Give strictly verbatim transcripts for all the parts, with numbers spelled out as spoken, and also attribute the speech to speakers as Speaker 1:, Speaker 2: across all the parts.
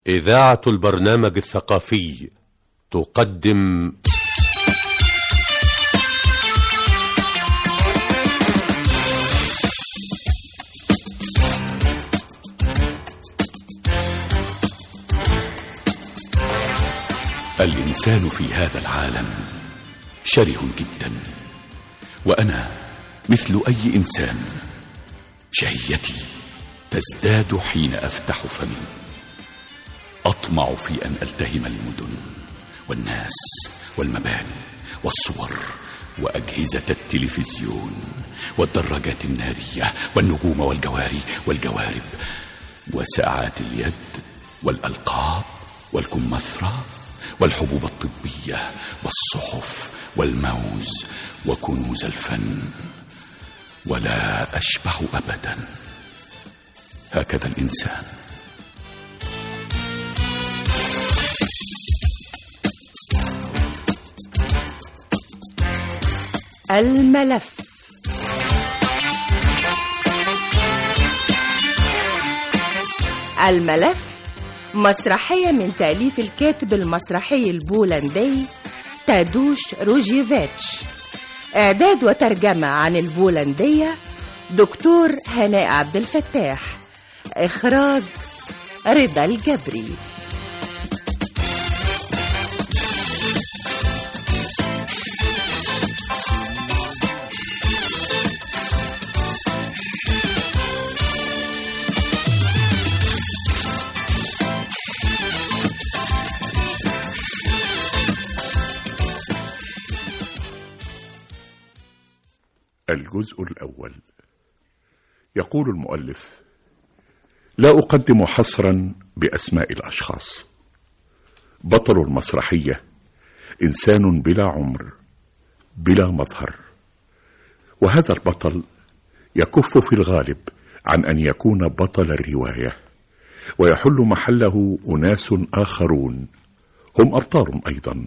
Speaker 1: إذاعة البرنامج الثقافي تقدم
Speaker 2: الإنسان في هذا العالم شره جدا، وأنا مثل أي إنسان شهيتي تزداد حين أفتح فمي. أطمع في أن ألتهم المدن والناس والمباني والصور وأجهزة التلفزيون والدراجات النارية والنجوم والجواري والجوارب وساعات اليد والألقاب والكمثرى والحبوب الطبية والصحف والموز وكنوز الفن، ولا أشبع أبدا. هكذا الإنسان.
Speaker 3: الملف. الملف مسرحية من تأليف الكاتب المسرحي البولندي تادوش روجيفيتش، إعداد وترجمة عن البولندية دكتور هناء عبد الفتاح، إخراج رضا الجبري.
Speaker 4: الجزء الأول. يقول المؤلف: لا أقدم حصرا بأسماء الأشخاص. بطل المسرحية إنسان بلا عمر بلا مظهر، وهذا البطل يكف في الغالب عن أن يكون بطل الرواية، ويحل محله أناس آخرون هم أبطال أيضا.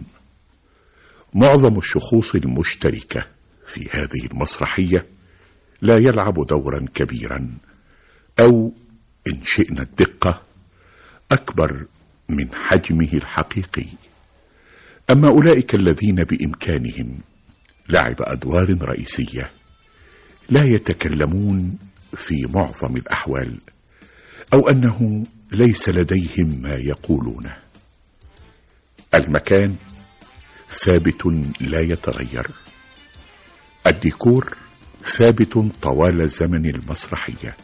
Speaker 4: معظم الشخوص المشتركة في هذه المسرحية لا يلعب دورا كبيرا، أو إن شئنا الدقة أكبر من حجمه الحقيقي. أما أولئك الذين بإمكانهم لعب أدوار رئيسية لا يتكلمون في معظم الأحوال، أو أنه ليس لديهم ما يقولونه. المكان ثابت لا يتغير، الديكور ثابت طوال زمن المسرحية.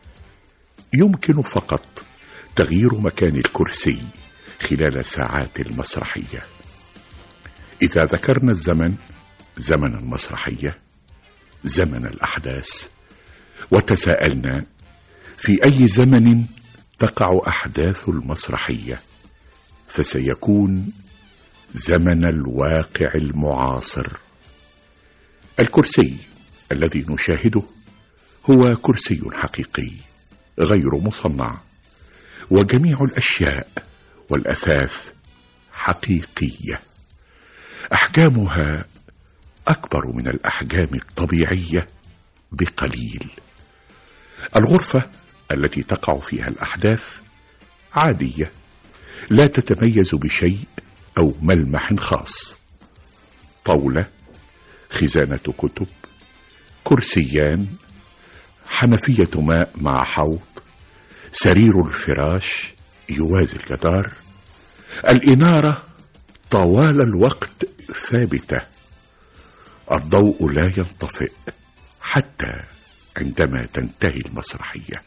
Speaker 4: يمكن فقط تغيير مكان الكرسي خلال ساعات المسرحية. إذا ذكرنا الزمن، زمن المسرحية، زمن الأحداث، وتساءلنا في أي زمن تقع أحداث المسرحية، فسيكون زمن الواقع المعاصر. الكرسي الذي نشاهده هو كرسي حقيقي غير مصنع، وجميع الأشياء والأثاث حقيقية، أحجامها أكبر من الأحجام الطبيعية بقليل. الغرفة التي تقع فيها الأحداث عادية، لا تتميز بشيء أو ملمح خاص. طاولة، خزانة كتب، كرسيان، حنفية ماء مع حوض، سرير الفراش يوازي الجدار. الإنارة طوال الوقت ثابتة، الضوء لا ينطفئ حتى عندما تنتهي المسرحية.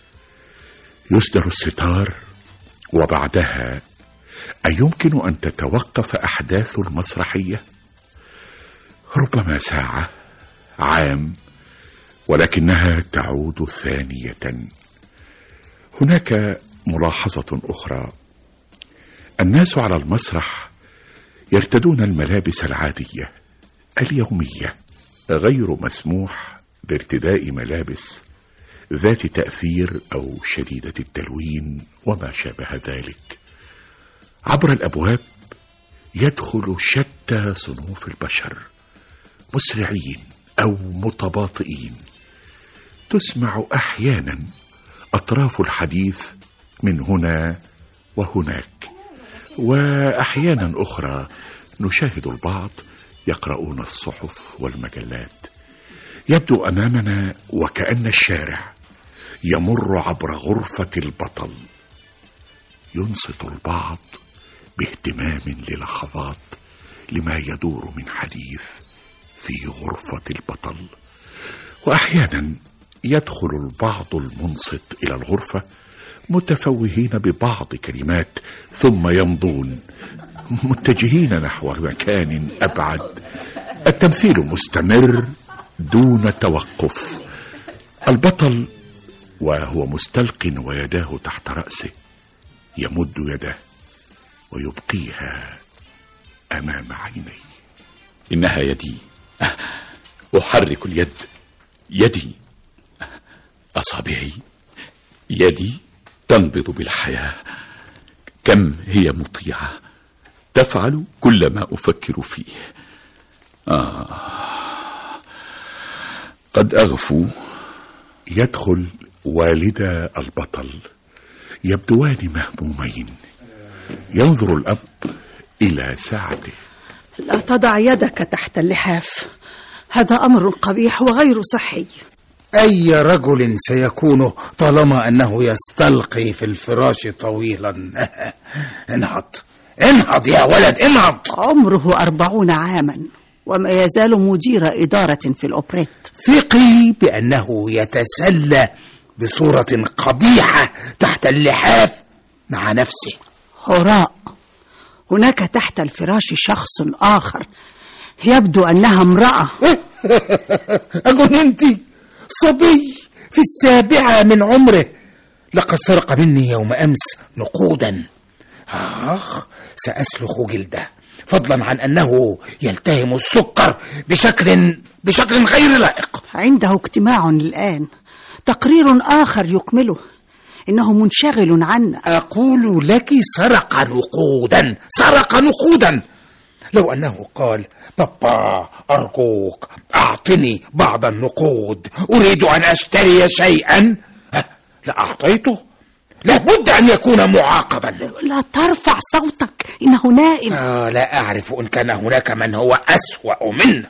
Speaker 4: يسدر الستار، وبعدها أيمكن أن تتوقف أحداث المسرحية؟ ربما ساعة، عام، ولكنها تعود ثانية. هناك ملاحظة أخرى: الناس على المسرح يرتدون الملابس العادية اليومية، غير مسموح بارتداء ملابس ذات تأثير أو شديدة التلوين وما شابه ذلك. عبر الأبواب يدخل شتى صنوف البشر، مسرعين أو متباطئين. تسمع أحيانا أطراف الحديث من هنا وهناك. وأحيانا أخرى نشاهد البعض يقرؤون الصحف والمجلات. يبدو أمامنا وكأن الشارع يمر عبر غرفة البطل. ينصت البعض باهتمام للحظات لما يدور من حديث في غرفة البطل. وأحيانا يدخل البعض المنصت إلى الغرفة متفوهين ببعض كلمات ثم يمضون متجهين نحو مكان أبعد. التمثيل مستمر دون توقف. البطل وهو مستلق ويداه تحت رأسه يمد يده ويبقيها أمام عينيه.
Speaker 2: إنها يدي، أحرك اليد، يدي، أصابعي، يدي تنبض بالحياة. كم هي مطيعة، تفعل كل ما أفكر فيه. آه قد أغفو.
Speaker 4: يدخل والدا البطل يبدوان مهمومين. ينظر الأب إلى ساعته.
Speaker 5: لا تضع يدك تحت اللحاف، هذا أمر قبيح وغير صحي.
Speaker 6: أي رجل سيكون طالما أنه يستلقي في الفراش طويلا. انهض انهض يا ولد، انهض.
Speaker 5: عمره أربعون عاما وما يزال مدير إدارة في الأوبريت.
Speaker 6: ثقي بأنه يتسلى بصورة قبيحة تحت اللحاف مع نفسه.
Speaker 5: هراء، هناك تحت الفراش شخص آخر يبدو أنها امرأة.
Speaker 6: أجننتي؟ صبي في السابعة من عمره لقد سرق مني يوم أمس نقودا. آخ، سأسلخ جلده، فضلا عن أنه يلتهم السكر بشكل بشكل غير لائق.
Speaker 5: عنده اجتماع الآن، تقرير آخر يكمله، إنه منشغل عنا.
Speaker 6: أقول لك سرق نقودا، سرق نقودا. لو أنه قال بابا أرجوك أعطني بعض النقود، أريد أن أشتري شيئا، لأعطيته. لابد أن يكون معاقبا.
Speaker 5: لا ترفع صوتك، إنه نائم.
Speaker 6: آه لا أعرف إن كان هناك من هو أسوأ منه.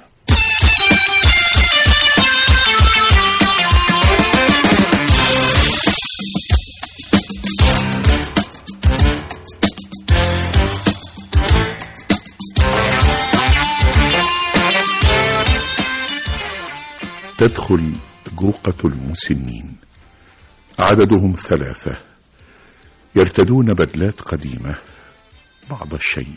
Speaker 4: تدخل جوقة المسنين. عددهم ثلاثة، يرتدون بدلات قديمة بعض الشيء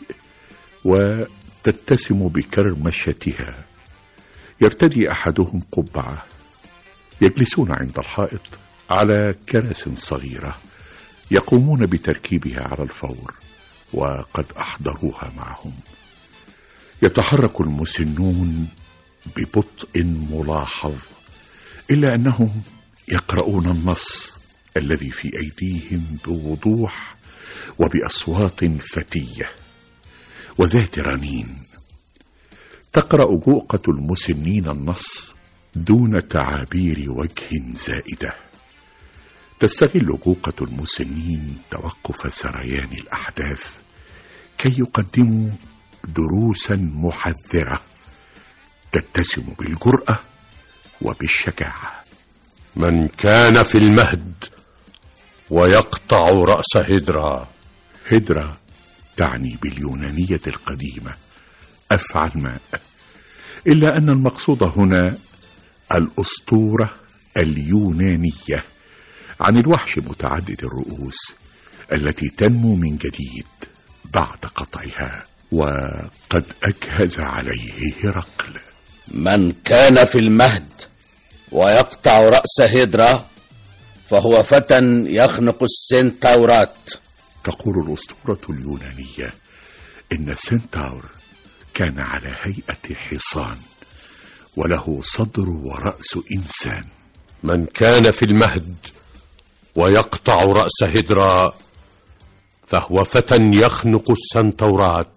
Speaker 4: وتتسم بكرمشتها. يرتدي أحدهم قبعة. يجلسون عند الحائط على كرس صغيرة يقومون بتركيبها على الفور وقد أحضروها معهم. يتحرك المسنون ببطء ملاحظ، إلا أنهم يقرؤون النص الذي في أيديهم بوضوح وبأصوات فتية وذات رنين. تقرأ جوقة المسنين النص دون تعابير وجه زائدة. تستغل جوقة المسنين توقف سريان الأحداث كي يقدموا دروسا محذرة تتسم بالجرأة وبالشجاعة.
Speaker 1: من كان في المهد ويقطع رأس هيدرا.
Speaker 4: هيدرا تعني باليونانية القديمة أفعى الماء، إلا أن المقصود هنا الأسطورة اليونانية عن الوحش متعدد الرؤوس التي تنمو من جديد بعد قطعها. وقد أجهز عليه هرقل.
Speaker 7: من كان في المهد ويقطع رأس هيدرا فهو فتى يخنق السنتاورات.
Speaker 4: تقول الأسطورة اليونانية إن السنتاور كان على هيئة حصان وله صدر ورأس إنسان.
Speaker 1: من كان في المهد ويقطع رأس هيدرا فهو فتى يخنق السنتورات،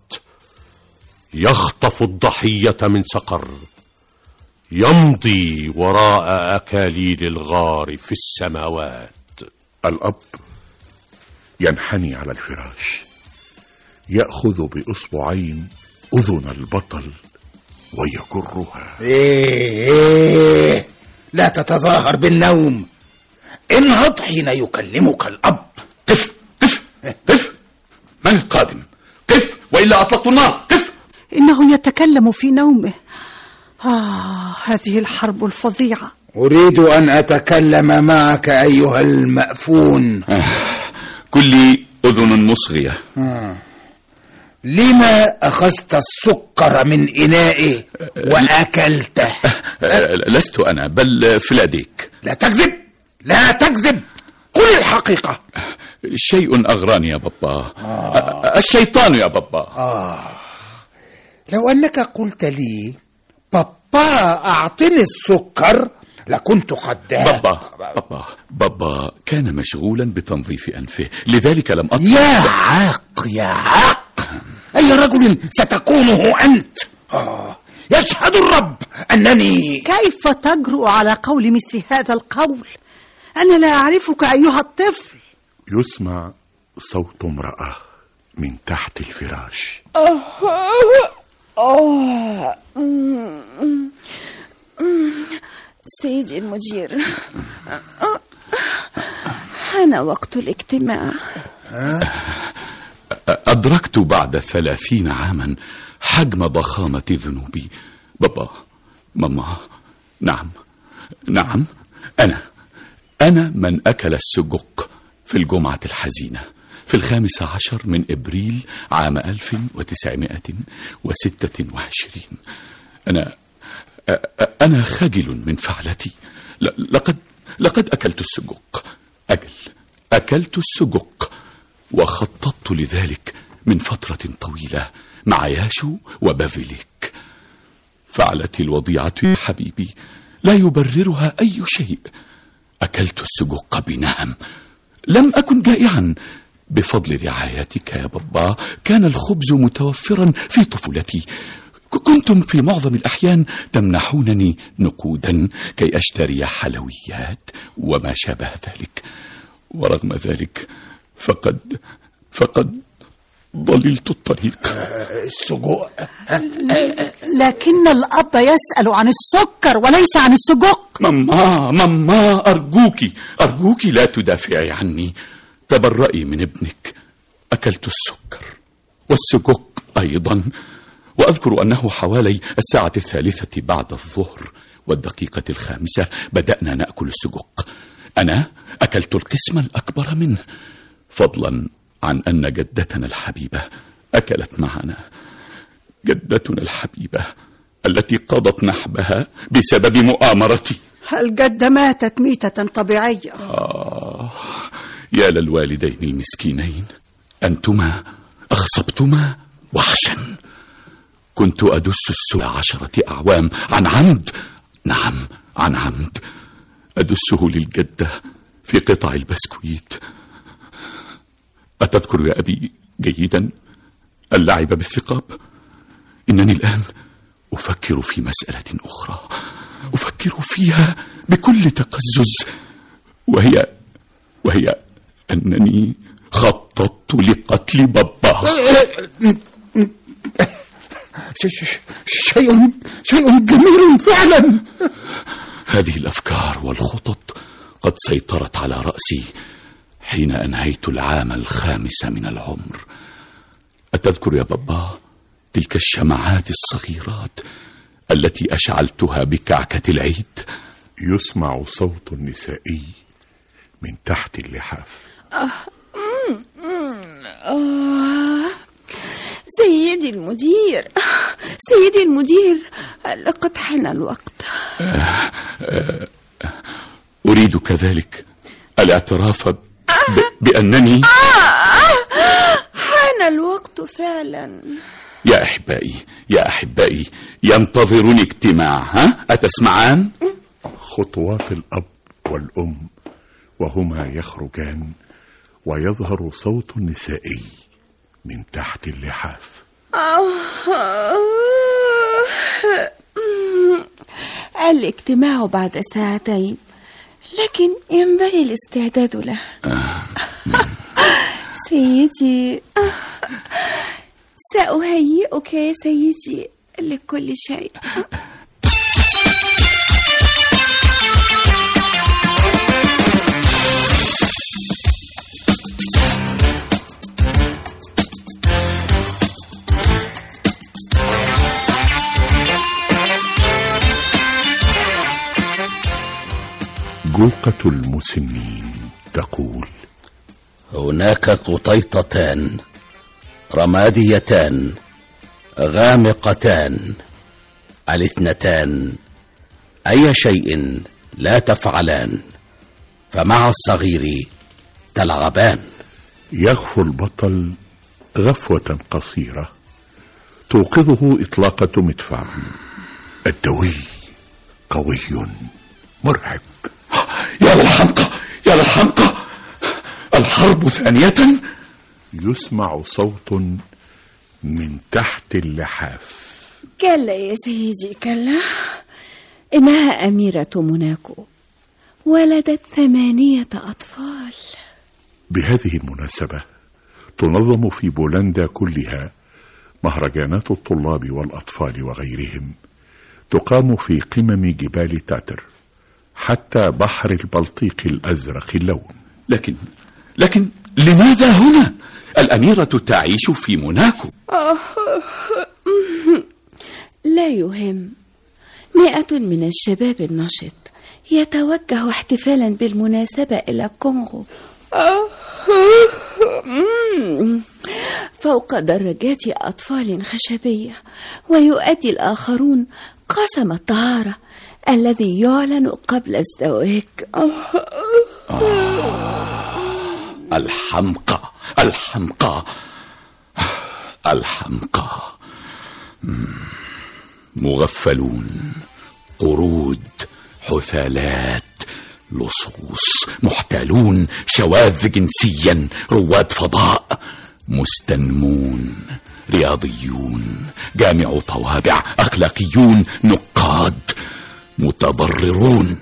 Speaker 1: يخطف الضحية من صقر، يمضي وراء أكاليل الغار في السماوات.
Speaker 4: الأب ينحني على الفراش، يأخذ بأصبعين أذن البطل ويجرها.
Speaker 6: إيه إيه لا تتظاهر بالنوم، انهض حين يكلمك الأب.
Speaker 2: قف قف قف، من القادم؟ قف وإلا أطلقت النار. قف.
Speaker 5: إنه يتكلم في نومه. آه هذه الحرب الفظيعة.
Speaker 6: أريد أن أتكلم معك أيها المأفون.
Speaker 2: آه. كلي أذن مصغية.
Speaker 6: آه. لما أخذت السكر من إنائي وأكلته؟
Speaker 2: لست أنا، بل فلاديك.
Speaker 6: لا تكذب، لا تكذب، قل الحقيقة.
Speaker 2: شيء أغراني يا بابا. آه. الشيطان يا بابا.
Speaker 6: آه. لو أنك قلت لي بابا أعطني السكر لكنت قد.
Speaker 2: بابا بابا بابا كان مشغولا بتنظيف أنفه، لذلك لم أطلب.
Speaker 6: يا عاق يا عاق، أي رجل ستكونه أنت؟ آه. يشهد الرب أنني.
Speaker 5: كيف تجرؤ على قول مثل هذا القول؟ أنا لا أعرفك أيها الطفل.
Speaker 4: يسمع صوت امرأة من تحت الفراش.
Speaker 8: سيدي المدير، حان وقت الاجتماع.
Speaker 2: أدركت بعد ثلاثين عاما حجم ضخامة ذنوبي. بابا، ماما، نعم نعم، أنا أنا من أكل السجق في الجمعة الحزينة في الخامس عشر من إبريل عام ألف وتسعمائة وستة وعشرين. أنا أنا خجل من فعلتي. لقد لقد أكلت السجق. أجل أكلت السجق، وخططت لذلك من فترة طويلة مع ياشو وبافيليك. فعلتي الوضيعة يا حبيبي لا يبررها أي شيء. أكلت السجق بنهم، لم أكن جائعا. بفضل رعايتك يا بابا كان الخبز متوفرا في طفولتي. كنتم في معظم الأحيان تمنحونني نقودا كي أشتري حلويات وما شابه ذلك، ورغم ذلك فقد فقد ضللت الطريق.
Speaker 6: السجق.
Speaker 5: لكن الأب يسأل عن السكر وليس عن السجق.
Speaker 2: ماما ماما أرجوكي أرجوكي لا تدافعي عني. تبرئي من ابنك. أكلت السكر والسجق أيضا، وأذكر أنه حوالي الساعة الثالثة بعد الظهر والدقيقة الخامسة بدأنا نأكل السجق. أنا أكلت القسم الأكبر منه، فضلا عن أن جدتنا الحبيبة أكلت معنا. جدتنا الحبيبة التي قضت نحبها بسبب مؤامرتي.
Speaker 5: الجدة ماتت ميتة طبيعية.
Speaker 2: آه يا للوالدين المسكينين، أنتما أخصبتما وحشا. كنت أدس السوء عشرة أعوام عن عمد. نعم عن عمد. أدسه للجدة في قطع البسكويت. أتذكر يا أبي جيدا اللعب بالثقاب؟ إنني الآن أفكر في مسألة أخرى، أفكر فيها بكل تقزز، وهي وهي أنني خططت لقتل بابا.
Speaker 6: شيء شيء جميل فعلا.
Speaker 2: هذه الأفكار والخطط قد سيطرت على رأسي حين أنهيت العام الخامس من العمر. أتذكر يا بابا تلك الشمعات الصغيرات التي أشعلتها بكعكة العيد؟
Speaker 4: يسمع صوت نسائي من تحت اللحاف.
Speaker 8: آه. آه. سيدي المدير، سيدي المدير، لقد حان الوقت.
Speaker 2: آه. آه. أريد كذلك الاعتراف ب... بأنني
Speaker 8: حان الوقت فعلا.
Speaker 2: يا أحبائي يا أحبائي ينتظرني اجتماع، ها؟ أتسمعان؟
Speaker 4: خطوات الأب والأم وهما يخرجان، ويظهر صوت نسائي من تحت اللحاف.
Speaker 8: الاجتماع بعد ساعتين، لكن ينبغي الاستعداد له. سيدي، آه، سأهيئك يا سيدي لكل شيء.
Speaker 4: جوقة المسنين تقول:
Speaker 7: هناك قطيطتان رماديتان غامقتان الاثنتان أي شيء لا تفعلان، فمع الصغير تلعبان.
Speaker 4: يغفو البطل غفوة قصيرة توقظه إطلاقة مدفع. الدوي قوي مرعب.
Speaker 2: يا للحمقى يا للحمقى، الحرب ثانية.
Speaker 4: يسمع صوت من تحت اللحاف:
Speaker 8: كلا يا سيدي كلا، إنها أميرة موناكو، ولدت ثمانية أطفال.
Speaker 4: بهذه المناسبة تنظم في بولندا كلها مهرجانات الطلاب والأطفال وغيرهم، تقام في قمم جبال تاتر حتى بحر البلطيق الأزرق اللون.
Speaker 2: لكن لكن لماذا هنا؟ الأميرة تعيش في موناكو.
Speaker 8: لا يهم، مئة من الشباب النشط يتوجه احتفالا بالمناسبة إلى الكونغو فوق دراجات أطفال خشبية، ويؤدي الآخرون قسم الطهارة الذي يعلن قبل الزواج.
Speaker 2: الحمقى الحمقى الحمقى، مغفلون، قرود، حثالات، لصوص، محتالون، شواذ جنسيا، رواد فضاء، مستنمون، رياضيون، جامع طوابع، أخلاقيون، نقاد، متضررون.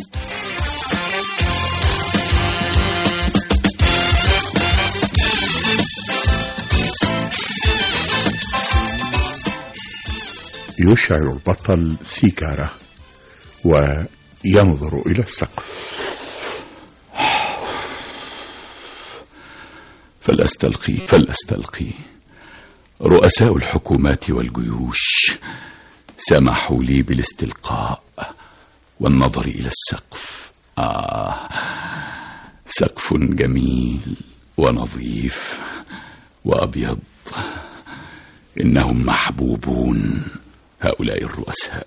Speaker 4: يشعل البطل سيجارة وينظر إلى السقف.
Speaker 2: فلأستلقي فلأستلقي رؤساء الحكومات والجيوش سمحوا لي بالاستلقاء والنظر إلى السقف. آه، سقف جميل ونظيف وأبيض. إنهم محبوبون هؤلاء الرؤساء.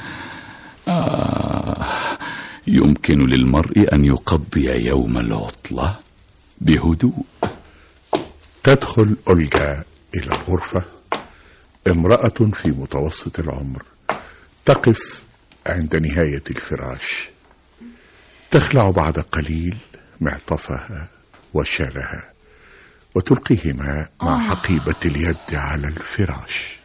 Speaker 2: آه، يمكن للمرء أن يقضي يوم العطلة بهدوء.
Speaker 4: تدخل أولجا إلى الغرفة، امرأة في متوسط العمر، تقف عند نهاية الفراش، تخلع بعد قليل معطفها وشالها وتلقيهما مع حقيبة اليد على الفراش.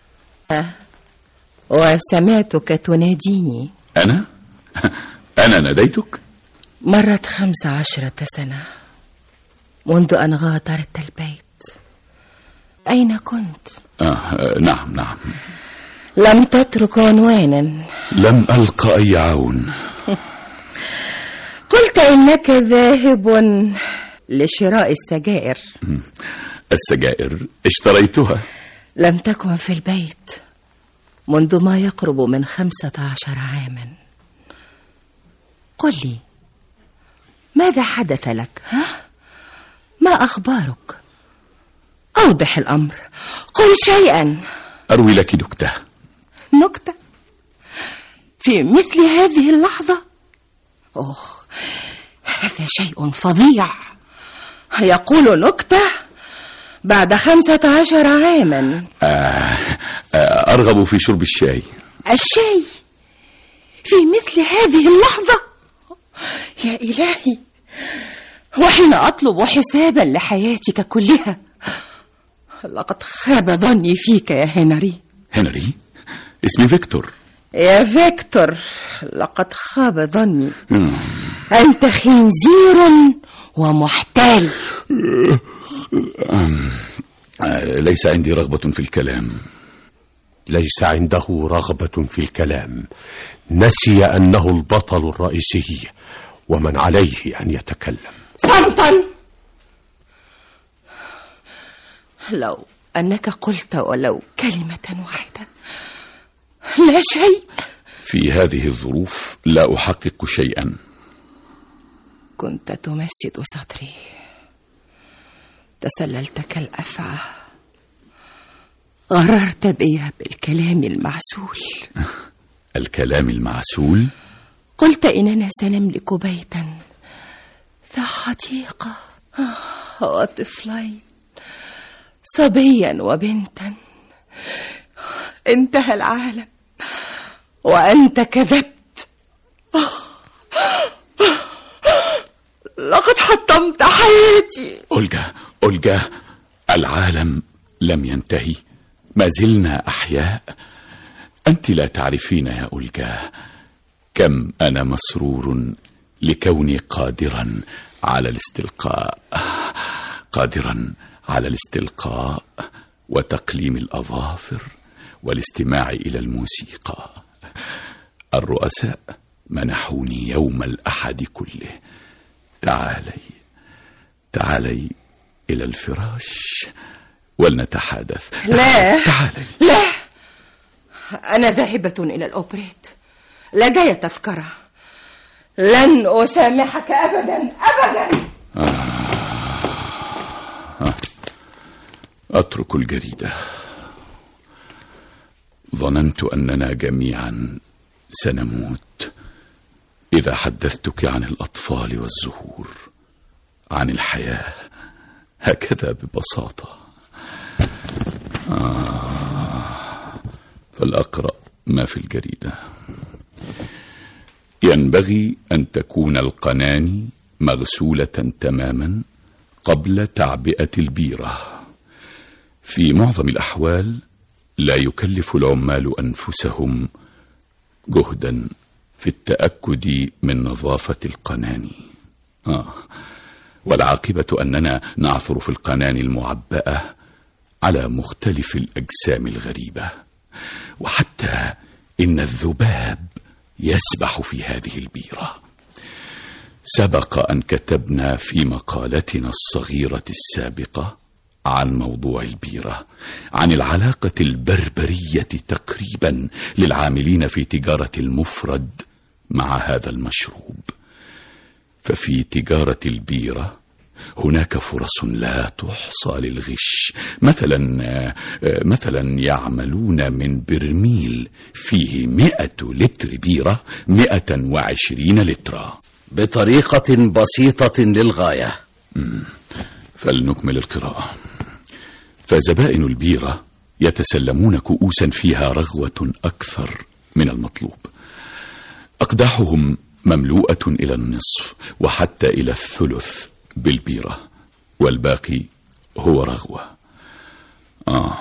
Speaker 3: وسمعتك تناديني.
Speaker 2: أنا؟ أنا ناديتك؟
Speaker 3: مرت خمس عشرة سنة منذ أن غادرت البيت. أين كنت؟
Speaker 2: آه، نعم نعم.
Speaker 3: لم تترك عنوانا.
Speaker 2: لم ألق أي عون.
Speaker 3: قلت إنك ذاهب لشراء السجائر.
Speaker 2: السجائر اشتريتها.
Speaker 3: لم تكن في البيت منذ ما يقرب من خمسة عشر عاما. قل لي، ماذا حدث لك؟ ها؟ ما أخبارك؟ أوضح الأمر، قل شيئا.
Speaker 2: أروي لك نكتة.
Speaker 3: نكتة؟ في مثل هذه اللحظة؟ أوه، هذا شيء فظيع. يقول نكتة بعد خمسة عشر عاما.
Speaker 2: آه آه أرغب في شرب الشاي.
Speaker 3: الشاي في مثل هذه اللحظة؟ يا إلهي، وحين أطلب حسابا لحياتك كلها. لقد خاب ظني فيك يا هنري.
Speaker 2: هنري؟ اسمي فيكتور.
Speaker 3: يا فيكتور، لقد خاب ظني. أنت خنزير ومحتال.
Speaker 2: ليس عندي رغبة في الكلام.
Speaker 1: ليس عنده رغبة في الكلام، نسي أنه البطل الرئيسي ومن عليه أن يتكلم.
Speaker 3: صمتا. لو أنك قلت ولو كلمة واحدة. لا شيء.
Speaker 2: في هذه الظروف لا أحقق شيئا.
Speaker 3: كنت تمسد صدري، تسللت كالأفعى، غررت بي بالكلام المعسول.
Speaker 2: الكلام المعسول؟
Speaker 3: قلت إننا سنملك بيتا ذا حديقة وطفلين، صبيا وبنتا. انتهى العالم وأنت كذبت. لقد حطمت حياتي.
Speaker 2: أولجا أولجا، العالم لم ينتهي، ما زلنا أحياء. أنت لا تعرفين يا أولجا كم أنا مسرور لكوني قادرا على الاستلقاء، قادرا على الاستلقاء وتقليم الأظافر والاستماع إلى الموسيقى. الرؤساء منحوني يوم الأحد كله. تعالي تعالي إلى الفراش ولنتحدث.
Speaker 3: لا
Speaker 2: تعالي.
Speaker 3: لا، أنا ذاهبة إلى الأوبريت، لدي تذكرة. لن أسامحك أبدا أبدا.
Speaker 2: آه. آه. أترك الجريدة. ظننت أننا جميعا سنموت إذا حدثتك عن الأطفال والزهور، عن الحياة هكذا ببساطة. آه. فلأقرأ ما في الجريدة. ينبغي أن تكون القناني مغسولة تماما قبل تعبئة البيرة. في معظم الأحوال لا يكلف العمال أنفسهم جهدا في التأكد من نظافة القناني. آه. والعاقبة أننا نعثر في القناني المعبأة على مختلف الأجسام الغريبة، وحتى إن الذباب يسبح في هذه البيرة. سبق أن كتبنا في مقالتنا الصغيرة السابقة عن موضوع البيرة، عن العلاقة البربرية تقريبا للعاملين في تجارة المفرد مع هذا المشروب. ففي تجارة البيرة هناك فرص لا تحصى للغش. مثلا مثلا يعملون من برميل فيه مئة لتر بيرة مئة وعشرين لترا
Speaker 7: بطريقة بسيطة للغاية.
Speaker 2: فلنكمل القراءة. فزبائن البيرة يتسلمون كؤوسا فيها رغوة أكثر من المطلوب. أقداحهم مملوءة إلى النصف وحتى إلى الثلث بالبيرة، والباقي هو رغوة. آه.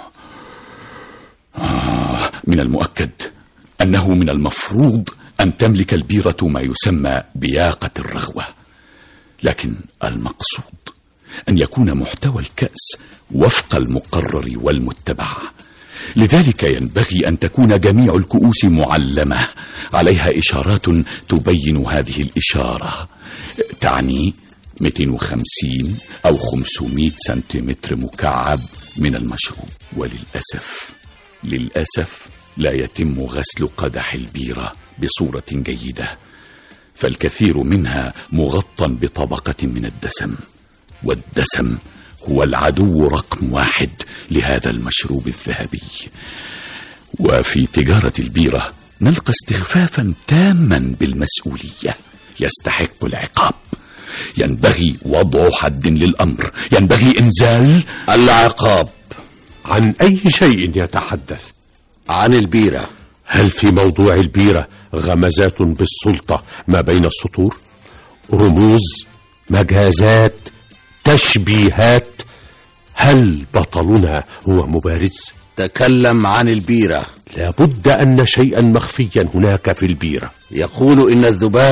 Speaker 2: آه. من المؤكد أنه من المفروض أن تملك البيرة ما يسمى بياقة الرغوة، لكن المقصود أن يكون محتوى الكأس وفق المقرر والمتبع. لذلك ينبغي أن تكون جميع الكؤوس معلمة عليها إشارات تبين هذه الإشارة، تعني مئتين وخمسين أو خمسمائة سنتيمتر مكعب من المشروب. وللأسف للأسف لا يتم غسل قدح البيرة بصورة جيدة، فالكثير منها مغطى بطبقة من الدسم، والدسم هو العدو رقم واحد لهذا المشروب الذهبي. وفي تجارة البيرة نلقى استخفافا تاما بالمسؤولية يستحق العقاب. ينبغي وضع حد للأمر، ينبغي إنزال
Speaker 7: العقاب.
Speaker 1: عن أي شيء يتحدث؟
Speaker 7: عن البيرة.
Speaker 1: هل في موضوع البيرة غمزات بالسلطة ما بين السطور؟ رموز، مجازات، تشبيهات؟ هل بطلنا هو مبارز؟
Speaker 7: تكلم عن البيرة.
Speaker 1: لابد أن شيئا مخفيا هناك في البيرة.
Speaker 7: يقول إن الذباب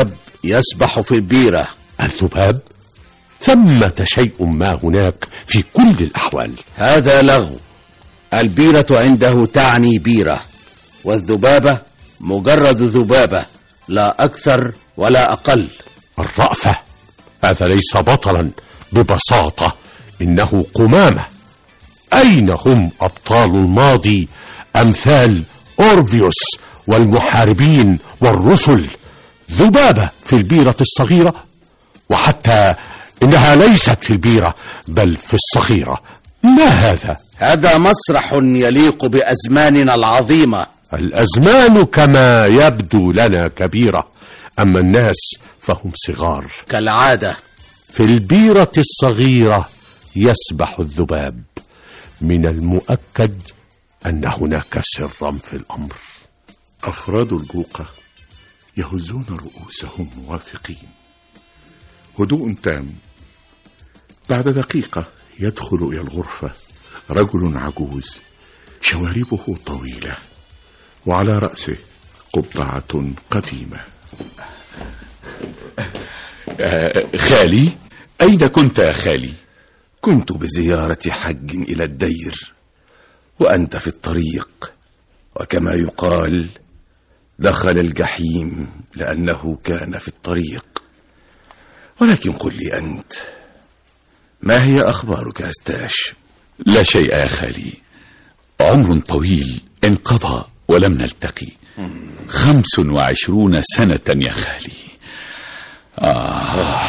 Speaker 7: يسبح في البيرة.
Speaker 1: الذباب؟ ثمة شيء ما هناك في كل الأحوال.
Speaker 7: هذا لغو. البيرة عنده تعني بيرة، والذبابة مجرد ذبابة، لا أكثر ولا أقل.
Speaker 1: الرأفة؟ هذا ليس بطلا، ببساطة إنه قمامة. أين هم أبطال الماضي أمثال أورفيوس والمحاربين والرسل؟ ذبابة في البيرة الصغيرة، وحتى إنها ليست في البيرة بل في الصغيرة. ما هذا؟
Speaker 7: هذا مسرح يليق بأزماننا العظيمة.
Speaker 1: الأزمان كما يبدو لنا كبيرة، أما الناس فهم صغار
Speaker 7: كالعادة.
Speaker 1: في البيرة الصغيرة يسبح الذباب. من المؤكد أن هناك سرا في الأمر.
Speaker 4: أفراد الجوقة يهزون رؤوسهم موافقين. هدوء تام. بعد دقيقة يدخل إلى الغرفة رجل عجوز، شواربه طويلة، وعلى رأسه قبعة قديمة.
Speaker 2: آه خالي، أين كنت يا خالي؟
Speaker 9: كنت بزيارة حج إلى الدير، وأنت في الطريق، وكما يقال دخل الجحيم لأنه كان في الطريق. ولكن قل لي أنت، ما هي أخبارك يا أستاش؟
Speaker 2: لا شيء يا خالي، عمر طويل انقضى ولم نلتقي. خمس وعشرون سنة يا خالي. آه.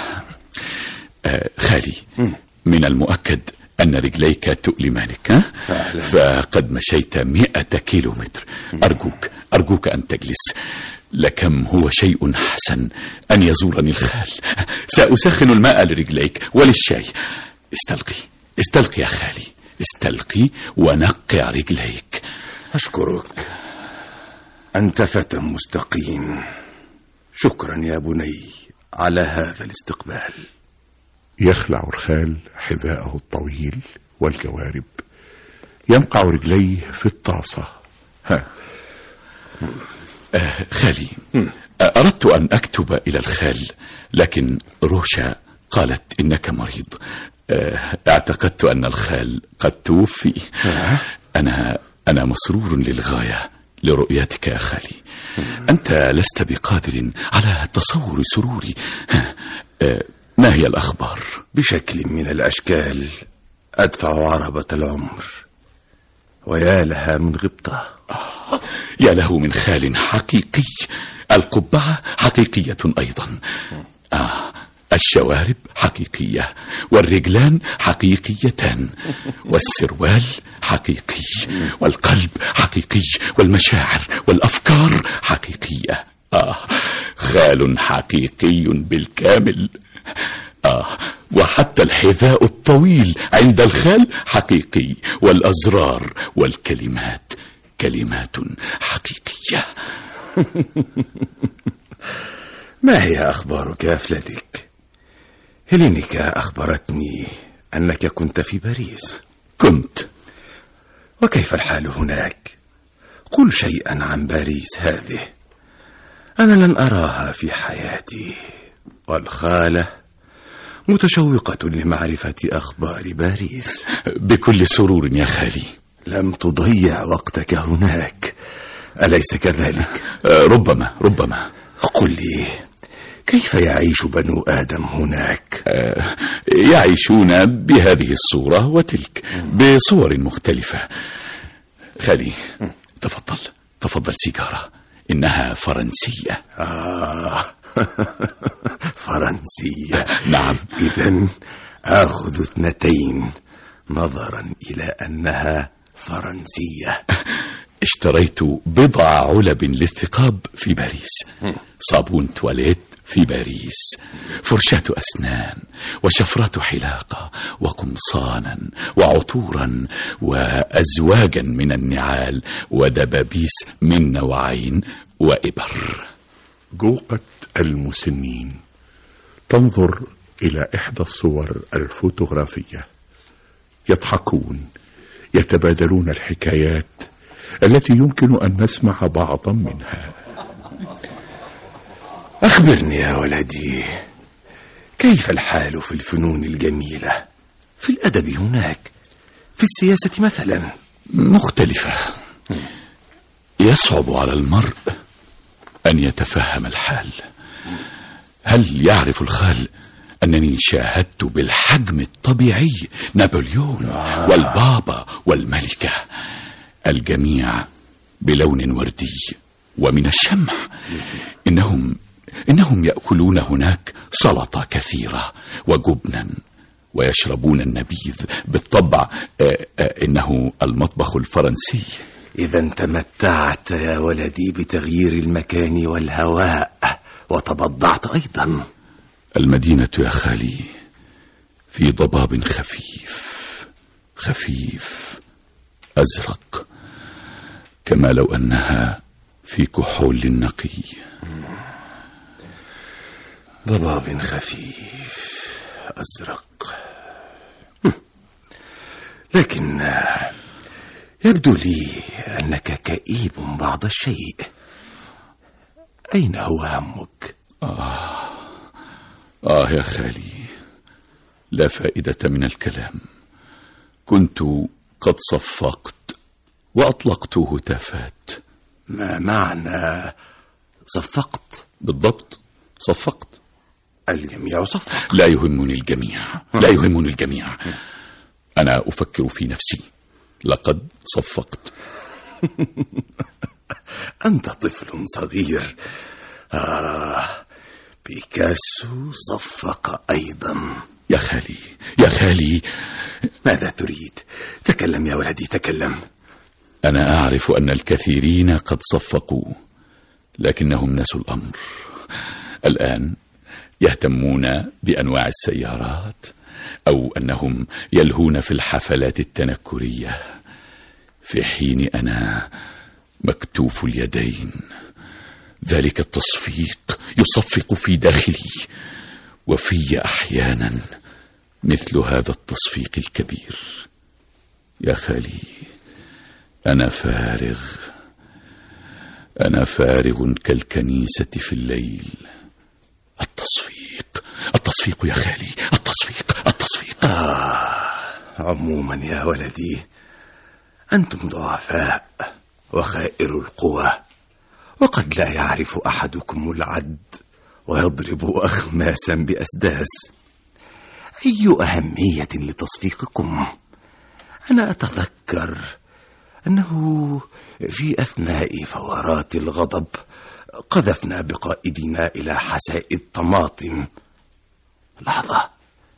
Speaker 2: آه خالي، من المؤكد أن رجليك تؤلمانك.
Speaker 9: فعلا.
Speaker 2: فقد مشيت مئة كيلو متر. أرجوك أرجوك أن تجلس. لكم هو شيء حسن أن يزورني الخال. سأسخن الماء لرجليك وللشاي. استلقي استلقي يا خالي، استلقي ونقع رجليك.
Speaker 9: أشكرك، أنت فتى مستقيم. شكرا يا بني على هذا الاستقبال.
Speaker 4: يخلع الخال حذاءه الطويل والجوارب، ينقع رجليه في الطاسة.
Speaker 2: ها. آه خالي، أردت أن أكتب إلى الخال، لكن روشا قالت إنك مريض. آه اعتقدت أن الخال قد توفي.
Speaker 9: آه.
Speaker 2: أنا أنا مسرور للغاية لرؤيتك يا خالي. أنت لست بقادر على تصور سروري. آه ما هي الأخبار؟
Speaker 9: بشكل من الأشكال أدفع عربة العمر، ويا لها من غبطة.
Speaker 2: آه يا له من خال حقيقي. القبعة حقيقية أيضا. آه الشوارب حقيقية، والرجلان حقيقيتان، والسروال حقيقي، والقلب حقيقي، والمشاعر والأفكار حقيقية. آه خال حقيقي بالكامل. آه وحتى الحذاء الطويل عند الخال حقيقي، والأزرار والكلمات كلمات حقيقية.
Speaker 9: ما هي أخبارك يا فلاديك؟ هيلينيكا أخبرتني أنك كنت في باريس.
Speaker 2: كنت.
Speaker 9: وكيف الحال هناك؟ قل شيئا عن باريس هذه، أنا لن أراها في حياتي، والخالة متشوقة لمعرفة أخبار باريس.
Speaker 2: بكل سرور يا خالي.
Speaker 9: لم تضيع وقتك هناك، أليس كذلك؟
Speaker 2: ربما ربما.
Speaker 9: قل لي، كيف يعيش بنو آدم هناك؟
Speaker 2: يعيشون بهذه الصورة وتلك، بصور مختلفة. خالي، تفضل تفضل سيجارة، إنها فرنسية.
Speaker 9: آه فرنسية.
Speaker 2: نعم.
Speaker 9: إذن آخذ اثنتين نظرا إلى أنها فرنسية.
Speaker 2: اشتريت بضع علب للثقاب في باريس، صابون تواليت في باريس، فرشاة أسنان، وشفرات حلاقة، وقمصانا، وعطورا، وأزواجا من النعال، ودبابيس من نوعين، وإبر.
Speaker 4: جوقة المسنين تنظر إلى إحدى الصور الفوتوغرافية. يضحكون، يتبادلون الحكايات التي يمكن أن نسمع بعضا منها.
Speaker 9: أخبرني يا ولدي، كيف الحال في الفنون الجميلة؟ في الأدب هناك، في السياسة مثلا؟
Speaker 2: مختلفة. يصعب على المرء أن يتفهم الحال. هل يعرف الخال أنني شاهدت بالحجم الطبيعي نابليون والبابا والملكة، الجميع بلون وردي ومن الشمع. إنهم إنهم يأكلون هناك سلطة كثيرة وجبنا ويشربون النبيذ. بالطبع آه آه إنه المطبخ الفرنسي.
Speaker 9: إذا تمتعت يا ولدي بتغيير المكان والهواء وتبضعت أيضا.
Speaker 2: المدينة يا خالي في ضباب خفيف خفيف أزرق، كما لو أنها في كحول نقي.
Speaker 9: ضباب خفيف أزرق، لكن يبدو لي أنك كئيب بعض الشيء. أين هو همك؟
Speaker 2: آه آه يا خالي، لا فائدة من الكلام. كنت قد صفقت وأطلقت هتافات.
Speaker 9: ما معنى صفقت؟
Speaker 2: بالضبط، صفقت.
Speaker 9: الجميع صفق.
Speaker 2: لا يهمني الجميع، لا يهمني الجميع. أنا أفكر في نفسي، لقد صفقت.
Speaker 9: أنت طفل صغير. آه بيكاسو صفق أيضا.
Speaker 2: يا خالي يا خالي،
Speaker 9: ماذا تريد؟ تكلم يا ولدي، تكلم.
Speaker 2: أنا أعرف أن الكثيرين قد صفقوا، لكنهم نسوا الأمر. الآن يهتمون بأنواع السيارات، أو أنهم يلهون في الحفلات التنكرية، في حين أنا مكتوف اليدين. ذلك التصفيق يصفق في داخلي، وفي أحيانا مثل هذا التصفيق الكبير. يا خالي، أنا فارغ، أنا فارغ كالكنيسة في الليل. التصفيق التصفيق يا خالي، التصفيق التصفيق.
Speaker 9: آه عموما يا ولدي، أنتم ضعفاء وخائر القوى، وقد لا يعرف أحدكم العد ويضرب أخماسا بأسداس. أي أهمية لتصفيقكم؟ أنا أتذكر أنه في أثناء فورات الغضب قذفنا بقائدنا إلى حساء الطماطم. لحظة،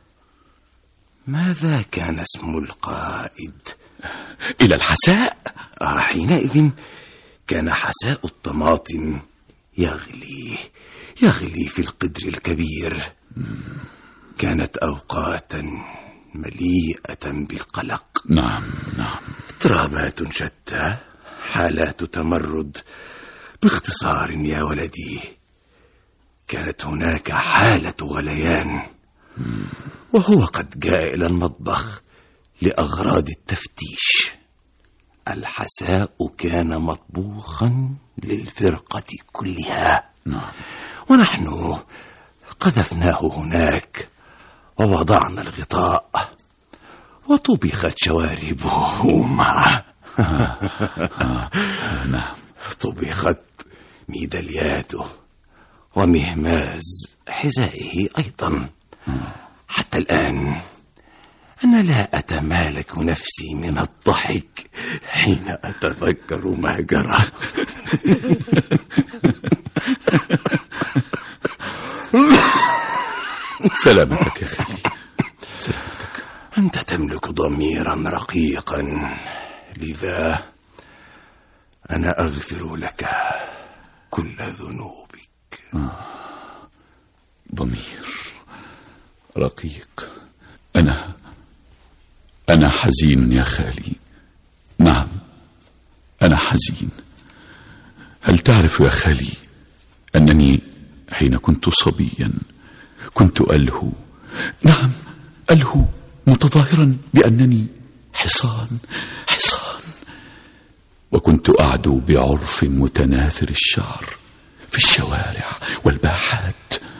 Speaker 9: ماذا كان اسم القائد؟
Speaker 2: إلى الحساء؟
Speaker 9: آه حينئذ كان حساء الطماطم يغلي يغلي في القدر الكبير. كانت أوقاتا مليئة بالقلق.
Speaker 2: نعم نعم.
Speaker 9: اضطرابات شتى، حالات تمرد. باختصار يا ولدي، كانت هناك حالة غليان، وهو قد جاء إلى المطبخ لأغراض التفتيش. الحساء كان مطبوخا للفرقة كلها، ونحن قذفناه هناك ووضعنا الغطاء وطبخت شواربه معه.
Speaker 2: نعم،
Speaker 9: طبخت ميدالياته ومهماز حذائه أيضا. حتى الآن أنا لا أتمالك نفسي من الضحك حين أتذكر ما جرى.
Speaker 2: سلامتك يا خالي، سلامتك.
Speaker 9: أنت تملك ضميرا رقيقا، لذا أنا أغفر لك كل ذنوبك.
Speaker 2: آه. ضمير رقيق. أنا أنا حزين يا خالي. نعم، أنا حزين. هل تعرف يا خالي أنني حين كنت صبيا كنت ألهو، نعم ألهو، متظاهرا بأنني حصان حصان، وكنت أعدو بعرف متناثر الشعر في الشوارع والباحات.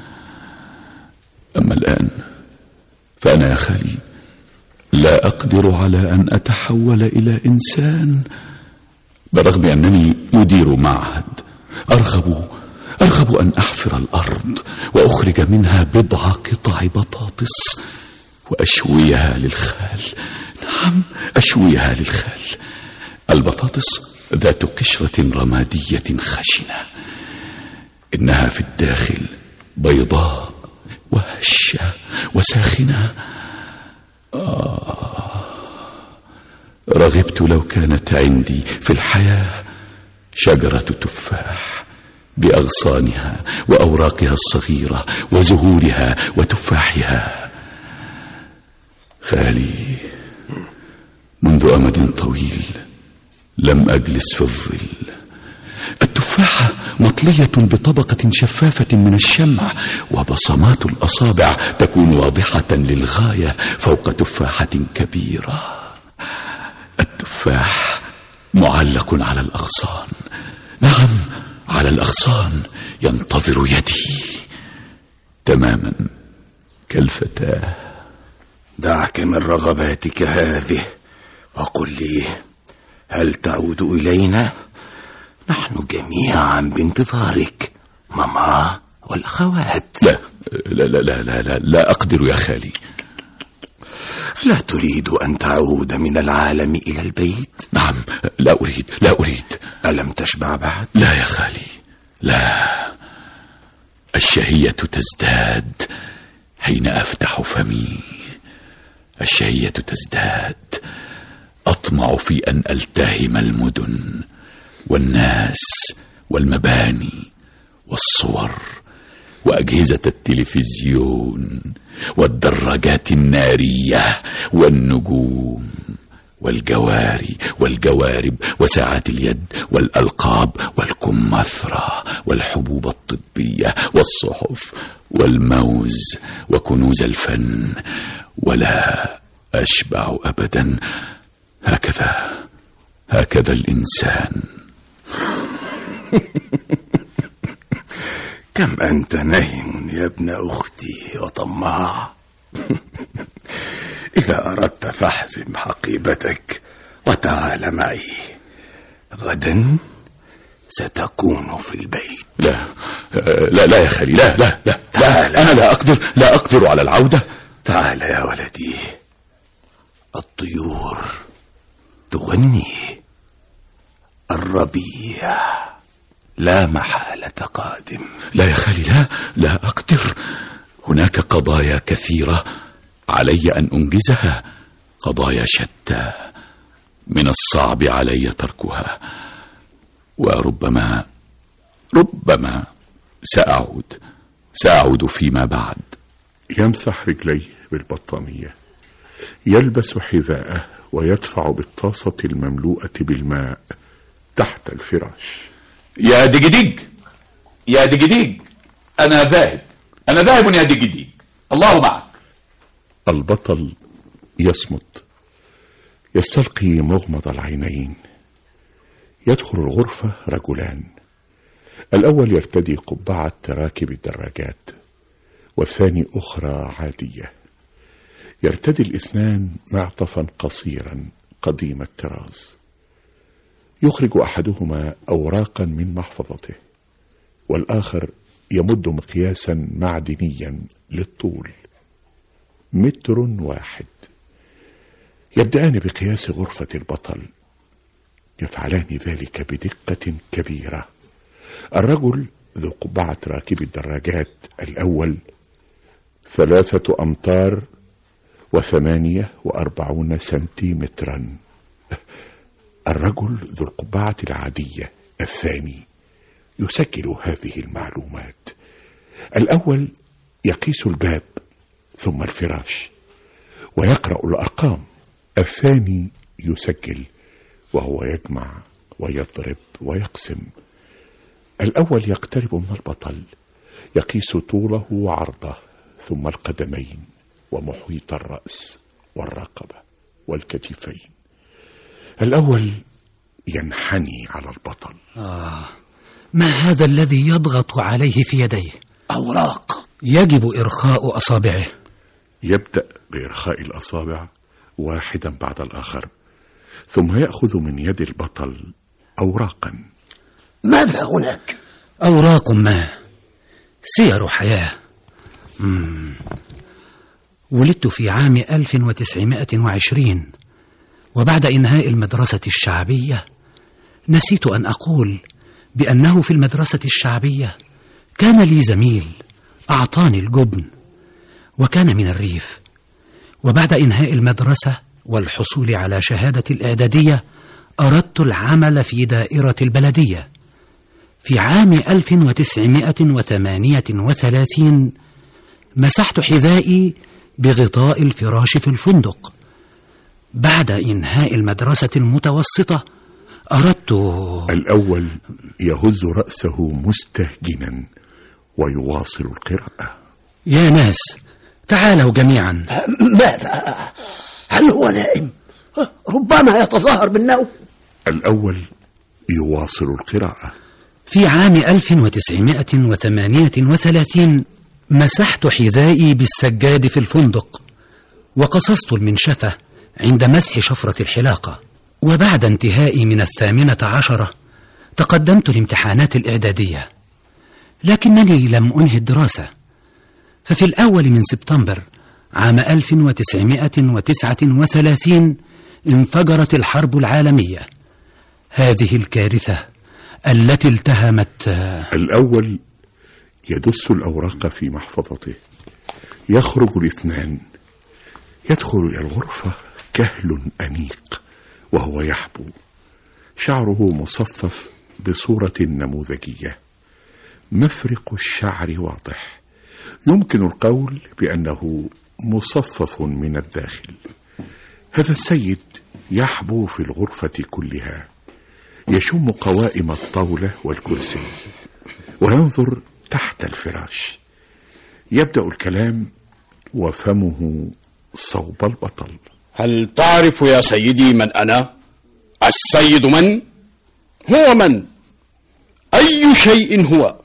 Speaker 2: أما الآن فأنا يا خالي لا أقدر على أن أتحول إلى إنسان، برغم أنني مدير معهد. أرغب أرغب أن أحفر الأرض وأخرج منها بضع قطع بطاطس وأشويها للخال. نعم، أشويها للخال. البطاطس ذات قشرة رمادية خشنة، إنها في الداخل بيضاء وهشة وساخنة. آه رغبت لو كانت عندي في الحياة شجرة تفاح بأغصانها وأوراقها الصغيرة وزهورها وتفاحها. خالي، منذ أمد طويل لم أجلس في الظل. التفاحة مطلية بطبقة شفافة من الشمع، وبصمات الأصابع تكون واضحة للغاية فوق تفاحة كبيرة. التفاح معلق على الأغصان، نعم على الأغصان، ينتظر يدي تماما كالفتاة.
Speaker 9: دعك من رغباتك هذه وقل لي، هل تعود إلينا؟ نحن جميعا بانتظارك، ماما والأخوات.
Speaker 2: لا لا لا لا لا, لا, لا أقدر يا خالي.
Speaker 9: لا تريد أن تعود من العالم إلى البيت؟
Speaker 2: نعم، لا أريد لا أريد.
Speaker 9: ألم تشبع بعد؟
Speaker 2: لا يا خالي، لا. الشهية تزداد حين أفتح فمي، الشهية تزداد. أطمع في أن ألتهم المدن والناس والمباني والصور وأجهزة التلفزيون والدراجات النارية والنجوم والجواري والجوارب وساعات اليد والألقاب والكمثرى والحبوب الطبية والصحف والموز وكنوز الفن، ولا أشبع أبدا. هكذا هكذا الإنسان.
Speaker 9: كم أنت نهم يا ابن أختي وطماع. إذا أردت فاحزم حقيبتك وتعال معي، غدا ستكون في البيت.
Speaker 2: لا لا لا يا خالي، لا لا لا, لا أنا لا أقدر لا أقدر على العودة.
Speaker 9: تعال يا ولدي، الطيور تغني، الربيع لا محالة قادم.
Speaker 2: لا يا خالي، لا لا أقدر. هناك قضايا كثيرة علي أن أنجزها، قضايا شتى من الصعب علي تركها، وربما ربما سأعود سأعود فيما بعد.
Speaker 4: يمسح رجليه بالبطانية، يلبس حذاءه ويدفع بالطاسة المملوءة بالماء تحت الفراش.
Speaker 2: يا دجديج يا دجديج، أنا ذاهب أنا ذاهب يا دجديج، الله معك.
Speaker 4: البطل يصمت، يستلقي مغمض العينين. يدخل الغرفة رجلان، الأول يرتدي قبعة راكب الدراجات، والثاني أخرى عادية. يرتدي الاثنان معطفا قصيرا قديم الطراز. يخرج أحدهما أوراقا من محفظته، والآخر يمد مقياسا معدنيا للطول متر واحد. يبدأان بقياس غرفة البطل، يفعلان ذلك بدقة كبيرة. الرجل ذو قبعة راكب الدراجات الأول ثلاثة أمتار وثمانية وأربعون سنتيمترا. الرجل ذو القبعة العادية الثاني يسجل هذه المعلومات. الأول يقيس الباب ثم الفراش ويقرأ الأرقام. الثاني يسجل وهو يجمع ويضرب ويقسم. الأول يقترب من البطل، يقيس طوله وعرضه ثم القدمين ومحيط الرأس والرقبة والكتفين. الأول ينحني على البطل.
Speaker 7: آه
Speaker 10: ما هذا الذي يضغط عليه في يديه؟
Speaker 6: أوراق.
Speaker 10: يجب إرخاء أصابعه.
Speaker 4: يبدأ بإرخاء الأصابع واحدا بعد الآخر، ثم يأخذ من يد البطل أوراقا.
Speaker 6: ماذا هناك؟
Speaker 10: أوراق ما، سير حياة. مم. ولدت في عام ألف وتسعمائة وعشرين، وبعد إنهاء المدرسة الشعبية نسيت أن أقول بأنه في المدرسة الشعبية كان لي زميل أعطاني الجبن، وكان من الريف. وبعد إنهاء المدرسة والحصول على شهادة الإعدادية أردت العمل في دائرة البلدية. في عام ألف وتسعمائة وثمانية وثلاثين مسحت حذائي بغطاء الفراش في الفندق. بعد إنهاء المدرسة المتوسطة أردت...
Speaker 4: الأول يهز رأسه مستهجنا ويواصل القراءة.
Speaker 10: يا ناس تعالوا جميعا.
Speaker 6: ماذا؟ هل هو نائم؟ ربما يتظاهر بالنوم.
Speaker 4: الأول يواصل القراءة.
Speaker 10: في عام ألف وتسعمائة وثمانية وثلاثين مسحت حذائي بالسجاد في الفندق، وقصصت المنشفة عند مسح شفرة الحلاقة. وبعد انتهائي من الثامنة عشرة تقدمت لامتحانات الإعدادية، لكنني لم أنهي الدراسة. ففي الأول من سبتمبر عام ألف وتسعمائة وتسعة وثلاثين انفجرت الحرب العالمية، هذه الكارثة التي التهمت...
Speaker 4: الأول يدس الأوراق في محفظته، يخرج الاثنان، يدخل إلى الغرفة كهل أنيق وهو يحبو، شعره مصفف بصورة نموذجية، مفرق الشعر واضح، يمكن القول بأنه مصفف من الداخل. هذا السيد يحبو في الغرفة كلها، يشم قوائم الطاولة والكرسي، وينظر تحت الفراش. يبدأ الكلام وفمه صوب البطل.
Speaker 11: هل تعرف يا سيدي من أنا؟ السيد من؟ هو من؟ أي شيء هو؟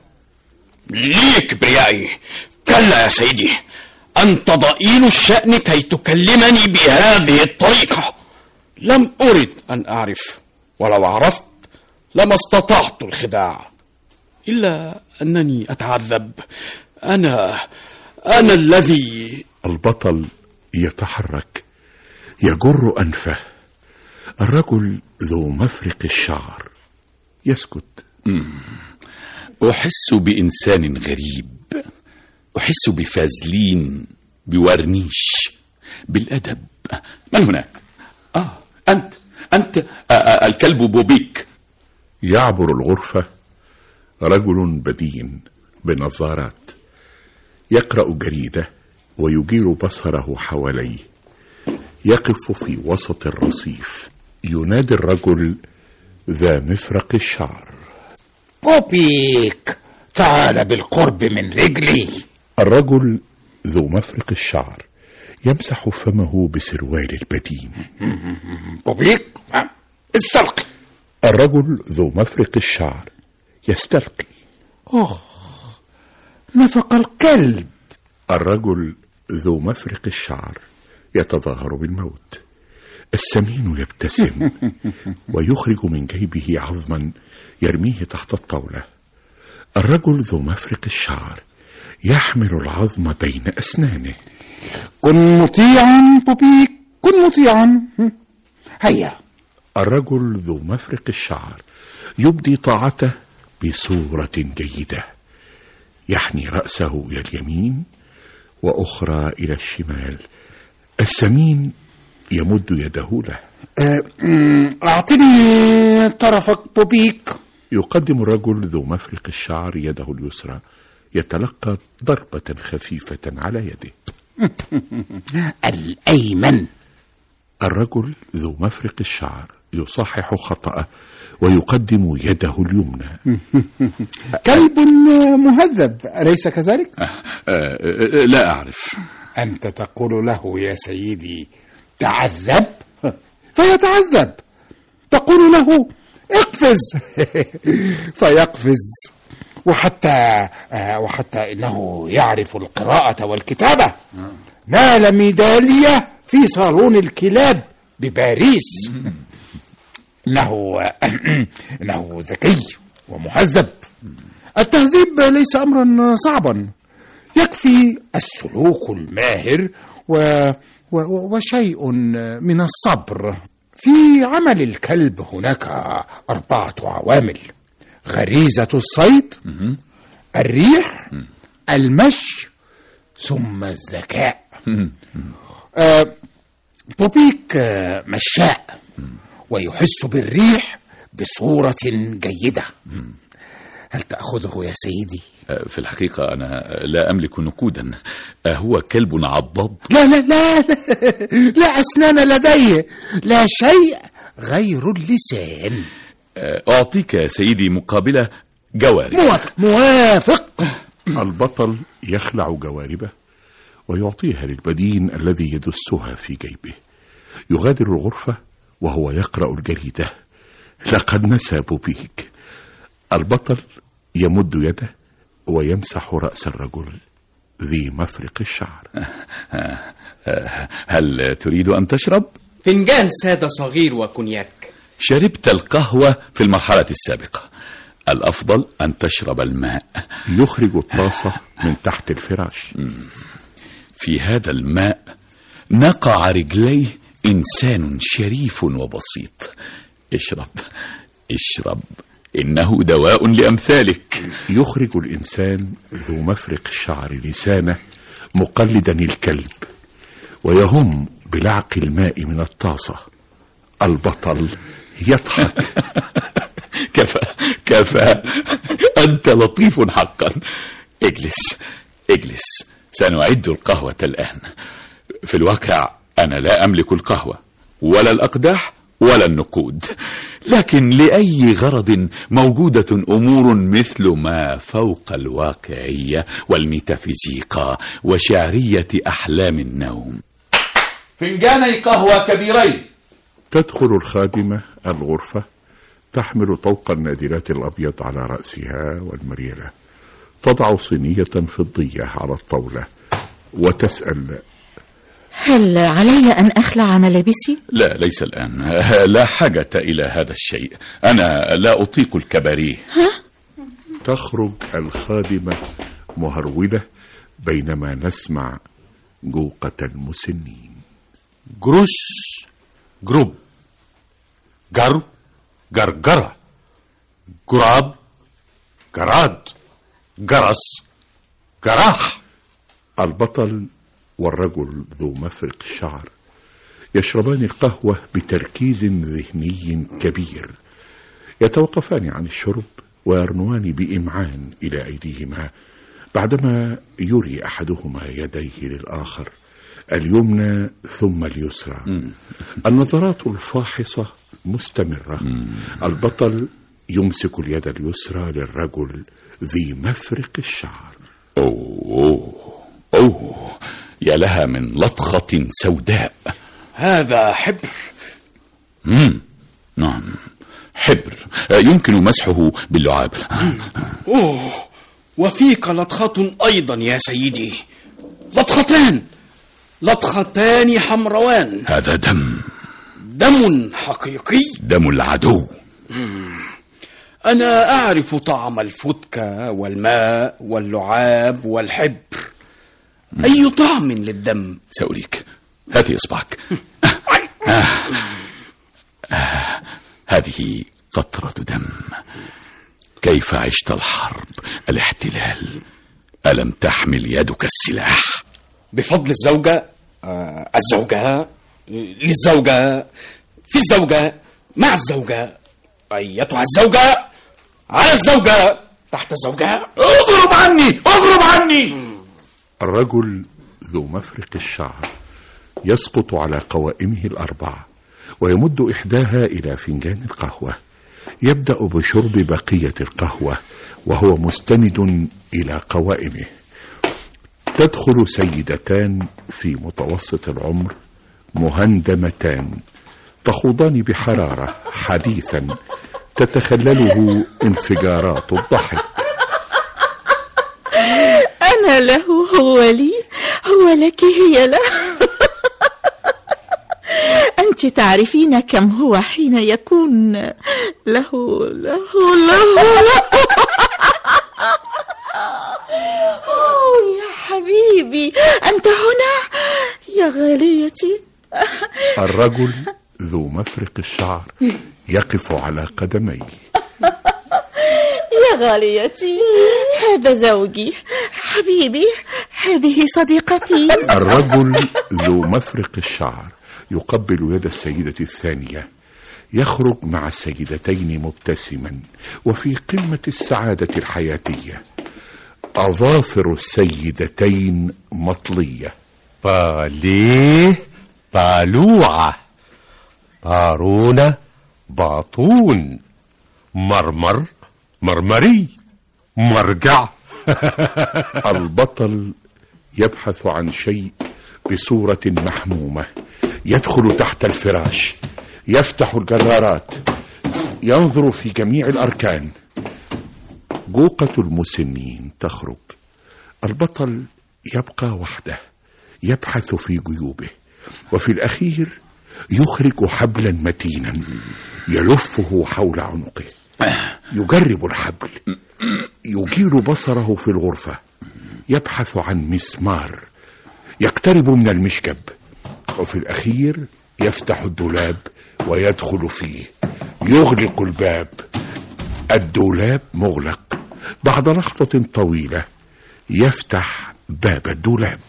Speaker 11: لي كبريائي. كلا يا سيدي، أنت ضئيل الشأن كي تكلمني بهذه الطريقة. لم أرد أن أعرف، ولو عرفت لما استطعت الخداع، إلا أنني أتعذب. أنا أنا الذي...
Speaker 4: البطل يتحرك، يجر أنفه. الرجل ذو مفرق الشعر يسكت.
Speaker 2: أحس بإنسان غريب، أحس بفازلين، بورنيش، بالأدب. من هناك؟ آه أنت أنت آه آه الكلب بوبيك.
Speaker 4: يعبر الغرفة رجل بدين بنظارات، يقرأ جريدة ويجير بصره حواليه، يقف في وسط الرصيف. ينادي الرجل ذا مفرق الشعر:
Speaker 6: بوبيك، تعال بالقرب من رجلي.
Speaker 4: الرجل ذو مفرق الشعر يمسح فمه بسروال البدين.
Speaker 6: بوبيك، استلقي.
Speaker 4: الرجل ذو مفرق الشعر يستلقي.
Speaker 6: أوه، نفق الكلب.
Speaker 4: الرجل ذو مفرق الشعر يتظاهر بالموت. السمين يبتسم ويخرج من جيبه عظما يرميه تحت الطاولة. الرجل ذو مفرق الشعر يحمل العظم بين أسنانه.
Speaker 6: كن مطيعا بوبيك، كن مطيعا. هيا.
Speaker 4: الرجل ذو مفرق الشعر يبدي طاعته بصورة جيدة، يحني رأسه إلى اليمين وأخرى إلى الشمال. السمين يمد يده له.
Speaker 6: أعطني طرفك بوبيك.
Speaker 4: يقدم الرجل ذو مفرق الشعر يده اليسرى، يتلقى ضربة خفيفة على يده.
Speaker 6: الأيمن.
Speaker 4: الرجل ذو مفرق الشعر يصحح خطأه ويقدم يده اليمنى.
Speaker 6: كلب مهذب، أليس كذلك؟
Speaker 2: أه أه لا أعرف.
Speaker 6: أنت تقول له يا سيدي تعذب فيتعذب، تقول له اقفز. فيقفز، وحتى وحتى إنه يعرف القراءة والكتابة. نال ميدالية في صالون الكلاب بباريس. إنه إنه ذكي ومهذب. التهذيب ليس أمرا صعبا، يكفي السلوك الماهر و... و... وشيء من الصبر. في عمل الكلب هناك أربعة عوامل: غريزة الصيد، الريح، المشي، ثم الذكاء. آه بوبيك آه مشاء ويحس بالريح بصورة جيدة. هل تأخذه يا سيدي؟
Speaker 2: في الحقيقة أنا لا أملك نقودا. هو كلب عضاض؟
Speaker 6: لا لا لا لا, لا أسنان لديه، لا شيء غير اللسان.
Speaker 2: أعطيك يا سيدي مقابلة جوارب.
Speaker 6: موافق موافق.
Speaker 4: البطل يخلع جواربه ويعطيها للبدين الذي يدسها في جيبه. يغادر الغرفة وهو يقرأ الجريدة. لقد نسى بوبيك. البطل يمد يده ويمسح رأس الرجل ذي مفرق الشعر.
Speaker 2: هل تريد أن تشرب؟
Speaker 12: فنجان سادة صغير وكونياك.
Speaker 2: شربت القهوة في المرحلة السابقة، الأفضل أن تشرب الماء.
Speaker 4: يخرج الطاسة من تحت الفراش.
Speaker 2: في هذا الماء نقع رجليه إنسان شريف وبسيط. اشرب اشرب، إنه دواء لأمثالك.
Speaker 4: يخرج الإنسان ذو مفرق الشعر لسانه مقلدا الكلب ويهم بلعق الماء من الطاسة. البطل يضحك.
Speaker 2: كفى كفى، أنت لطيف حقا. اجلس اجلس، سنعد القهوة الآن. في الواقع أنا لا أملك القهوة ولا الأقداح ولا النقود، لكن لأي غرض موجودة أمور مثل ما فوق الواقعية والميتافيزيقا وشعرية أحلام النوم.
Speaker 11: فنجاني قهوة كبيرين.
Speaker 4: تدخل الخادمة الغرفة تحمل طوق النادلات الأبيض على رأسها والمريلة. تضع صينية فضية على الطاولة وتسأل:
Speaker 13: هل علي أن أخلع ملابسي؟
Speaker 2: لا، ليس الآن، لا حاجة إلى هذا الشيء. أنا لا أطيق الكباريه.
Speaker 13: ها؟
Speaker 4: تخرج الخادمة مهرولة بينما نسمع جوقة المسنين.
Speaker 1: جروس، جروب، جر، جرجرة، جراب، جراد، جرس، جراح.
Speaker 4: البطل والرجل ذو مفرق الشعر يشربان القهوة بتركيز ذهني كبير. يتوقفان عن الشرب ويرنوان بإمعان إلى أيديهما بعدما يري أحدهما يديه للآخر، اليمنى ثم اليسرى. النظرات الفاحصة مستمرة. البطل يمسك اليد اليسرى للرجل ذي مفرق الشعر.
Speaker 2: أوه أوه، يا لها من لطخة سوداء.
Speaker 11: هذا حبر.
Speaker 2: مم. نعم، حبر يمكن مسحه باللعاب.
Speaker 11: أوه، وفيك لطخة أيضا يا سيدي. لطختان لطختان حمروان.
Speaker 2: هذا دم
Speaker 11: دم حقيقي،
Speaker 2: دم العدو.
Speaker 11: أنا أعرف طعم الفتكة والماء واللعاب والحبر. أي طعم للدم؟
Speaker 2: سأريك، هاتي إصبعك. آه. آه. هذه قطرة دم. كيف عشت الحرب، الاحتلال؟ ألم تحمل يدك السلاح؟
Speaker 11: بفضل الزوجة. آه الزوجة للزوجة، في الزوجة، مع الزوجة، أيتها الزوجة، على الزوجة، تحت الزوجة.
Speaker 6: اغرب عني، اغرب عني.
Speaker 4: الرجل ذو مفرق الشعر يسقط على قوائمه الأربعة ويمد إحداها إلى فنجان القهوة. يبدأ بشرب بقية القهوة وهو مستند إلى قوائمه. تدخل سيدتان في متوسط العمر مهندمتان تخوضان بحرارة حديثا تتخلله انفجارات الضحك.
Speaker 13: أنا له هو لي، هو لك هي له. أنت تعرفين كم هو حين يكون له له له. أوه يا حبيبي، أنت هنا يا غاليتي.
Speaker 4: الرجل ذو مفرق الشعر يقف على قدميه.
Speaker 13: يا غاليتي، هذا زوجي حبيبي، هذه صديقتي.
Speaker 4: الرجل ذو مفرق الشعر يقبل يد السيدة الثانية، يخرج مع السيدتين مبتسما وفي قمة السعادة الحياتية. أظافر السيدتين مطلية.
Speaker 1: باليه بالوعة، بارونة باطون، مرمر مرمري، مرجع.
Speaker 4: البطل يبحث عن شيء بصورة محمومة، يدخل تحت الفراش، يفتح الجرارات، ينظر في جميع الأركان. جوقة المسنين تخرج. البطل يبقى وحده، يبحث في جيوبه، وفي الأخير يخرج حبلا متينا يلفه حول عنقه. يجرب الحبل، يجيل بصره في الغرفة، يبحث عن مسمار، يقترب من المشكب، وفي الأخير يفتح الدولاب ويدخل فيه، يغلق الباب. الدولاب مغلق. بعد لحظة طويلة يفتح باب الدولاب.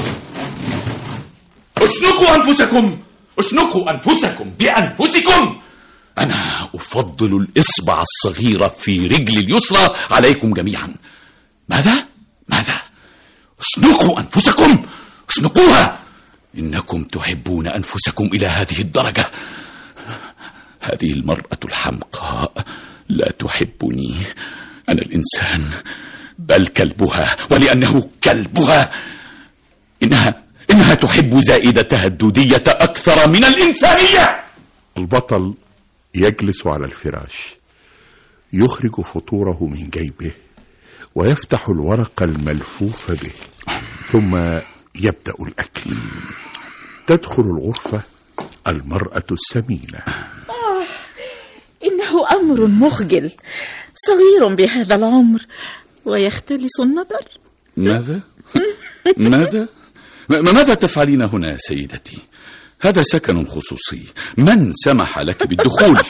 Speaker 2: اشنقوا أنفسكم، اشنقوا أنفسكم بأنفسكم. أنا أفضل الإصبع الصغيرة في رجل اليسرى عليكم جميعا. ماذا؟ ماذا؟ اشنقوا أنفسكم، اشنقوها. إنكم تحبون أنفسكم إلى هذه الدرجة. هذه المرأة الحمقاء لا تحبني، أنا الإنسان، بل كلبها، ولأنه كلبها إنها إنها تحب زائدتها الدودية أكثر من الإنسانية.
Speaker 4: البطل يجلس على الفراش، يخرج فطوره من جيبه ويفتح الورق الملفوف به، ثم يبدأ الأكل. تدخل الغرفة المرأة السمينة.
Speaker 13: آه، إنه أمر مخجل، صغير بهذا العمر ويختلس النظر.
Speaker 2: ماذا؟ ماذا؟ ماذا تفعلين هنا يا سيدتي؟ هذا سكن خصوصي، من سمح لك بالدخول؟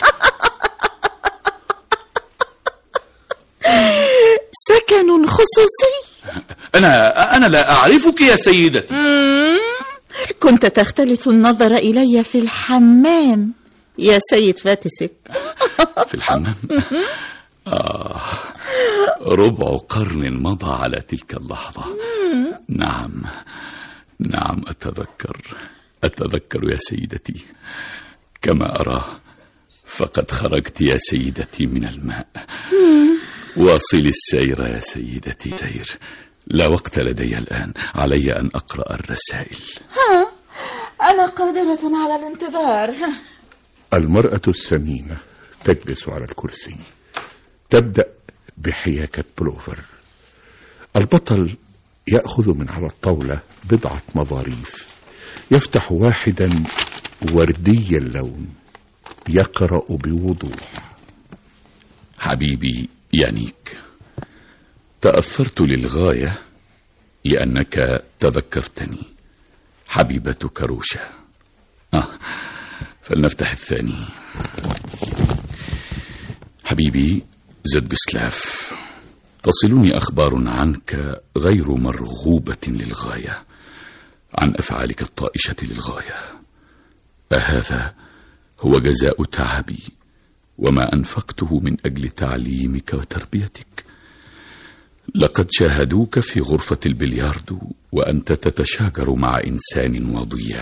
Speaker 13: سكن خصوصي؟
Speaker 2: أنا أنا لا أعرفك يا سيدتي.
Speaker 13: كنت تختلس النظر إلي في الحمام يا سيد فاتسك.
Speaker 2: في الحمام؟ آه، ربع قرن مضى على تلك اللحظة. نعم نعم أتذكر أتذكر يا سيدتي. كما أرى فقد خرجت يا سيدتي من الماء. واصل السير يا سيدتي، سير. لا وقت لدي الآن، علي أن أقرأ الرسائل.
Speaker 13: ها، أنا قادرة على الانتظار.
Speaker 4: المرأة السمينة تجلس على الكرسي، تبدأ بحياكة بلوفر. البطل يأخذ من على الطاولة بضعة مظاريف، يفتح واحدا وردي اللون، يقرأ بوضوح:
Speaker 2: حبيبي يانيك، تأثرت للغاية لأنك تذكرتني. حبيبتك روشا. آه، فلنفتح الثاني. حبيبي زدجسلاف، تصلني أخبار عنك غير مرغوبة للغاية، عن أفعالك الطائشة للغاية. أهذا هو جزاء تعبي وما أنفقته من أجل تعليمك وتربيتك؟ لقد شاهدوك في غرفة البلياردو وأنت تتشاجر مع إنسان وضيع.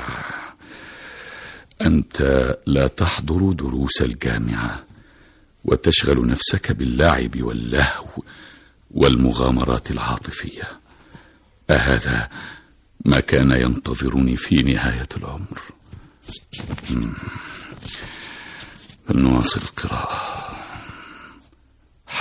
Speaker 2: أنت لا تحضر دروس الجامعة وتشغل نفسك باللعب واللهو والمغامرات العاطفية. أهذا ما كان ينتظرني في نهاية العمر؟ فلنواصل القراءة.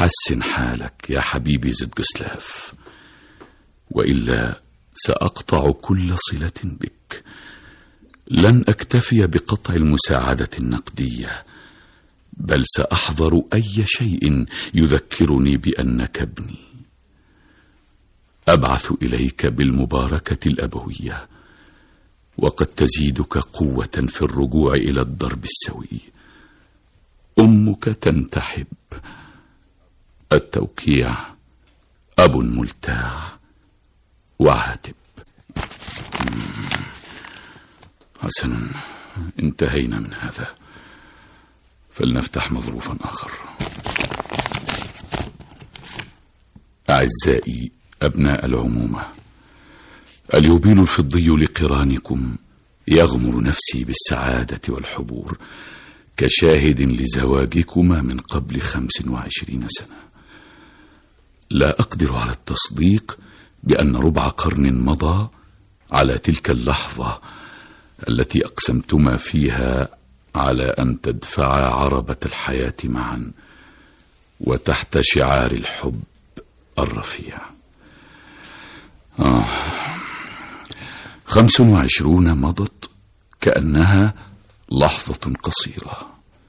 Speaker 2: حسن حالك يا حبيبي زدجسلاف، وإلا سأقطع كل صلة بك. لن أكتفي بقطع المساعدة النقدية، بل سأحضر أي شيء يذكرني بأنك ابني. أبعث إليك بالمباركة الأبوية، وقد تزيدك قوة في الرجوع إلى الدرب السوي. أمك تنتحب. التوقيع أب ملتاع وعاتب. حسنا، انتهينا من هذا، فلنفتح مظروفا آخر. أعزائي أبناء العمومة، اليوبيل الفضي لقرانكم يغمر نفسي بالسعادة والحبور كشاهد لزواجكما من قبل خمس وعشرين سنة. لا أقدر على التصديق بأن ربع قرن مضى على تلك اللحظة التي أقسمتما فيها على أن تدفعا عربة الحياة معا وتحت شعار الحب الرفيع. آه خمس وعشرون مضت كأنها لحظة قصيرة.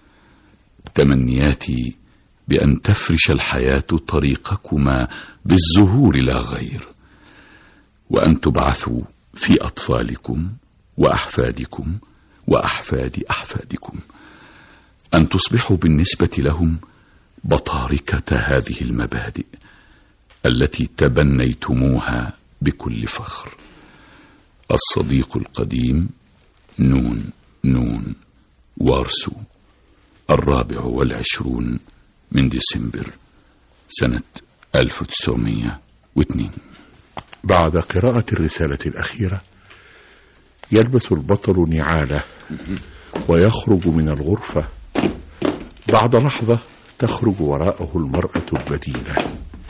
Speaker 2: تمنياتي بأن تفرش الحياة طريقكما بالزهور لا غير، وأن تبعثوا في أطفالكم وأحفادكم وأحفاد أحفادكم، أن تصبحوا بالنسبة لهم بطاركة هذه المبادئ التي تبنيتموها بكل فخر. الصديق القديم نون نون وارسو، الرابع والعشرون من ديسمبر سنة ألف وتسعمائة واثنين.
Speaker 4: بعد قراءة الرسالة الأخيرة يلبس البطل نعاله ويخرج من الغرفة. بعد لحظة تخرج وراءه المرأة البدينة.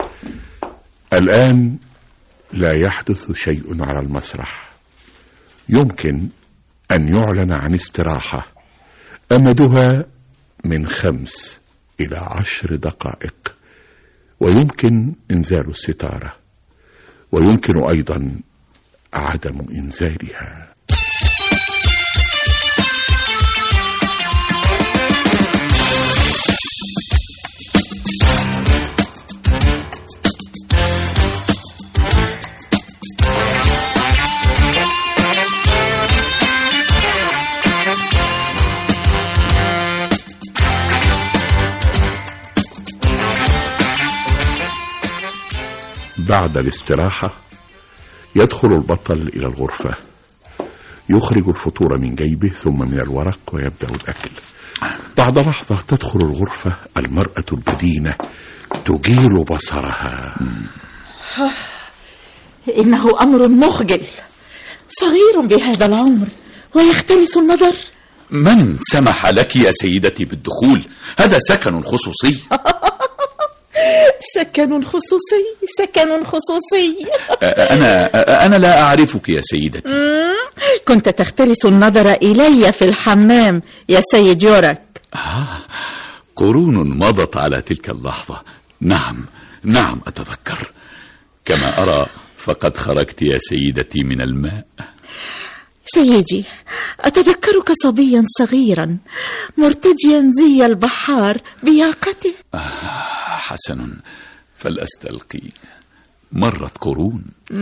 Speaker 4: الآن لا يحدث شيء على المسرح. يمكن أن يعلن عن استراحة أمدها من خمس إلى عشر دقائق، ويمكن إنزال الستارة، ويمكن أيضا عدم إنزالها. بعد الاستراحة يدخل البطل إلى الغرفة، يخرج الفطور من جيبه ثم من الورق ويبدأ الأكل. بعد لحظة تدخل الغرفة المرأة البدينة تجيل بصرها.
Speaker 13: إنه أمر مخجل، صغير بهذا العمر ويختلس النظر.
Speaker 2: من سمح لك يا سيدتي بالدخول؟ هذا سكن خصوصي.
Speaker 13: سكن خصوصي سكن خصوصي.
Speaker 2: أنا أنا لا أعرفك يا سيدتي.
Speaker 13: كنت تختلس النظر إلي في الحمام يا سيد يورك.
Speaker 2: آه قرون مضت على تلك اللحظة. نعم نعم أتذكر. كما أرى فقد خرجت يا سيدتي من الماء.
Speaker 13: سيدي، أتذكرك صبيا صغيرا مرتجيا زي البحار بياقته.
Speaker 2: آه حسن، فلأستلقي. مرت قرون.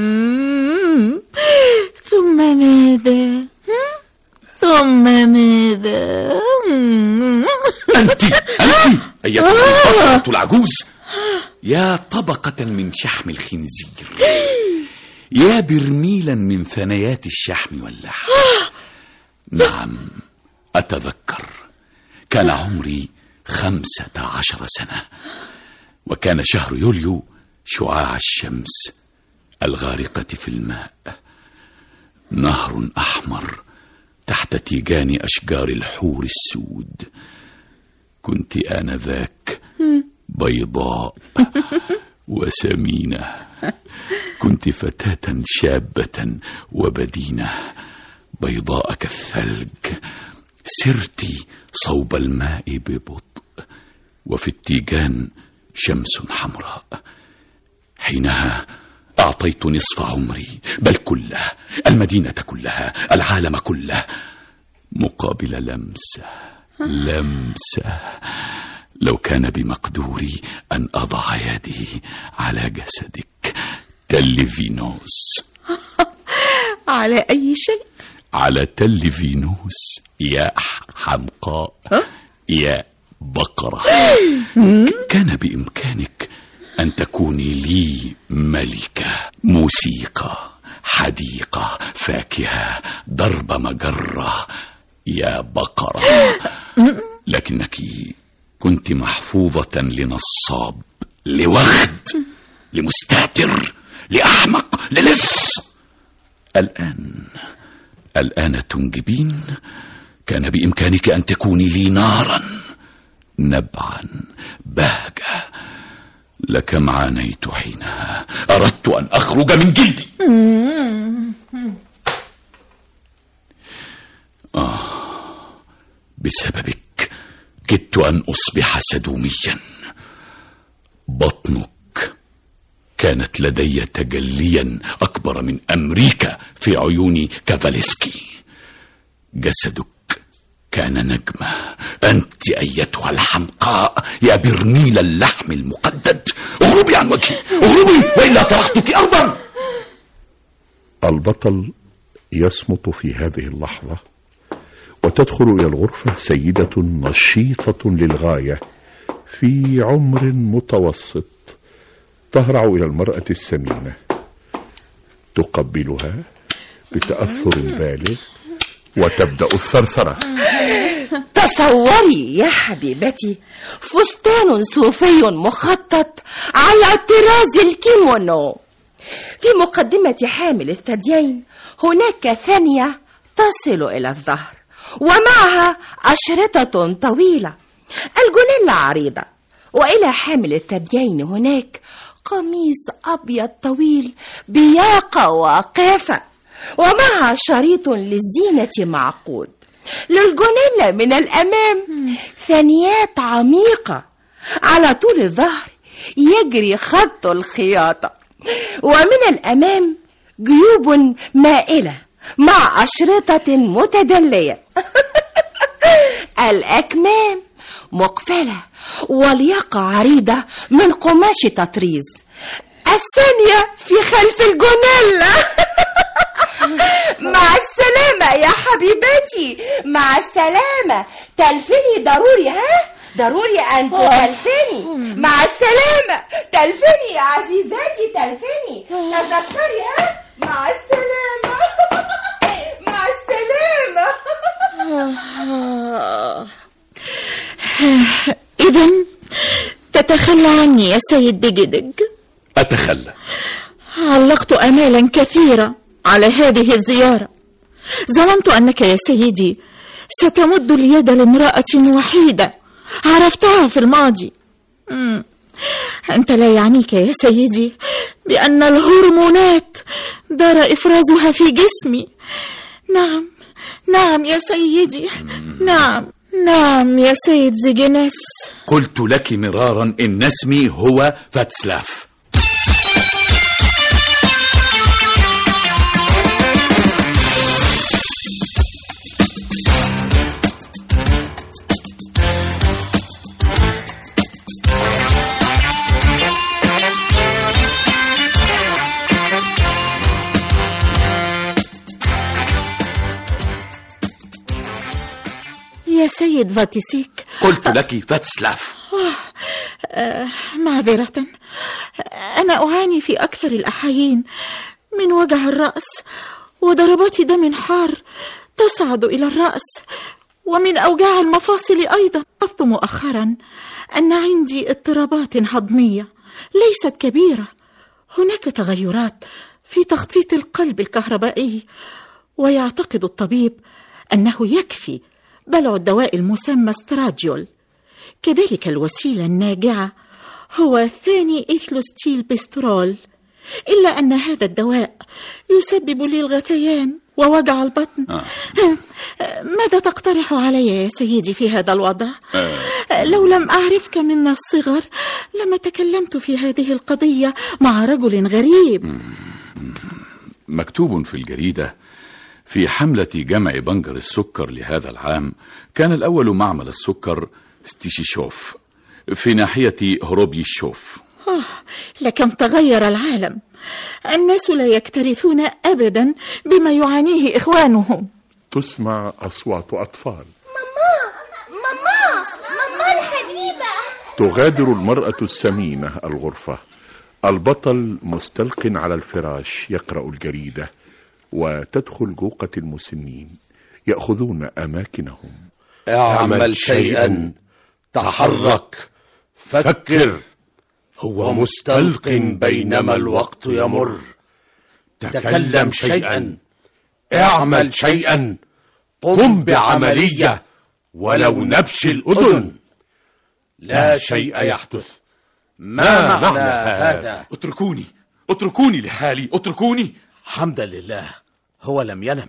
Speaker 13: ثم ماذا؟ ثم ماذا؟
Speaker 2: أنت أنت أيتها البطلة العجوز، يا طبقة من شحم الخنزير، يا برميلا من ثنيات الشحم واللحم. نعم أتذكر، كان عمري خمسة عشر سنة، وكان شهر يوليو شعاع الشمس الغارقة في الماء. نهر أحمر تحت تيجان أشجار الحور السود. كنت آنذاك بيضاء وسمينة. كنت فتاة شابة وبدينة بيضاء كالثلج. سرت صوب الماء ببطء، وفي التيجان شمس حمراء. حينها أعطيت نصف عمري، بل كله، المدينة كلها، العالم كله، مقابل لمسة لمسة. لو كان بمقدوري أن أضع يدي على جسدك تل فينوس.
Speaker 13: على أي شيء؟
Speaker 2: على تل فينوس يا حمقاء، يا بقرة. كان بإمكانك أن تكوني لي ملكة، موسيقى، حديقة، فاكهة، ضرب مجرة، يا بقرة. لكنك كنت محفوظة لنصاب، لوغد، لمستهتر، لأحمق، للص. الآن الآن تنجبين. كان بإمكانك أن تكوني لي نارا، نبعا، بهجة. لكم عانيت حينها، أردت أن أخرج من جلدي. آه بسببك كدت أن أصبح سدوميا. بطنك كانت لدي تجليا أكبر من أمريكا في عيون كافاليسكي. جسدك كان نجمة. أنت أيتها الحمقاء يا برميل اللحم المقدد، اغربي عن وجهي، اغربي وإلا طرحتك أرضا.
Speaker 4: البطل يصمت في هذه اللحظة، وتدخل إلى الغرفة سيدة نشيطة للغاية في عمر متوسط، تهرع إلى المرأة السمينة، تقبلها بتأثر بالغ وتبدأ الثرثرة.
Speaker 3: تصوري يا حبيبتي فستان صوفي مخطط على طراز الكيمونو. في مقدمة حامل الثديين هناك ثانية تصل إلى الظهر، ومعها أشرطة طويلة، الجنيلة عريضة، وإلى حامل الثديين هناك قميص أبيض طويل بياقة وقافة، ومعها شريط للزينة معقود. للجنيلة من الأمام ثانيات عميقة، على طول الظهر يجري خط الخياطة، ومن الأمام جيوب مائلة مع أشرطة متدلية. الأكمام مقفلة والياقة عريضة من قماش تطريز. الثانية في خلف الجنيلة. مع السلامة يا حبيبتي، مع السلامة. تلفني ضروري، ها ضروري أن تلفني. مع السلامة. تلفني يا عزيزاتي، تلفني. تذكري، ها مع السلامة. مع السلامة.
Speaker 13: إذن تتخلى عني يا سيد دجدج؟
Speaker 2: أتخلى.
Speaker 13: علقت آمالا كثيرة على هذه الزيارة. ظننت أنك يا سيدي ستمد اليد لامرأة وحيدة عرفتها في الماضي. مم. أنت لا يعنيك يا سيدي بأن الهرمونات دار إفرازها في جسمي. نعم نعم يا سيدي، نعم نعم يا سيد زيجينس.
Speaker 2: قلت لك مرارا إن اسمي هو فاتسلاف.
Speaker 13: يا سيد فاتيسيك،
Speaker 2: قلت لك فاتسلاف.
Speaker 13: آه معذرة، أنا أعاني في أكثر الأحايين من وجع الرأس وضربات دم حار تصعد إلى الرأس، ومن أوجاع المفاصل أيضا. لاحظت مؤخرا أن عندي اضطرابات هضمية ليست كبيرة. هناك تغيرات في تخطيط القلب الكهربائي، ويعتقد الطبيب أنه يكفي بلع الدواء المسمى استراديول. كذلك الوسيلة الناجعة هو ثاني إيثلوستيل بيسترول، إلا أن هذا الدواء يسبب لي الغثيان ووجع البطن.
Speaker 2: آه.
Speaker 13: ماذا تقترح علي يا سيدي في هذا الوضع؟
Speaker 2: آه.
Speaker 13: لو لم أعرفك من الصغر لما تكلمت في هذه القضية مع رجل غريب.
Speaker 2: مكتوب في الجريدة: في حملة جمع بنجر السكر لهذا العام كان الأول معمل السكر ستيشيشوف في ناحية هروبيشوف.
Speaker 13: آه، لكم تغير العالم. الناس لا يكترثون أبدا بما يعانيه إخوانهم.
Speaker 4: تسمع أصوات أطفال.
Speaker 14: ماما ماما ماما الحبيبة.
Speaker 4: تغادر المرأة السمينة الغرفة. البطل مستلق على الفراش يقرأ الجريدة، وتدخل جوقة المسنين يأخذون أماكنهم.
Speaker 7: اعمل شيئا، تحرك، فكر، هو مستلق بينما الوقت يمر. تكلم شيئا، اعمل شيئا، قم بعملية ولو نبش الأذن. لا شيء يحدث. ما معنى هذا؟
Speaker 2: اتركوني اتركوني لحالي، اتركوني.
Speaker 7: حمدا لله، هو لم ينم.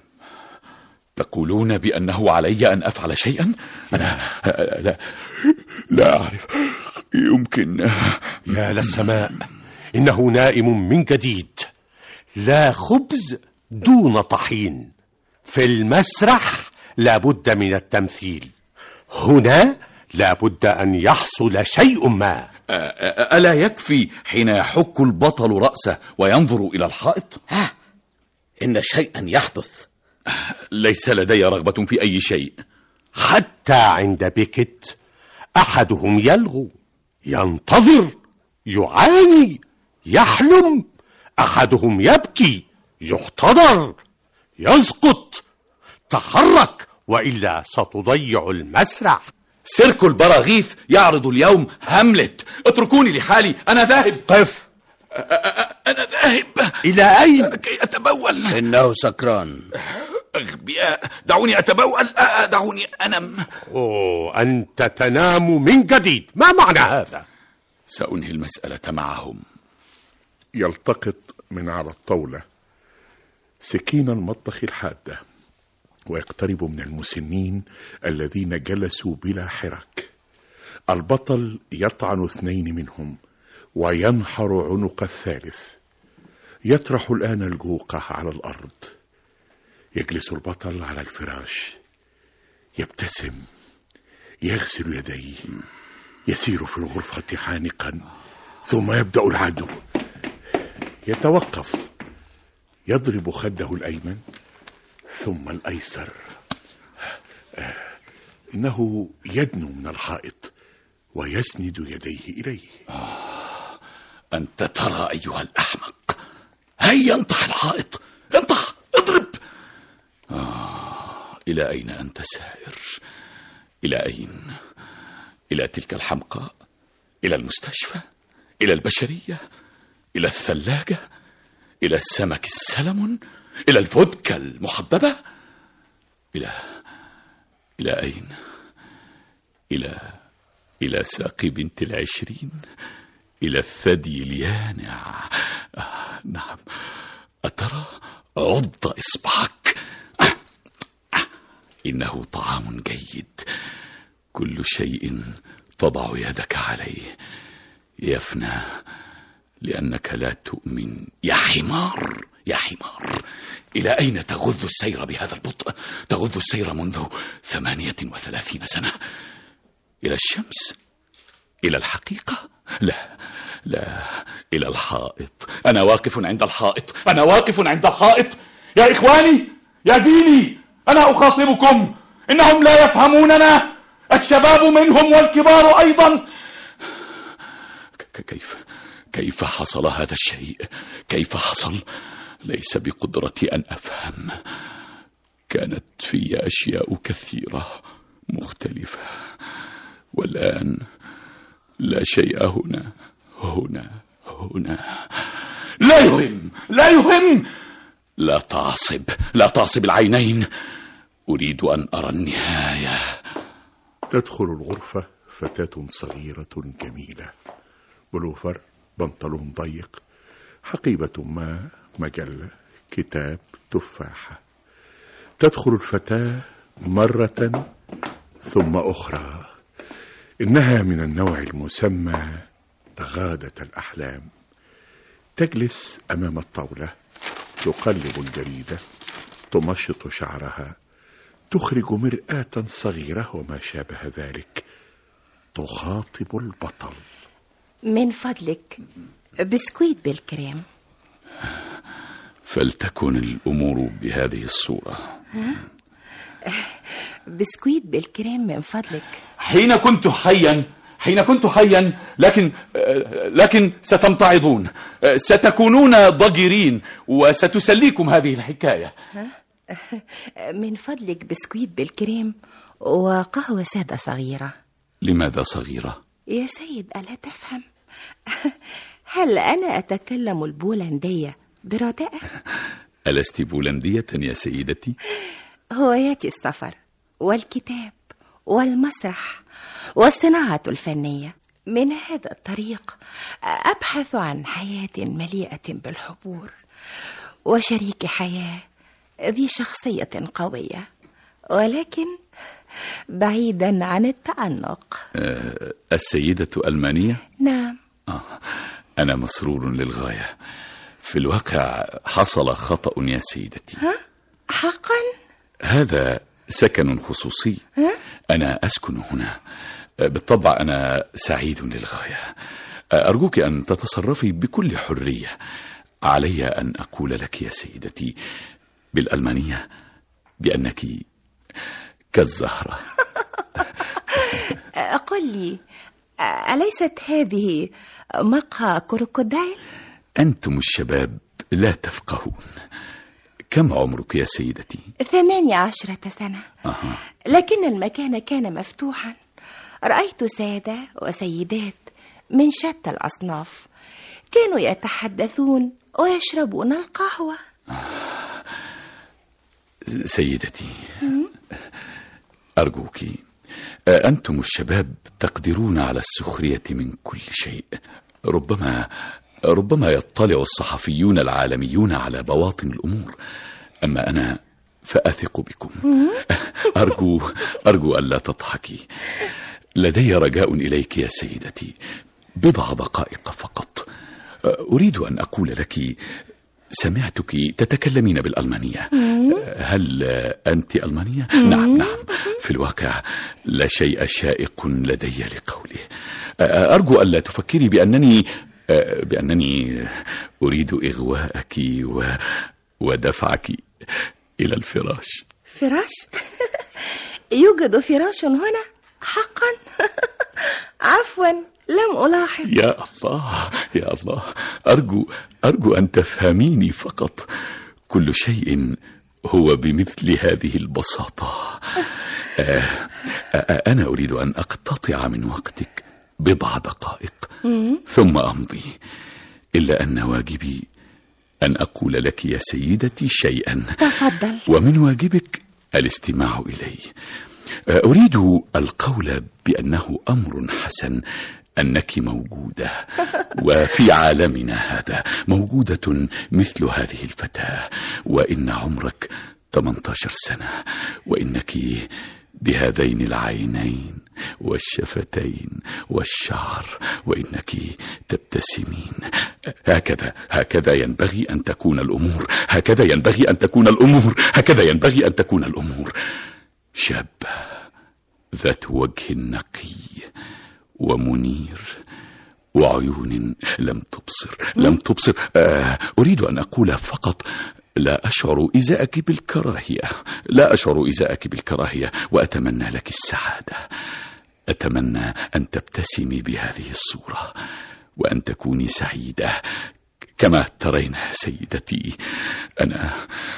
Speaker 2: تقولون بأنه علي أن أفعل شيئا؟ أنا لا لا أعرف. يمكن.
Speaker 1: يا للسماء، إنه نائم من جديد. لا خبز دون طحين. في المسرح لابد من التمثيل. هنا لابد أن يحصل شيء ما.
Speaker 2: ألا يكفي حين يحك البطل رأسه وينظر إلى الحائط؟
Speaker 7: ها، إن شيئا يحدث.
Speaker 2: ليس لدي رغبة في أي شيء.
Speaker 1: حتى عند بيكت أحدهم يلغو، ينتظر، يعاني، يحلم. أحدهم يبكي، يحتضر، يسقط. تحرك وإلا ستضيع المسرح.
Speaker 2: سيرك البراغيث يعرض اليوم هاملت. اتركوني لحالي، أنا ذاهب.
Speaker 1: قف.
Speaker 2: أنا ذاهب.
Speaker 1: إلى أين؟
Speaker 2: كي أتبول.
Speaker 7: إنه سكران.
Speaker 2: أغبياء، دعوني أتبول، دعوني أنم.
Speaker 1: أوه، أنت تنام من جديد. ما معنى هذا؟
Speaker 2: سأنهي المسألة معهم.
Speaker 4: يلتقط من على الطاولة سكين المطبخ الحادة، ويقترب من المسنين الذين جلسوا بلا حرك. البطل يطعن اثنين منهم وينحر عنق الثالث. يطرح الآن الجوقة على الأرض. يجلس البطل على الفراش، يبتسم، يغسل يديه، يسير في الغرفة حانقا، ثم يبدأ العدو. يتوقف، يضرب خده الأيمن ثم الأيسر. إنه يدنو من الحائط ويسند يديه إليه.
Speaker 2: آه، أنت ترى أيها الأحمق. هيا انطح الحائط، انطح، اضرب. آه، إلى أين أنت سائر؟ إلى أين؟ إلى تلك الحمقاء؟ إلى المستشفى؟ إلى البشرية؟ إلى الثلاجة؟ إلى السمك السلمون؟ إلى الفودكا المحببة؟ إلى إلى أين؟ إلى إلى ساق بنت العشرين؟ إلى الثدي اليانع؟ آه، نعم. أترى؟ عض إصبعك. آه، آه، إنه طعام جيد. كل شيء تضع يدك عليه يفنى، لأنك لا تؤمن يا حمار، يا حمار. إلى أين تغذ السير بهذا البطء؟ تغذ السير منذ ثمانية وثلاثين سنة. إلى الشمس؟ إلى الحقيقة؟ لا لا، إلى الحائط. أنا واقف عند الحائط، أنا واقف عند الحائط. يا إخواني، يا ديني، أنا أخاطبكم. إنهم لا يفهموننا، الشباب منهم والكبار أيضا. كيف كيف حصل هذا الشيء؟ كيف حصل؟ ليس بقدرتي أن أفهم. كانت في أشياء كثيرة مختلفة، والآن لا شيء هنا هنا هنا. لا يهم، لا يهم. لا تعصب، لا تعصب العينين. أريد أن أرى النهاية.
Speaker 4: تدخل الغرفة فتاة صغيرة جميلة، بلوفر، بنطلون ضيق، حقيبة ما، مجلة، كتاب، تفاحة. تدخل الفتاة مرة ثم أخرى. إنها من النوع المسمى تغادة الأحلام. تجلس أمام الطاولة، تقلب الجريدة، تمشط شعرها، تخرج مرآة صغيرة وما شابه ذلك، تخاطب البطل.
Speaker 3: من فضلك بسكويت بالكريم.
Speaker 2: فلتكن الأمور بهذه الصورة.
Speaker 3: بسكويت بالكريم من فضلك.
Speaker 2: حين كنت حيا حين كنت حيا لكن لكن ستمتعضون، ستكونون ضجرين، وستسليكم هذه الحكاية.
Speaker 3: من فضلك بسكويت بالكريم وقهوة سادة صغيرة.
Speaker 2: لماذا صغيرة؟
Speaker 3: يا سيد ألا تفهم؟ هل أنا أتكلم البولندية برداءة؟
Speaker 2: ألست بولندية يا سيدتي؟
Speaker 3: هواياتي السفر والكتاب والمسرح والصناعة الفنية. من هذا الطريق أبحث عن حياة مليئة بالحبور وشريك حياة ذي شخصية قوية، ولكن بعيدا عن التعنق.
Speaker 2: أه السيدة ألمانية؟
Speaker 3: نعم.
Speaker 2: آه أنا مسرور للغاية. في الواقع حصل خطأ يا سيدتي.
Speaker 3: ها؟ حقا؟
Speaker 2: هذا سكن خصوصي. ها؟ أنا أسكن هنا. بالطبع أنا سعيد للغاية. أرجوك أن تتصرفي بكل حرية. علي أن أقول لك يا سيدتي بالألمانية بأنك كالزهرة.
Speaker 3: قل لي، أليست هذه مقهى كروكودايل؟
Speaker 2: أنتم الشباب لا تفقهون. كم عمرك يا سيدتي؟
Speaker 3: ثمانية عشرة سنة.
Speaker 2: أها.
Speaker 3: لكن المكان كان مفتوحا. رأيت سادة وسيدات من شتى الأصناف كانوا يتحدثون ويشربون القهوة.
Speaker 2: آه. سيدتي أرجوك، أنتم الشباب تقدرون على السخرية من كل شيء. ربما ربما يطلع الصحفيون العالميون على بواطن الأمور، أما أنا فأثق بكم. أرجو أرجو ألا تضحكي. لدي رجاء إليك يا سيدتي، بضع دقائق فقط. أريد أن أقول لك، سمعتك تتكلمين بالألمانية. هل أنت ألمانية؟ نعم نعم. في الواقع لا شيء شائق لدي لقوله. أرجو ألا تفكري بأنني بأنني أريد إغواءك و... ودفعك إلى الفراش.
Speaker 3: فراش؟ يوجد فراش هنا حقا؟ عفوا لم ألاحظ.
Speaker 2: يا الله يا الله، أرجو أرجو أن تفهميني فقط. كل شيء هو بمثل هذه البساطة. آه آه أنا أريد أن أقتطع من وقتك بضع دقائق ثم أمضي، إلا أن واجبي أن أقول لك يا سيدتي شيئا.
Speaker 3: تفضل.
Speaker 2: ومن واجبك الاستماع إلي. أريد القول بأنه أمر حسن أنك موجودة، وفي عالمنا هذا موجودة مثل هذه الفتاة، وإن عمرك ثمانية عشر سنة، وإنك بهذين العينين والشفتين والشعر، وإنك تبتسمين. هكذا هكذا ينبغي أن تكون الأمور، هكذا ينبغي أن تكون الأمور، هكذا ينبغي أن تكون الأمور. شابة ذات وجه نقي ومنير وعيون لم تبصر لم تبصر آه أريد أن أقول فقط، لا أشعر إزاءك بالكراهية، لا أشعر إزاءك بالكراهية، وأتمنى لك السعادة. أتمنى أن تبتسمي بهذه الصورة وأن تكوني سعيدة كما ترين سيدتي. أنا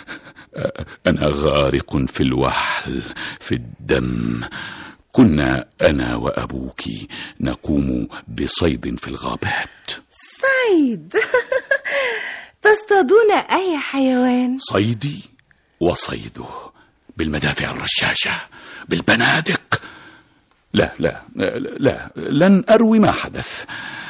Speaker 2: أنا غارق في الوحل، في الدم. كنا أنا وأبوك نقوم بصيد في الغابات.
Speaker 3: صيد؟ تصطادون أي حيوان؟
Speaker 2: صيدي وصيده، بالمدافع الرشاشة، بالبنادق. لا لا لا لن أروي ما حدث.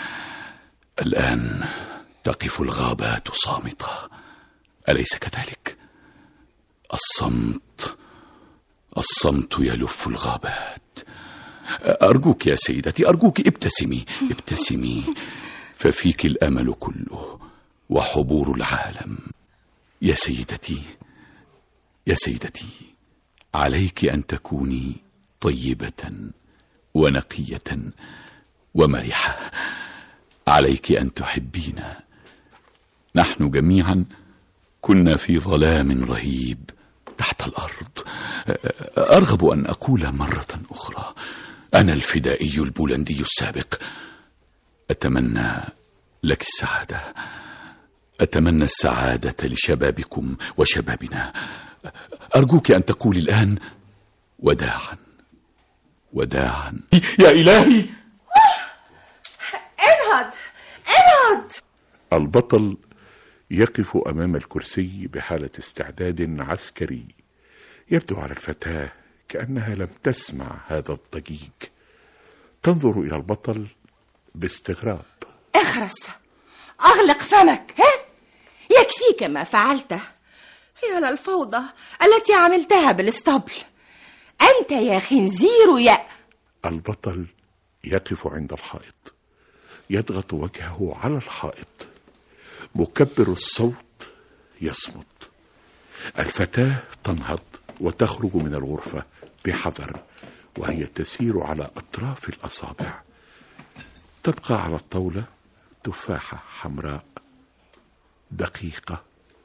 Speaker 2: الآن تقف الغابات صامتة، أليس كذلك؟ الصمت الصمت يلف الغابات. أرجوك يا سيدتي، أرجوك ابتسمي ابتسمي، ففيك الأمل كله وحبور العالم. يا سيدتي يا سيدتي، عليك أن تكوني طيبة ونقية ومرحة، عليك أن تحبينا. نحن جميعا كنا في ظلام رهيب تحت الأرض. أرغب أن أقول مرة أخرى، أنا الفدائي البولندي السابق، أتمنى لك السعادة، أتمنى السعادة لشبابكم وشبابنا. أرجوك أن تقولي الآن وداعا وداعا. يا إلهي،
Speaker 3: انهض انهض.
Speaker 4: البطل يقف أمام الكرسي بحالة استعداد عسكري. يبدو على الفتاة كأنها لم تسمع هذا الضجيج. تنظر إلى البطل باستغراب.
Speaker 3: اخرس، أغلق فمك. ها؟ يكفيك ما فعلته. يا للفوضى التي عملتها بالاسطبل. أنت يا خنزير يا...
Speaker 4: البطل يقف عند الحائط، يضغط وجهه على الحائط، مكبر الصوت يصمت. الفتاة تنهض وتخرج من الغرفة بحذر، وهي تسير على أطراف الأصابع. تبقى على الطاولة تفاحة حمراء. دقيقة،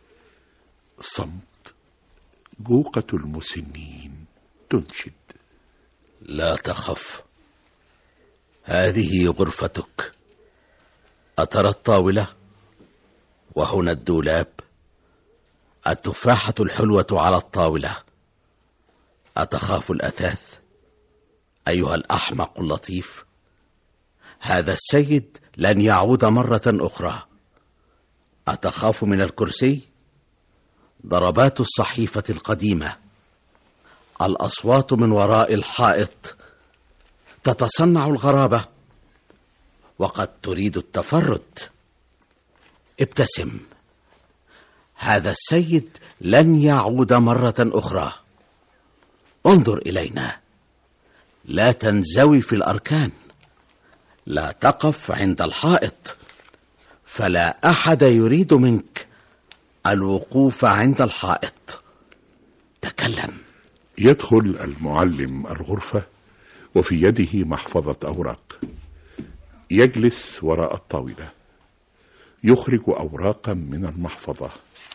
Speaker 4: صمت. جوقة المسنين تنشد:
Speaker 7: لا تخف، هذه غرفتك. أترى الطاولة؟ وهنا الدولاب. التفاحة الحلوة على الطاولة. أتخاف الأثاث أيها الأحمق اللطيف؟ هذا السيد لن يعود مرة أخرى. أتخاف من الكرسي؟ ضربات الصحيفة القديمة، الأصوات من وراء الحائط تتصنع الغرابة، وقد تريد التفرد. ابتسم، هذا السيد لن يعود مرة أخرى. انظر إلينا، لا تنزوي في الأركان، لا تقف عند الحائط، فلا أحد يريد منك الوقوف عند الحائط. تكلم.
Speaker 4: يدخل المعلم الغرفة وفي يده محفظة أوراق. يجلس وراء الطاولة، يخرج أوراقا من المحفظة.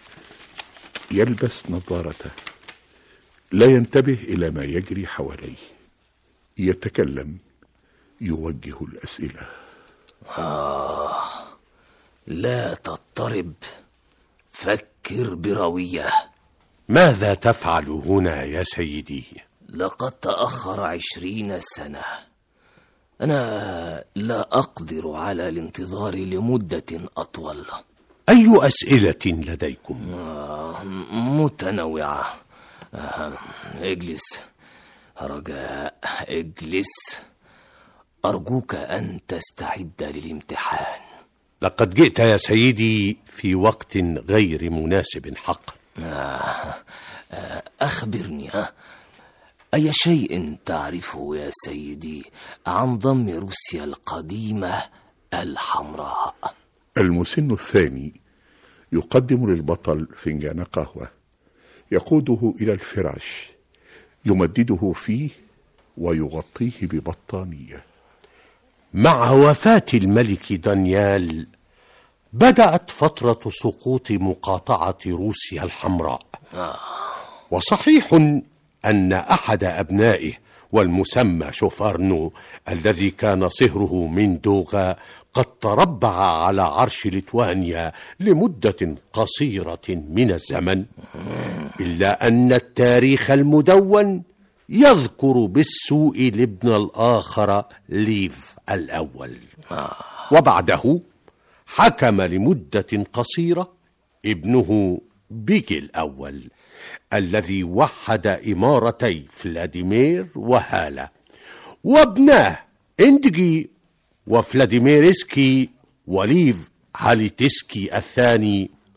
Speaker 4: يلبس نظارته، لا ينتبه إلى ما يجري حواليه. يتكلم، يوجه الأسئلة.
Speaker 15: آه، لا تضطرب، فكر بروية.
Speaker 1: ماذا تفعل هنا يا سيدي؟
Speaker 15: لقد تأخر عشرين سنة. أنا لا أقدر على الانتظار لمدة أطول.
Speaker 1: أي أسئلة لديكم؟
Speaker 15: آه، متنوعة. آه، اجلس رجاء، اجلس. أرجوك أن تستعد للامتحان.
Speaker 1: لقد جئت يا سيدي في وقت غير مناسب حقا.
Speaker 15: آه، آه، أخبرني، أي شيء تعرفه يا سيدي عن ضم روسيا القديمة الحمراء؟
Speaker 4: المسن الثاني يقدم للبطل فنجان قهوة، يقوده إلى الفراش، يمدده فيه ويغطيه ببطانية.
Speaker 1: مع وفاة الملك دانيال بدأت فترة سقوط مقاطعة روسيا الحمراء.
Speaker 15: آه.
Speaker 1: وصحيح أن أحد أبنائه والمسمى شوفارنو الذي كان صهره من دوغا قد تربع على عرش ليتوانيا لمدة قصيرة من الزمن، إلا أن التاريخ المدون يذكر بالسوء الابن الآخر ليف الأول. وبعده حكم لمدة قصيرة ابنه بيجي الأول الذي وحد إمارتي فلاديمير وهالة، وابناه اندجي وفلاديميرسكي وليف هاليتسكي الثاني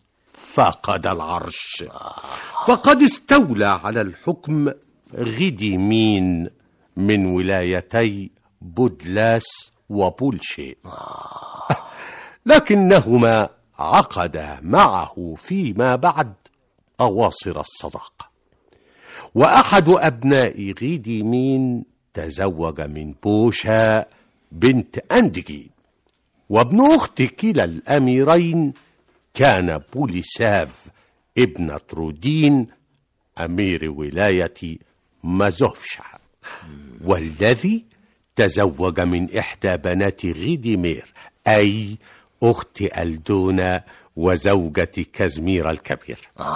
Speaker 1: فقد العرش، فقد استولى على الحكم غديمين من ولايتي بودلاس وبولشي، لكنهما عقدا معه فيما بعد أواصر الصداقة. وأحد أبناء غديمين تزوج من بوشا بنت أندجي، وابن أخت كلا الأميرين كان بوليساف ابن ترودين أمير ولاية مازوفشا، والذي تزوج من إحدى بنات غيديمير أي أخت ألدونا وزوجة كازمير الكبير.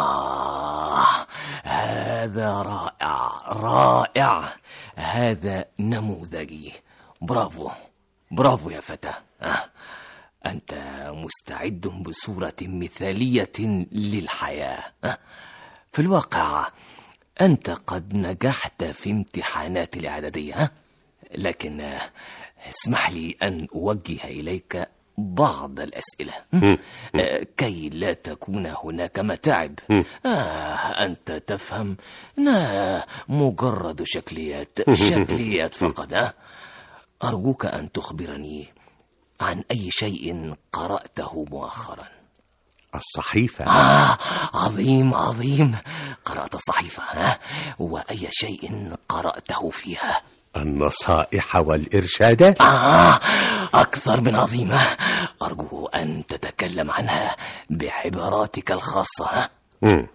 Speaker 15: آه هذا رائع رائع، هذا نموذجي. برافو برافو يا فتى. آه. أنت مستعد بصورة مثالية للحياة. آه. في الواقع أنت قد نجحت في امتحانات الإعدادية، آه. لكن آه. اسمح لي أن أوجه إليك بعض الأسئلة آه كي لا تكون هناك متاعب. آه أنت تفهم، لا مجرد شكليات شكليات فقط. آه أرجوك أن تخبرني عن أي شيء قرأته مؤخرا.
Speaker 1: الصحيفة.
Speaker 15: آه عظيم عظيم، قرأت الصحيفة. آه وأي شيء قرأته فيها؟
Speaker 1: النصائح والإرشادات.
Speaker 15: آه أكثر من عظيمة، أرجو أن تتكلم عنها بعباراتك الخاصة.
Speaker 1: مم.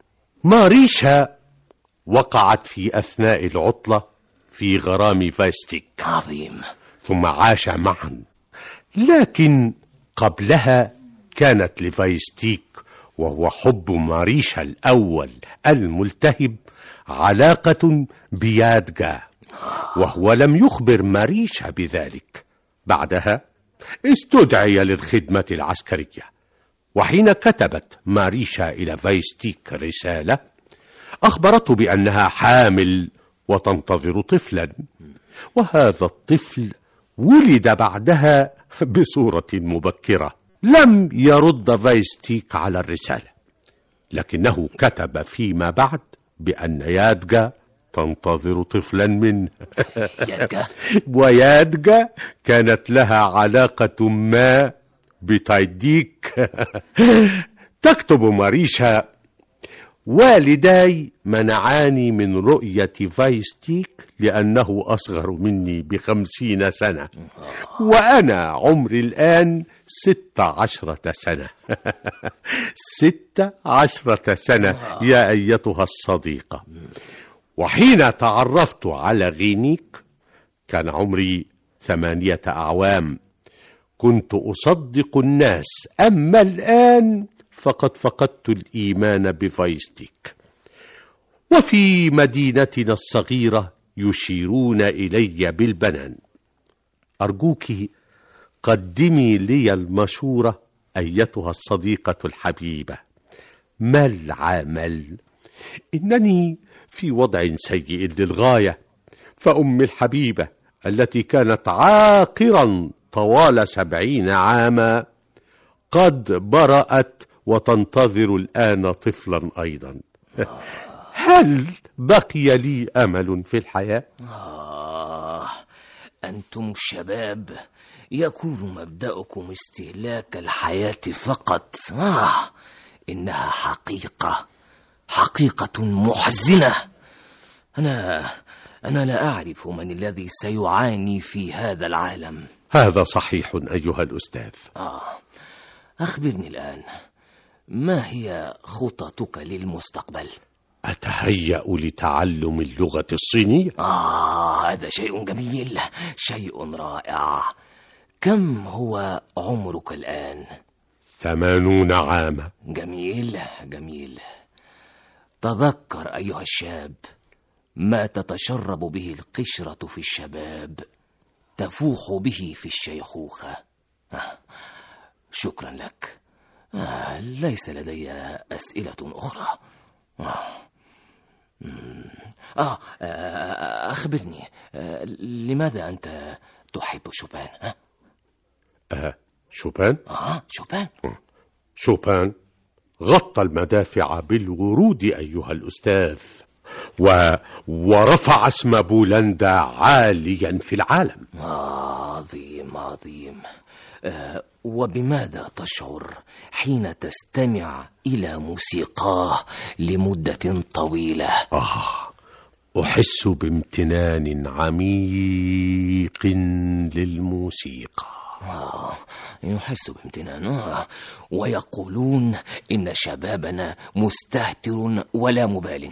Speaker 1: ماريشا وقعت في أثناء العطلة في غرام فايستيك.
Speaker 15: عظيم.
Speaker 1: ثم عاش معا، لكن قبلها كانت لفايستيك وهو حب ماريشا الأول الملتهب علاقة بيادجا، وهو لم يخبر ماريشا بذلك. بعدها استدعي للخدمة العسكرية، وحين كتبت ماريشا إلى فايستيك رسالة أخبرته بأنها حامل وتنتظر طفلا، وهذا الطفل ولد بعدها بصورة مبكرة. لم يرد فايستيك على الرسالة، لكنه كتب فيما بعد بأن يادجا تنتظر طفلا منه. ويادجا كانت لها علاقة ما بتايديك. تكتب ماريشا: والداي منعاني من رؤية فايستيك لأنه أصغر مني بخمسين سنة، وأنا عمري الآن ست عشرة سنة. ست عشرة سنة يا أيتها الصديقة. وحين تعرفت على غينيك كان عمري ثمانية أعوام. كنت أصدق الناس، أما الآن فقد فقدت الإيمان بفايستيك. وفي مدينتنا الصغيرة يشيرون إلي بالبنان. أرجوك قدمي لي المشورة أيتها الصديقة الحبيبة. ما العمل؟ إنني في وضع سيء للغاية، فأمي الحبيبة التي كانت عاقرا طوال سبعين عاما قد برأت وتنتظر الآن طفلا أيضا. هل بقي لي أمل في الحياة؟
Speaker 15: آه أنتم الشباب يكون مبدأكم استهلاك الحياة فقط. آه إنها حقيقة حقيقة محزنة. أنا أنا لا أعرف من الذي سيعاني في هذا العالم.
Speaker 1: هذا صحيح أيها الأستاذ.
Speaker 15: آه أخبرني الآن، ما هي خططك للمستقبل؟
Speaker 1: أتهيأ لتعلم اللغة الصينية.
Speaker 15: آه هذا شيء جميل، شيء رائع. كم هو عمرك الآن؟
Speaker 1: ثمانون عاما.
Speaker 15: جميل جميل. تذكر أيها الشاب، ما تتشرب به القشرة في الشباب تفوح به في الشيخوخة. آه. شكرا لك. آه. ليس لدي أسئلة أخرى. آه. آه. آه. أخبرني، آه. لماذا أنت تحب شوبان؟ آه.
Speaker 1: آه. شوبان؟
Speaker 15: آه. شوبان
Speaker 1: شوبان غطى المدافع بالورود أيها الأستاذ، و... ورفع اسم بولندا عاليا في العالم.
Speaker 15: عظيم عظيم. أه وبماذا تشعر حين تستمع إلى موسيقاه لمدة طويلة؟
Speaker 1: آه أحس بامتنان عميق للموسيقى.
Speaker 15: آه يحس بامتنان. آه ويقولون إن شبابنا مستهتر ولا مبال.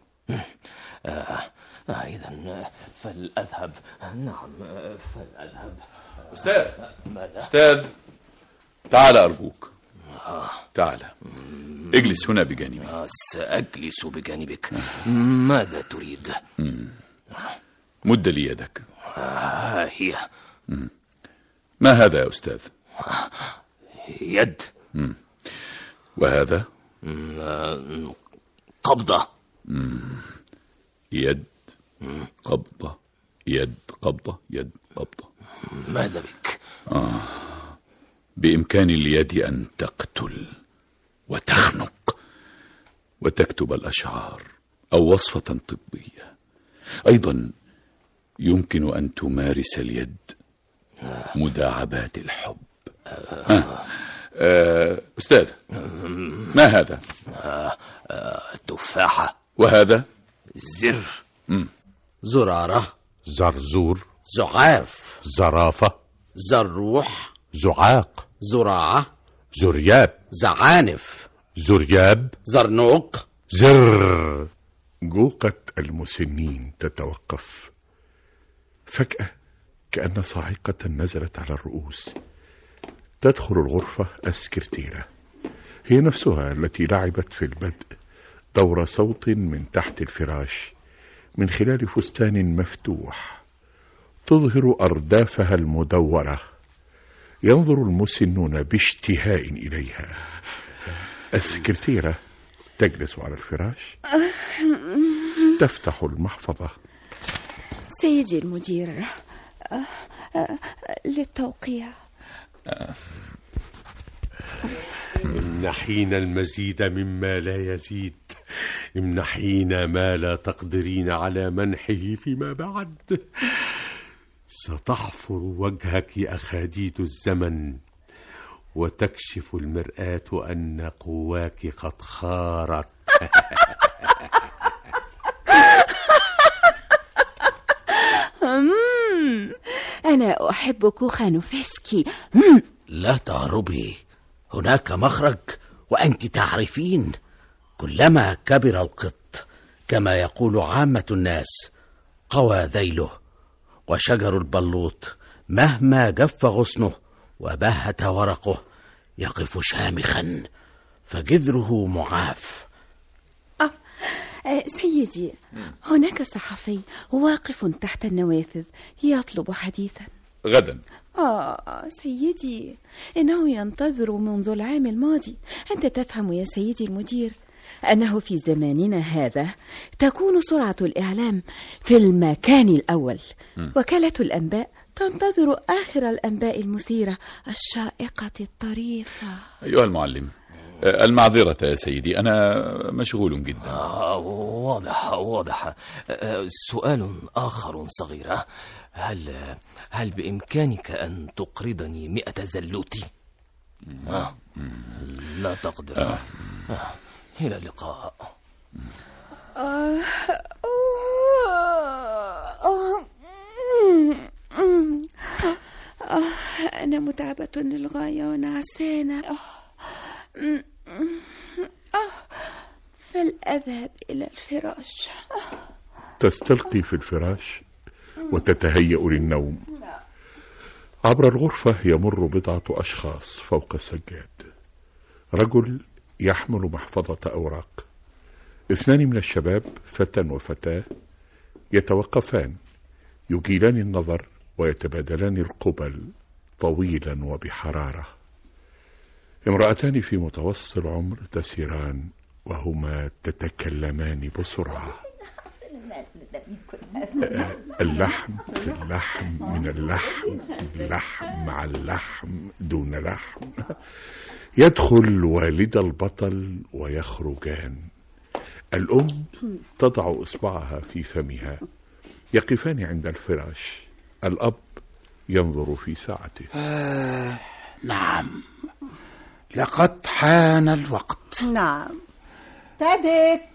Speaker 15: آه آه إذن فلأذهب. نعم فلأذهب.
Speaker 2: أستاذ
Speaker 15: ماذا؟
Speaker 2: أستاذ تعال أرجوك. آه. تعال اجلس هنا بجانبي.
Speaker 15: آه سأجلس بجانبك. ماذا تريد؟
Speaker 2: مم. مد لي يدك.
Speaker 15: آه هي.
Speaker 2: مم. ما هذا يا أستاذ؟
Speaker 15: آه يد.
Speaker 2: مم. وهذا؟
Speaker 15: مم. قبضة.
Speaker 2: مم. يد مم. قبضة يد قبضة يد قبضة.
Speaker 15: ماذا بك؟
Speaker 2: آه. بإمكان اليد أن تقتل وتخنق وتكتب الأشعار أو وصفة طبية. أيضا يمكن أن تمارس اليد مداعبات الحب. آه. آه. أستاذ ما هذا؟
Speaker 15: آه. آه. تفاحة.
Speaker 2: وهذا؟
Speaker 15: زر.
Speaker 2: مم.
Speaker 7: زرارة.
Speaker 1: زرزور.
Speaker 7: زعاف.
Speaker 1: زرافة.
Speaker 7: زروح.
Speaker 1: زعاق.
Speaker 7: زراعة.
Speaker 1: زرياب.
Speaker 7: زعانف.
Speaker 1: زرياب.
Speaker 7: زرنوق.
Speaker 1: زر.
Speaker 4: جوقة المسنين تتوقف فجأة، كأن صاعقة نزلت على الرؤوس. تدخل الغرفة السكرتيرة، هي نفسها التي لعبت في البدء دور صوت من تحت الفراش من خلال فستان مفتوح تظهر أردافها المدورة. ينظر المسنون باشتهاء إليها. السكرتيرة تجلس على الفراش، تفتح المحفظة.
Speaker 8: سيدي المدير، للتوقيع.
Speaker 1: امنحينا المزيد مما لا يزيد، امنحينا ما لا تقدرين على منحه فيما بعد. ستحفر وجهك أخاديد الزمن، وتكشف المرآة أن قواك قد خارت.
Speaker 8: أنا أحب كوخانوفسكي.
Speaker 7: لا تهربي، هناك مخرج وأنت تعرفين. كلما كبر القط كما يقول عامة الناس قوى ذيله، وشجر البلوط مهما جف غصنه وبهت ورقه يقف شامخا فجذره معاف.
Speaker 8: آه. آه سيدي، هناك صحفي واقف تحت النوافذ يطلب حديثا.
Speaker 2: غدا.
Speaker 8: آه سيدي، إنه ينتظر منذ العام الماضي. أنت تفهم يا سيدي المدير أنه في زماننا هذا تكون سرعة الإعلام في المكان الأول. م. وكالة الأنباء تنتظر آخر الأنباء المثيرة الشائقة الطريفة.
Speaker 2: أيها المعلم، المعذرة يا سيدي، أنا مشغول جدا.
Speaker 15: آه واضح واضح. آه سؤال آخر صغير، هل هل بإمكانك أن تقرضني مئة زلوتي؟ آه. لا تقدر. آه. آه. إلى اللقاء.
Speaker 8: آه. آه. أنا متعبة للغاية ونعسانة. فلأذهب إلى الفراش.
Speaker 4: تستلقي في الفراش وتتهيأ للنوم. عبر الغرفة يمر بضعة أشخاص فوق السجاد. رجل يحمل محفظة أوراق، اثنان من الشباب فتى وفتاة يتوقفان يجيلان النظر ويتبادلان القبل طويلا وبحرارة. امرأتان في متوسط العمر تسيران وهما تتكلمان بسرعة. اللحم في اللحم من اللحم، لحم مع اللحم دون لحم. يدخل والد البطل ويخرجان. الأم تضع إصبعها في فمها، يقفان عند الفراش. الأب ينظر في ساعته.
Speaker 6: آه نعم، لقد حان الوقت.
Speaker 5: نعم. تادك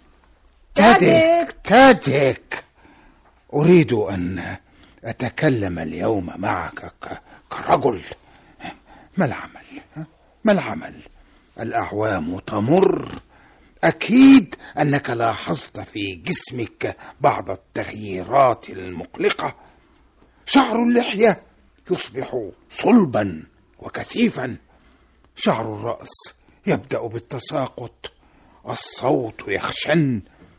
Speaker 6: تادك تادك أريد أن أتكلم اليوم معك كرجل. ما العمل؟ ما العمل؟ الأعوام تمر، أكيد أنك لاحظت في جسمك بعض التغييرات المقلقة. شعر اللحية يصبح صلبا وكثيفا، شعر الرأس يبدأ بالتساقط، الصوت يخشن،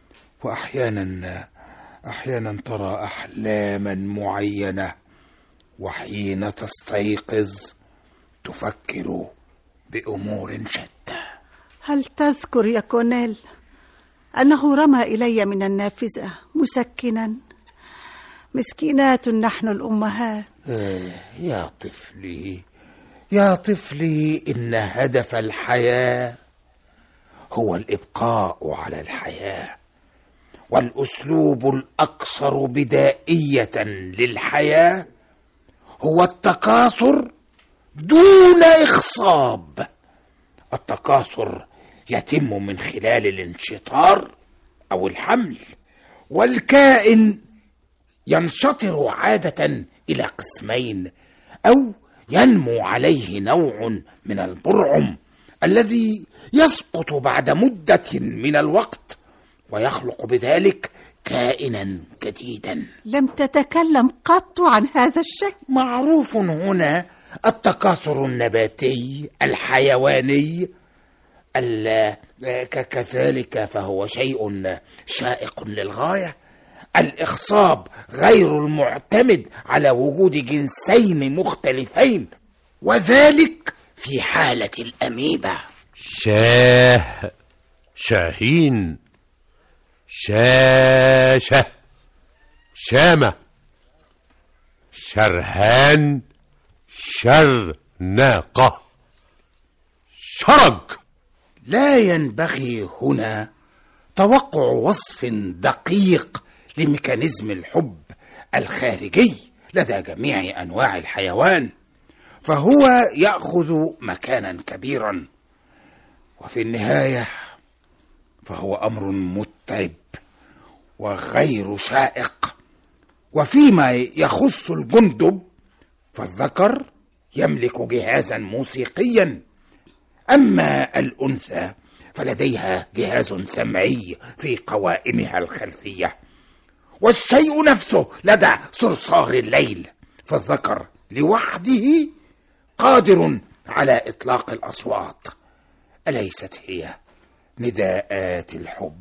Speaker 6: وأحيانا أحيانا ترى أحلاما معينة، وحين تستيقظ تفكر بأمور شتى.
Speaker 5: هل تذكر يا كونيل أنه رمى إلي من النافذة مسكنا؟ مسكينات نحن الأمهات.
Speaker 6: آه يا طفلي يا طفلي، إن هدف الحياة هو الإبقاء على الحياة، والأسلوب الأكثر بدائية للحياة هو التكاثر دون إخصاب. التكاثر يتم من خلال الانشطار أو الحمل، والكائن ينشطر عادة إلى قسمين، أو ينمو عليه نوع من البرعم الذي يسقط بعد مدة من الوقت، ويخلق بذلك كائنا جديدا.
Speaker 5: لم تتكلم قط عن هذا الشيء.
Speaker 6: معروف هنا التكاثر النباتي الحيواني، كذلك فهو شيء شائق للغاية. الإخصاب غير المعتمد على وجود جنسين مختلفين، وذلك في حالة الأميبا.
Speaker 1: شاه، شاهين، شاشة، شامة، شرهان، شرناقة، شرج.
Speaker 6: لا ينبغي هنا توقع وصف دقيق لميكانيزم الحب الخارجي لدى جميع أنواع الحيوان، فهو يأخذ مكانا كبيرا، وفي النهاية فهو أمر متعب وغير شائق. وفيما يخص الجندب فالذكر يملك جهازا موسيقيا، أما الأنثى فلديها جهاز سمعي في قوائمها الخلفية. والشيء نفسه لدى صرصار الليل، فالذكر لوحده قادر على إطلاق الأصوات. أليست هي نداءات الحب؟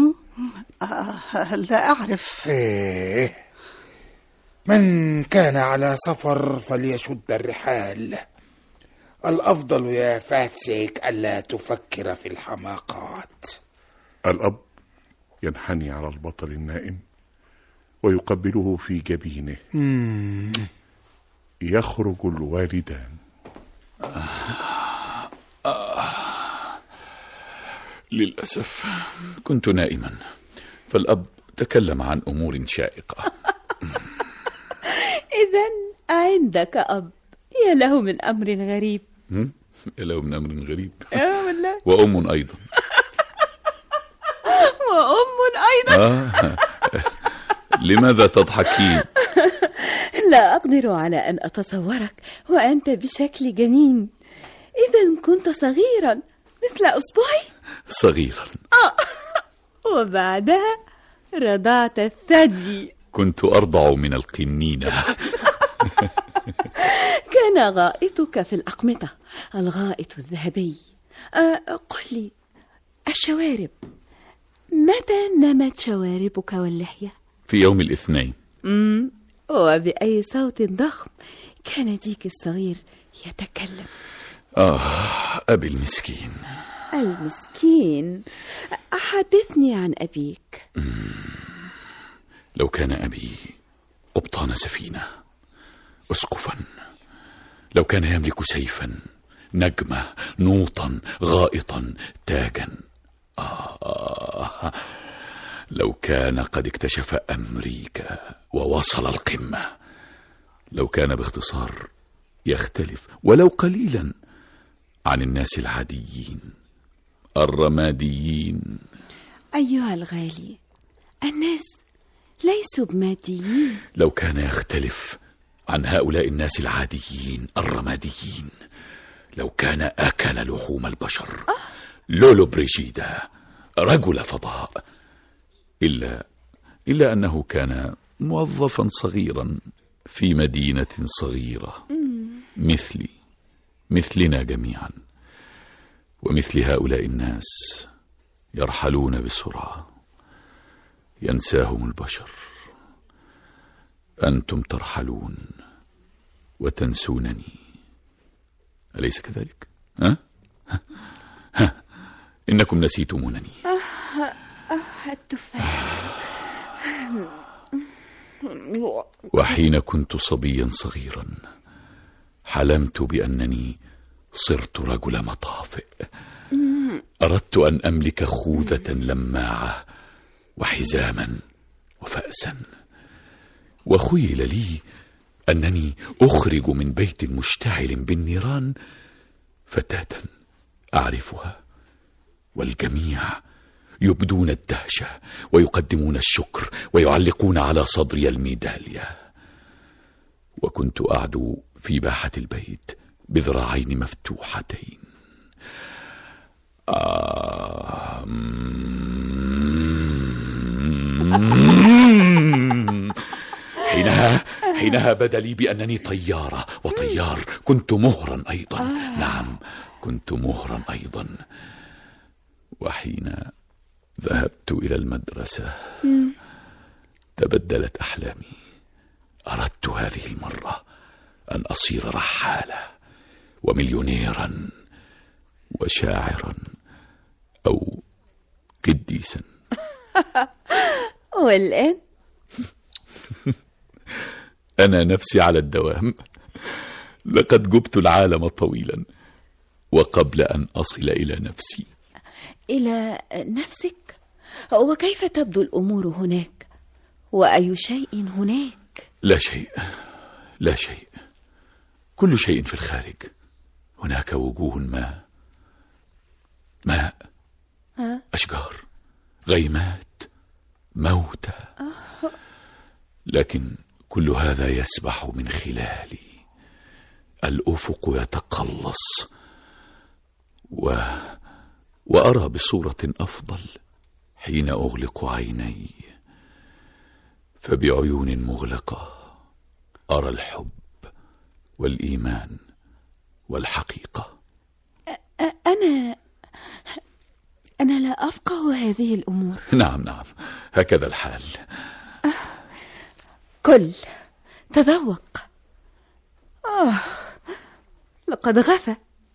Speaker 5: آه لا أعرف.
Speaker 6: إيه، من كان على سفر فليشد الرحال. الأفضل يا فاتسيك ألا تفكر في الحماقات.
Speaker 4: الأب ينحني على البطل النائم ويقبله في جبينه.
Speaker 6: مم.
Speaker 4: يخرج الوالدان.
Speaker 2: آه. آه. للأسف كنت نائما، فالأب تكلم عن أمور شائقة.
Speaker 8: إذن عندك أب، يا له من أمر غريب.
Speaker 2: يا له من أمر غريب.
Speaker 8: آه والله.
Speaker 2: وأم أيضا.
Speaker 8: وأم أيضا.
Speaker 2: آه. لماذا تضحكين؟
Speaker 8: لا أقدر على أن أتصورك وأنت بشكل جنين. إذا كنت صغيرا مثل أصبعي.
Speaker 2: صغيرا.
Speaker 8: آه. وبعدها رضعت الثدي.
Speaker 2: كنت أرضع من القنينة.
Speaker 8: كان غائطك في الأقمطة، الغائط الذهبي. أه قل لي، الشوارب متى نمت شواربك واللحية؟
Speaker 2: في يوم الاثنين.
Speaker 8: امم وبأي صوت ضخم كان ديك الصغير يتكلم.
Speaker 2: آه أبي المسكين.
Speaker 8: المسكين؟ حدثني عن أبيك.
Speaker 2: لو كان أبي قبطان سفينة، أسقفا، لو كان يملك سيفا نجمة، نوطا، غائطا، تاجا. آه لو كان قد اكتشف أمريكا ووصل القمة، لو كان باختصار يختلف ولو قليلا عن الناس العاديين الرماديين.
Speaker 8: أيها الغالي، الناس ليسوا بماديين.
Speaker 2: لو كان يختلف عن هؤلاء الناس العاديين الرماديين، لو كان أكل لحوم البشر. أه؟ لولو بريجيدا رجل فضاء، إلا إلا أنه كان موظفا صغيرا في مدينة صغيرة مثلي مثلنا جميعا، ومثل هؤلاء الناس يرحلون بسرعة، ينساهم البشر. أنتم ترحلون وتنسونني، أليس كذلك؟ ها؟ ها؟ ها؟ إنكم نسيتمونني.
Speaker 8: آه آه التفاح.
Speaker 2: وحين كنت صبيا صغيرا حلمت بأنني صرت رجل مطافئ. أردت أن أملك خوذة لماعة وحزاما وفأسا، وخيل لي أنني أخرج من بيت مشتعل بالنيران فتاة أعرفها، والجميع يبدون الدهشة ويقدمون الشكر ويعلقون على صدري الميدالية. وكنت أعدو في باحة البيت بذراعين مفتوحتين. آه حينها حينها بدا لي بأنني طيارة، وطيار كنت مهرا أيضا. نعم، كنت مهرا أيضا. وحين ذهبت إلى المدرسة تبدلت أحلامي. أردت هذه المرة أن أصير رحالة ومليونيرا وشاعرا أو قديسا.
Speaker 8: والآن
Speaker 2: أنا نفسي على الدوام. لقد جبت العالم طويلا، وقبل أن أصل إلى نفسي.
Speaker 8: إلى نفسك؟ وكيف تبدو الأمور هناك؟ وأي شيء هناك؟
Speaker 2: لا شيء، لا شيء. كل شيء في الخارج. هناك وجوه ماء، ماء، أشجار، غيمات، موتى، لكن كل هذا يسبح من خلالي. الأفق يتقلص و... وأرى بصورة أفضل حين أغلق عيني. فبعيون مغلقة أرى الحب والإيمان والحقيقة.
Speaker 8: أنا أنا لا أفقه هذه الأمور.
Speaker 2: نعم نعم، هكذا الحال.
Speaker 8: كل، تذوق. آه لقد غفى.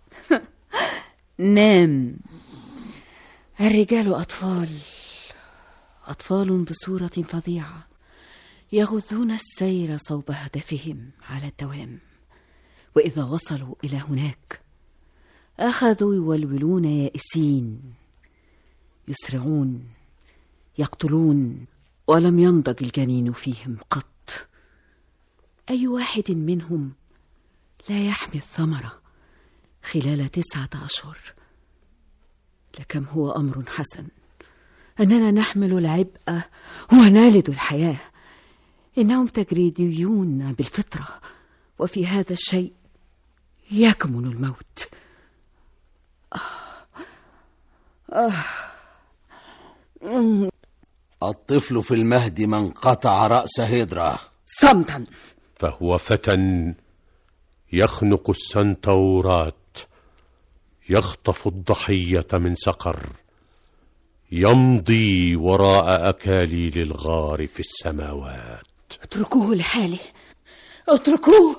Speaker 8: نام. الرجال أطفال، أطفال بصورة فظيعة، يغزون السير صوب هدفهم على الدوام. وإذا وصلوا إلى هناك أخذوا يولولون يائسين، يسرعون، يقتلون، ولم ينضج الجنين فيهم قط. أي واحد منهم لا يحمي الثمرة خلال تسعة أشهر. لكم هو أمر حسن أننا نحمل العبء ونالد الحياة. إنهم تجريديون بالفطرة، وفي هذا الشيء يكمن الموت. آه. آه.
Speaker 7: الطفل في المهد من قطع رأس هيدرا.
Speaker 8: صمتا.
Speaker 1: فهو فتى يخنق السنتورات، يخطف الضحية من سقر، يمضي وراء أكاليل الغار في السماوات.
Speaker 8: اتركوه لحاله، اتركوه.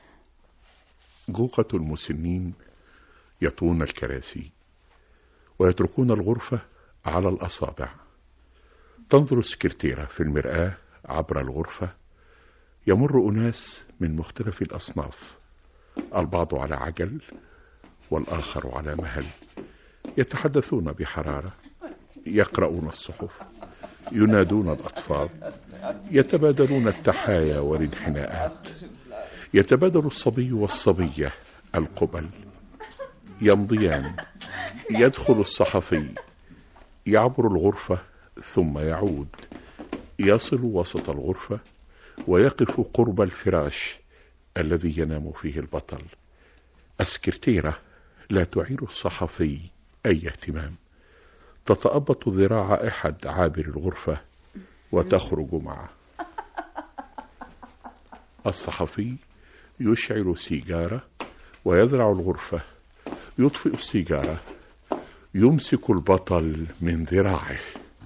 Speaker 4: جوقة المسنين يطون الكراسي ويتركون الغرفة على الأصابع. تنظر السكرتيرة في المرآة عبر الغرفة. يمر أناس من مختلف الأصناف، البعض على عجل والآخر على مهل، يتحدثون بحرارة، يقرؤون الصحف، ينادون الأطفال، يتبادلون التحايا والانحناءات، يتبادل الصبي والصبية القبل، يمضيان، يدخل الصحفي، يعبر الغرفة ثم يعود، يصل وسط الغرفة ويقف قرب الفراش الذي ينام فيه البطل. السكرتيرة لا تعير الصحفي أي اهتمام، تتأبط ذراع أحد عابر الغرفة وتخرج معه. الصحفي يشعل سيجارة ويذرع الغرفة، يطفئ السيجارة، يمسك البطل من ذراعه.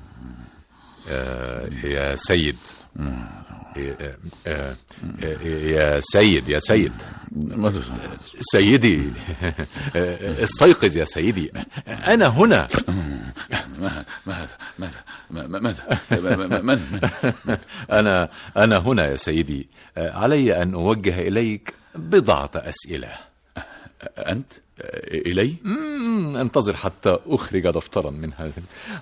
Speaker 1: آه يا سيد، آه آه يا سيد يا سيد سيدي، استيقظ يا سيدي، أنا هنا.
Speaker 2: ماذا ماذا ماذا من
Speaker 1: أنا أنا هنا يا سيدي، علي أن أوجه إليك بضعة أسئلة.
Speaker 2: أنت إلي؟
Speaker 1: انتظر حتى أخرج دفترا من هذا.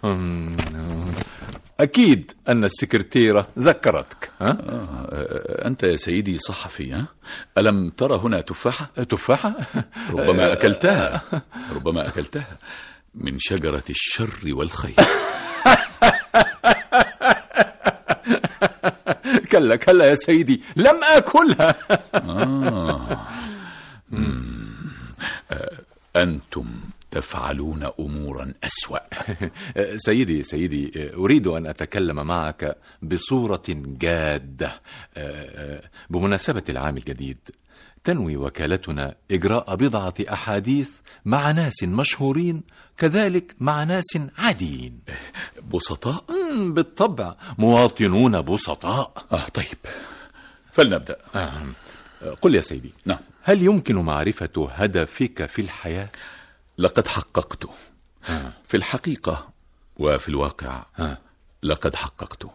Speaker 1: أكيد أن السكرتيرة ذكرتك. ها؟
Speaker 2: أنت يا سيدي صحفي، ها؟ ألم ترى هنا تفاحة؟
Speaker 1: تفاحة؟
Speaker 2: ربما أكلتها، ربما أكلتها من شجرة الشر والخير.
Speaker 1: كلا كلا يا سيدي، لم أكلها.
Speaker 2: آه. أنتم تفعلون أمورا أسوأ.
Speaker 1: سيدي سيدي، أريد أن أتكلم معك بصورة جادة. بمناسبة العام الجديد تنوي وكالتنا إجراء بضعة أحاديث مع ناس مشهورين، كذلك مع ناس عاديين.
Speaker 2: بسطاء؟
Speaker 1: بالطبع، مواطنون بسطاء.
Speaker 2: آه طيب، فلنبدأ.
Speaker 1: آه. قل يا سيدي،
Speaker 2: نعم،
Speaker 1: هل يمكن معرفة هدفك في الحياة؟
Speaker 2: لقد حققته. آه. في الحقيقة وفي الواقع آه. لقد حققته،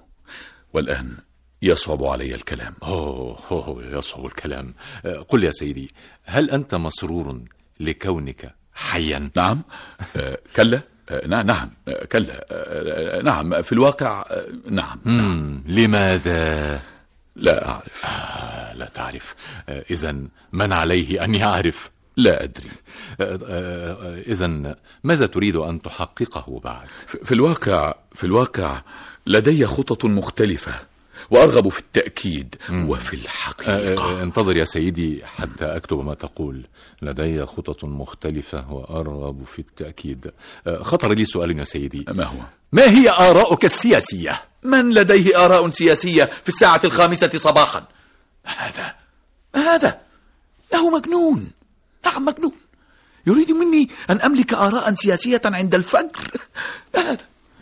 Speaker 2: والآن يصعب علي الكلام.
Speaker 1: أوه, أوه يصعب الكلام. قل يا سيدي، هل أنت مسرور لكونك حيا؟
Speaker 2: نعم. آه كلا. آه نعم. آه كلا. آه نعم، في الواقع آه نعم.
Speaker 1: نعم. لماذا؟
Speaker 2: لا أعرف.
Speaker 1: آه لا تعرف. آه إذن من عليه أن يعرف؟
Speaker 2: لا أدري.
Speaker 1: آه آه إذن ماذا تريد أن تحققه بعد؟
Speaker 2: في الواقع في الواقع لدي خطط مختلفة، وأرغب في التأكيد مم. وفي الحقيقة.
Speaker 1: آه انتظر يا سيدي حتى أكتب ما تقول. لدي خطط مختلفة وأرغب في التأكيد. آه خطر لي سؤال يا سيدي.
Speaker 2: ما هو؟
Speaker 1: ما هي آراؤك السياسية؟
Speaker 2: من لديه آراء سياسية في الساعة الخامسة صباحا؟ هذا هذا له مجنون. نعم مجنون، يريد مني أن أملك آراء سياسية عند الفجر. هذا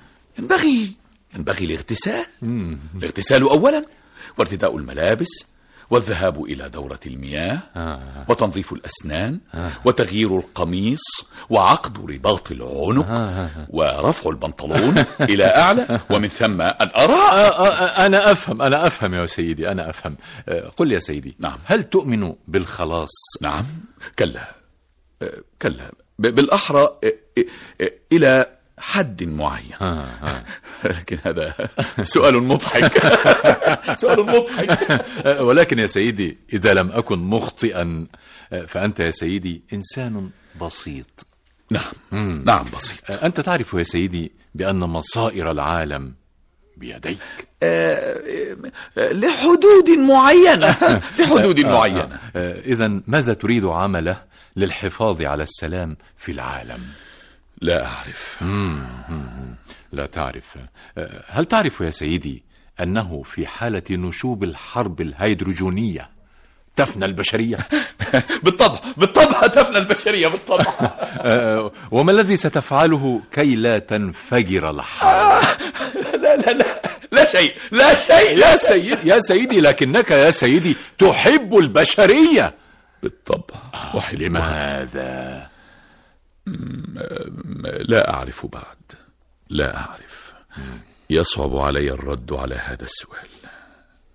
Speaker 2: ينبغي ينبغي الاغتسال. مم. الاغتسال أولا، وارتداء الملابس، والذهاب إلى دورة المياه، آه. وتنظيف الأسنان، آه. وتغيير القميص، وعقد رباط العنق، آه. ورفع البنطلون إلى أعلى، ومن ثم الآراء.
Speaker 1: آه آه أنا أفهم أنا أفهم يا سيدي، أنا أفهم. آه قل يا سيدي،
Speaker 2: نعم،
Speaker 1: هل تؤمن بالخلاص؟
Speaker 2: نعم. كلا آه كلا بالأحرى آه آه إلى حد معين. آه آه. لكن هذا سؤال مضحك. سؤال مضحك.
Speaker 1: ولكن يا سيدي، إذا لم أكن مخطئا فأنت يا سيدي إنسان بسيط.
Speaker 2: نعم. مم. نعم بسيط.
Speaker 1: أنت تعرف يا سيدي بأن مصائر العالم بيديك.
Speaker 2: آه لحدود معينة. لحدود معينة.
Speaker 1: إذن ماذا تريد عمله للحفاظ على السلام في العالم؟
Speaker 2: لا أعرف.
Speaker 1: مم. لا تعرف. هل تعرف يا سيدي أنه في حالة نشوب الحرب الهيدروجينية تفنى البشرية؟
Speaker 2: بالطبع بالطبع تفنى البشرية بالطبع.
Speaker 1: وما الذي ستفعله كي لا تنفجر الحرب؟
Speaker 2: لا لا لا لا شيء لا شيء
Speaker 1: يا سيدي يا سيدي لكنك يا سيدي تحب البشرية.
Speaker 2: بالطبع.
Speaker 1: أحب. لماذا؟
Speaker 2: لا أعرف بعد، لا أعرف. يصعب علي الرد على هذا السؤال.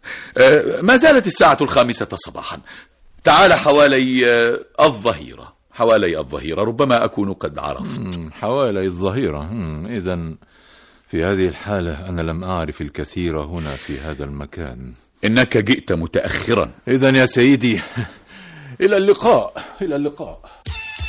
Speaker 2: ما زالت الساعة الخامسة صباحا. تعال حوالي الظهيرة حوالي الظهيرة، ربما أكون قد عرفت.
Speaker 1: حوالي الظهيرة. إذن في هذه الحالة أنا لم أعرف الكثير هنا في هذا المكان.
Speaker 2: إنك جئت متأخرا.
Speaker 1: إذن يا سيدي إلى اللقاء، إلى اللقاء.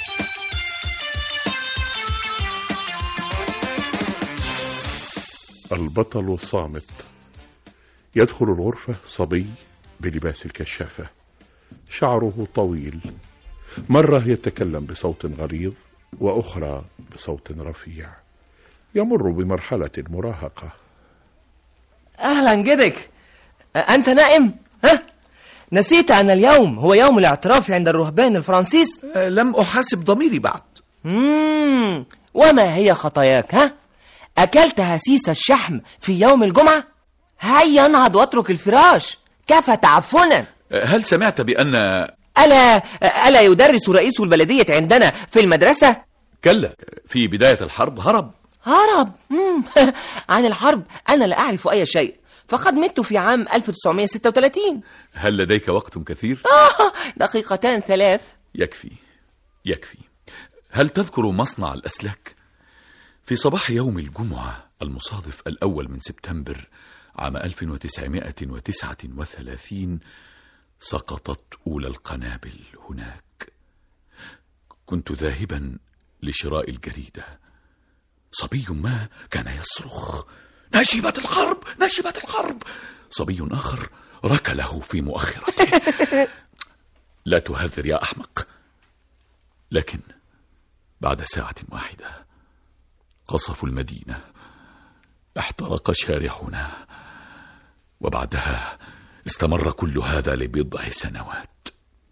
Speaker 4: البطل صامت. يدخل الغرفة صبي بلباس الكشافة، شعره طويل، مرة يتكلم بصوت غليظ وأخرى بصوت رفيع، يمر بمرحلة مراهقة.
Speaker 15: أهلا جدك، أنت نائم؟ ها؟ نسيت أن اليوم هو يوم الاعتراف عند الرهبان الفرنسيس؟
Speaker 16: لم أحاسب ضميري بعد.
Speaker 15: مم. وما هي خطاياك؟ ها؟ أكلت هسيس الشحم في يوم الجمعة؟ هيا انهض واترك الفراش، كفى تعفنا.
Speaker 2: هل سمعت بأن
Speaker 15: ألا ألا يدرس رئيس البلدية عندنا في المدرسة؟
Speaker 2: كلا، في بداية الحرب هرب.
Speaker 15: هرب؟ عن الحرب أنا لا أعرف أي شيء، فقد مت في عام ألف وتسعمائة وستة وثلاثين.
Speaker 2: هل لديك وقت كثير؟
Speaker 15: آه دقيقتان ثلاث.
Speaker 2: يكفي يكفي. هل تذكر مصنع الأسلاك؟ في صباح يوم الجمعة المصادف الأول من سبتمبر عام ألف وتسعمائة وتسعة وثلاثين سقطت أولى القنابل هناك. كنت ذاهبا لشراء الجريدة، صبي ما كان يصرخ: نشبت الحرب، نشبت الحرب. صبي آخر ركله في مؤخرته. لا تهذر يا أحمق. لكن بعد ساعة واحدة قصفوا المدينة، احترق شارعنا، وبعدها استمر كل هذا لبضع سنوات.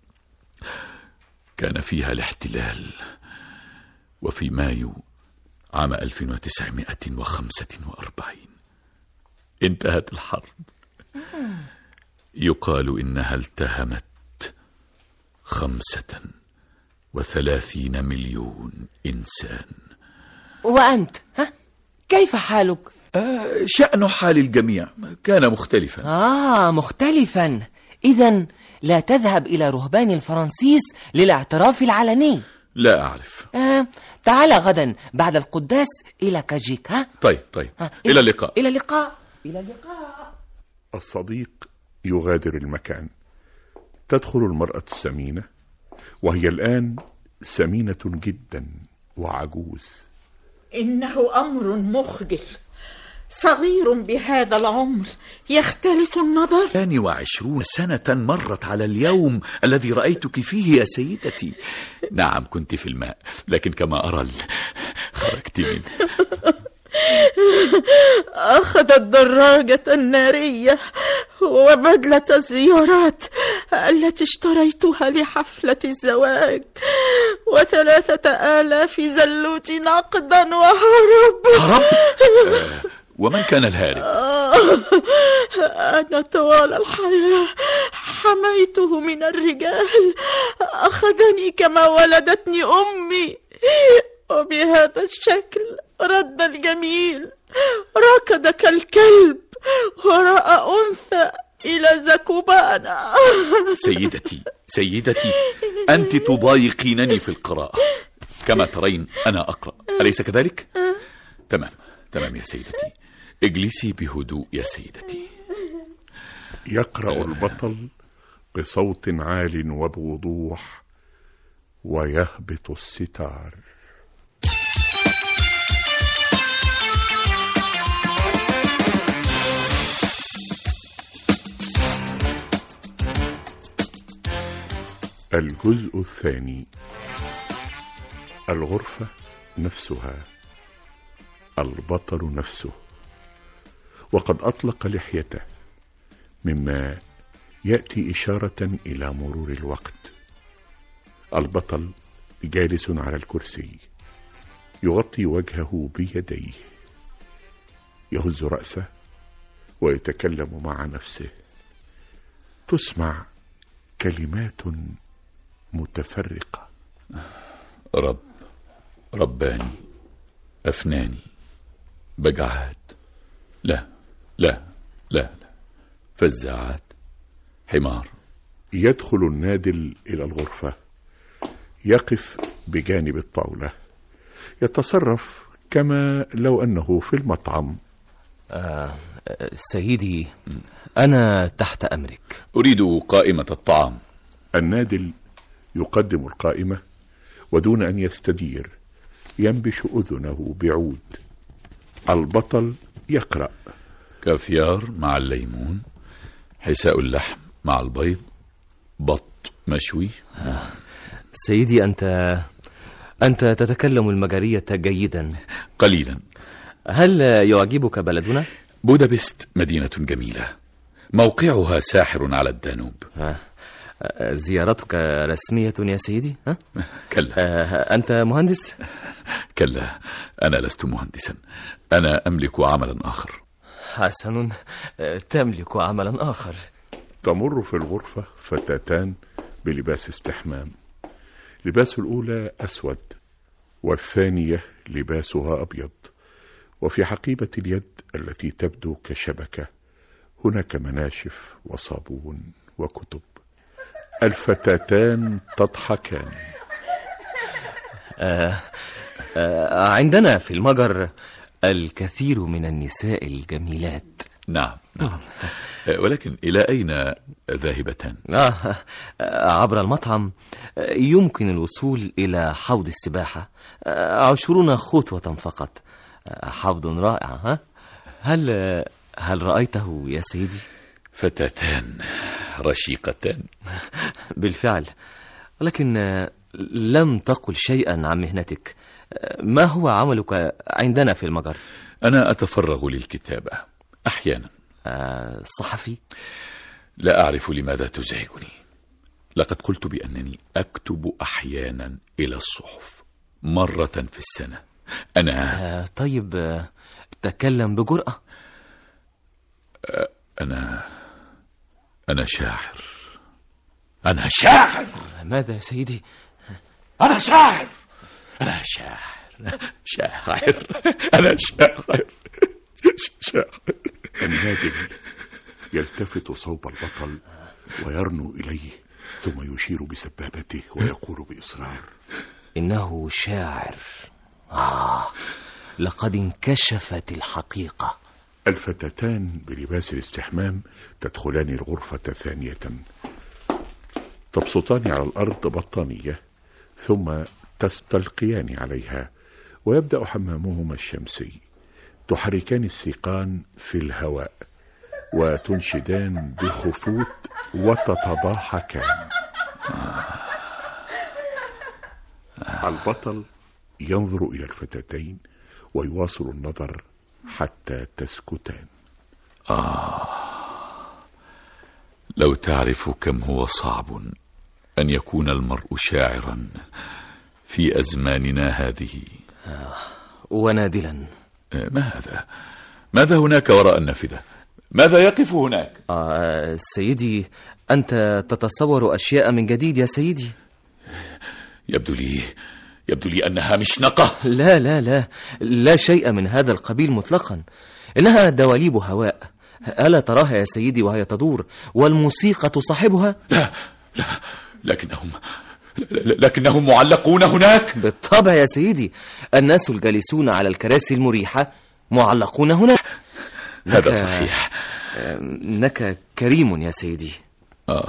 Speaker 2: كان فيها الاحتلال. وفي مايو عام ألف وتسعمائة وخمسة وأربعين انتهت الحرب. يقال إنها التهمت خمسة وثلاثين مليون إنسان.
Speaker 15: وأنت ها؟ كيف حالك؟
Speaker 2: آه شأن حال الجميع كان مختلفا.
Speaker 15: آه مختلفا. إذن لا تذهب إلى رهبان الفرنسيس للاعتراف العلني؟
Speaker 2: لا أعرف.
Speaker 15: آه تعال غدا بعد القداس إلى كاجيك. ها؟
Speaker 2: طيب طيب. إلى اللقاء.
Speaker 15: إلى اللقاء. إلى اللقاء.
Speaker 4: الصديق يغادر المكان. تدخل المرأة السمينة، وهي الآن سمينة جدا وعجوز.
Speaker 13: إنه أمر مخجل، صغير بهذا العمر يختلس النظر.
Speaker 16: ثاني وعشرون سنة مرت على اليوم الذي رأيتك فيه يا سيدتي.
Speaker 2: نعم كنت في الماء، لكن كما أرى خرجت منه.
Speaker 13: أخذ الدراجة النارية وبدلة الزيارات التي اشتريتها لحفلة الزواج وثلاثة آلاف زلوت نقدا وهرب.
Speaker 2: هرب؟ آه ومن كان الهارب؟
Speaker 13: آه أنا طوال الحياة حميته من الرجال، أخذني كما ولدتني أمي، وبهذا الشكل رد الجميل، ركض كالكلب وراء أنثى إلى زكوبانا.
Speaker 2: سيدتي سيدتي أنت تضايقينني في القراءة. كما ترين أنا أقرأ، أليس كذلك؟ تمام تمام يا سيدتي، اجلسي بهدوء يا سيدتي.
Speaker 4: يقرأ البطل بصوت عال وبوضوح: ويهبط الستار. الجزء الثاني. الغرفة نفسها، البطل نفسه، وقد أطلق لحيته، مما يأتي إشارة إلى مرور الوقت. البطل جالس على الكرسي، يغطي وجهه بيديه، يهز رأسه ويتكلم مع نفسه. تسمع كلمات متفرقة:
Speaker 2: رب، رباني، أفناني، بجعات، لا لا لا لا، فزاعات، حمار.
Speaker 4: يدخل النادل إلى الغرفة، يقف بجانب الطاولة، يتصرف كما لو أنه في المطعم.
Speaker 15: آه سيدي، أنا تحت أمرك.
Speaker 2: أريد قائمة الطعام.
Speaker 4: النادل يقدم القائمة، ودون أن يستدير ينبش أذنه بعود. البطل يقرأ:
Speaker 2: كافيار مع الليمون، حساء اللحم مع البيض، بط مشوي.
Speaker 15: آه. سيدي، أنت أنت تتكلم المجرية جيدا.
Speaker 2: قليلا.
Speaker 15: هل يعجبك بلدنا؟
Speaker 2: بودابست مدينة جميلة، موقعها ساحر على الدانوب.
Speaker 15: آه. زيارتك رسمية يا سيدي؟ ها؟
Speaker 2: كلا.
Speaker 15: آه. أنت مهندس؟
Speaker 2: كلا، أنا لست مهندسا، أنا أملك عملا آخر.
Speaker 15: حسن، تملك عملا آخر.
Speaker 4: تمر في الغرفة فتاتان بلباس استحمام. لباس الأولى أسود، والثانية لباسها أبيض، وفي حقيبة اليد التي تبدو كشبكة هناك مناشف وصابون وكتب. الفتاتان تضحكان.
Speaker 15: آه آه عندنا في المجر الكثير من النساء الجميلات.
Speaker 2: نعم نعم. ولكن إلى أين ذاهبتان؟
Speaker 15: آه عبر المطعم يمكن الوصول إلى حوض السباحة، عشرون خطوة فقط. حوض رائع. ها؟ هل هل رأيته يا سيدي؟
Speaker 2: فتاتان رشيقتان.
Speaker 15: بالفعل، ولكن لم تقل شيئا عن مهنتك. ما هو عملك عندنا في المجر؟
Speaker 2: أنا أتفرغ للكتابة أحيانا.
Speaker 15: آه صحفي؟
Speaker 2: لا أعرف لماذا تزعجني. لقد قلت بأنني أكتب أحيانا إلى الصحف مرة في السنة. أنا
Speaker 15: آه طيب، آه تكلم بجرأة.
Speaker 2: آه أنا أنا شاعر. أنا شاعر.
Speaker 15: ماذا يا سيدي؟
Speaker 2: أنا شاعر. أنا شاعر. شاعر. أنا شاعر. شاعر.
Speaker 4: النادل يلتفت صوب البطل ويرنو إليه، ثم يشير بسبابته ويقول بإصرار:
Speaker 15: إنه شاعر. آه لقد انكشفت الحقيقة.
Speaker 4: الفتاتان بلباس الاستحمام تدخلان الغرفة ثانية، تبسطان على الأرض بطانية، ثم تستلقيان عليها، ويبدأ حمامهما الشمسي. تحركان السيقان في الهواء وتنشدان بخفوت وتتضاحكان. البطل ينظر إلى الفتاتين ويواصل النظر حتى تسكتان.
Speaker 2: آه لو تعرف كم هو صعب أن يكون المرء شاعرا في أزماننا هذه.
Speaker 15: آه ونادلا.
Speaker 2: ما هذا؟ ماذا هناك وراء النافذة؟ ماذا يقف هناك؟
Speaker 15: آه سيدي، أنت تتصور أشياء من جديد يا سيدي.
Speaker 2: يبدو لي يبدو لي أنها مشنقة.
Speaker 15: لا لا لا لا شيء من هذا القبيل مطلقا، إنها دواليب هواء. ألا تراها يا سيدي وهي تدور والموسيقى تصاحبها؟
Speaker 2: لا لا لكنهم لكنهم معلقون هناك.
Speaker 15: بالطبع يا سيدي، الناس الجالسون على الكراسي المريحة معلقون هناك.
Speaker 2: هذا صحيح.
Speaker 15: إنك كريم يا سيدي.
Speaker 2: آه.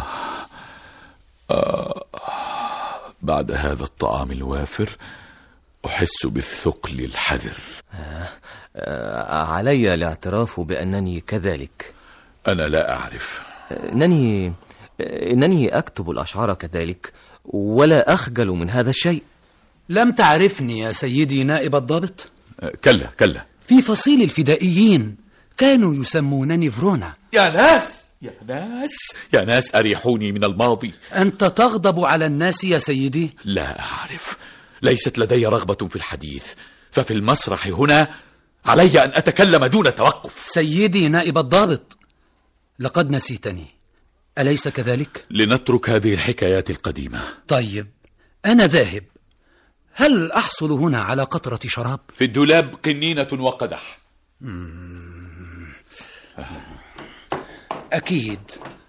Speaker 2: آه. بعد هذا الطعام الوافر أحس بالثقل الحذر.
Speaker 15: آه. آه. علي الاعتراف بأنني كذلك.
Speaker 2: أنا لا أعرف.
Speaker 15: إنني إنني أكتب الأشعار كذلك، ولا أخجل من هذا الشيء.
Speaker 10: لم تعرفني يا سيدي نائب الضابط؟
Speaker 2: كلا كلا.
Speaker 10: في فصيل الفدائيين كانوا يسمونني فرونا.
Speaker 2: يا ناس يا ناس يا ناس أريحوني من الماضي.
Speaker 10: أنت تغضب على الناس يا سيدي؟
Speaker 2: لا أعرف، ليست لدي رغبة في الحديث، ففي المسرح هنا علي أن أتكلم دون توقف.
Speaker 10: سيدي نائب الضابط، لقد نسيتني، أليس كذلك؟
Speaker 2: لنترك هذه الحكايات القديمة.
Speaker 10: طيب، أنا ذاهب. هل أحصل هنا على قطرة شراب؟
Speaker 2: في الدولاب قنينة وقدح.
Speaker 10: أكيد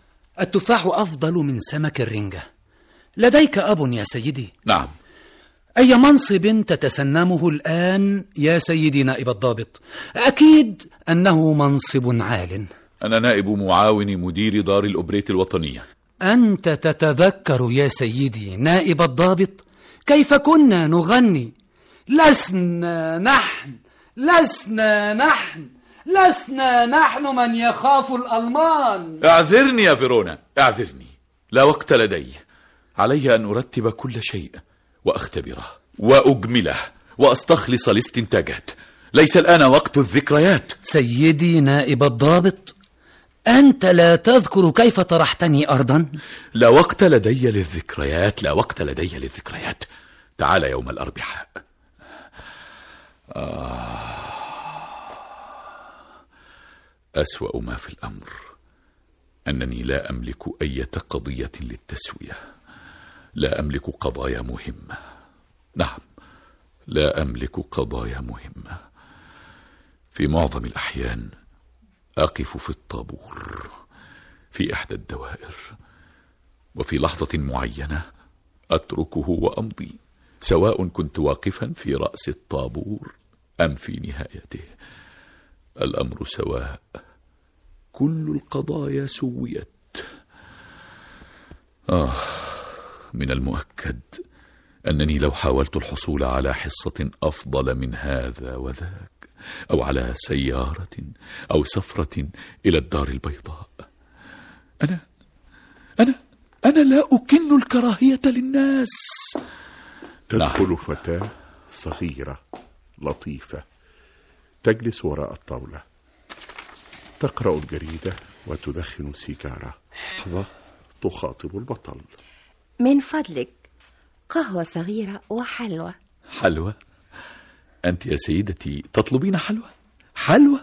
Speaker 10: التفاح أفضل من سمك الرنجة. لديك أب يا سيدي؟
Speaker 2: نعم.
Speaker 10: أي منصب تتسنمه الآن يا سيدي نائب الضابط؟ أكيد أنه منصب عال.
Speaker 2: أنا نائب معاون مدير دار الأوبريت الوطنية.
Speaker 10: أنت تتذكر يا سيدي نائب الضابط كيف كنا نغني: لسنا نحن لسنا نحن لسنا نحن من يخاف الألمان.
Speaker 2: اعذرني يا فيرونا، اعذرني، لا وقت لدي. علي أن أرتب كل شيء وأختبره وأجمله وأستخلص الاستنتاجات. ليس الآن وقت الذكريات.
Speaker 10: سيدي نائب الضابط، أنت لا تذكر كيف طرحتني أرضا؟
Speaker 2: لا وقت لدي للذكريات، لا وقت لدي للذكريات. تعال يوم الأربعاء. آه. أسوأ ما في الأمر أنني لا أملك أي قضية للتسوية، لا أملك قضايا مهمة. نعم، لا أملك قضايا مهمة. في معظم الأحيان أقف في الطابور في إحدى الدوائر، وفي لحظة معينة أتركه وأمضي، سواء كنت واقفا في رأس الطابور أم في نهايته. الأمر سواء، كل القضايا سويت. آه، من المؤكد أنني لو حاولت الحصول على حصة أفضل من هذا وذاك، أو على سيارة أو سفرة إلى الدار البيضاء، أنا أنا أنا لا أكن الكراهية للناس.
Speaker 4: تدخل نعم. فتاة صغيرة لطيفة تجلس وراء الطاولة، تقرأ الجريدة وتدخن سيجارة. تخاطب البطل:
Speaker 3: من فضلك قهوة صغيرة وحلوى.
Speaker 2: حلوى؟ أنت يا سيدتي تطلبين حلوى؟ حلوى؟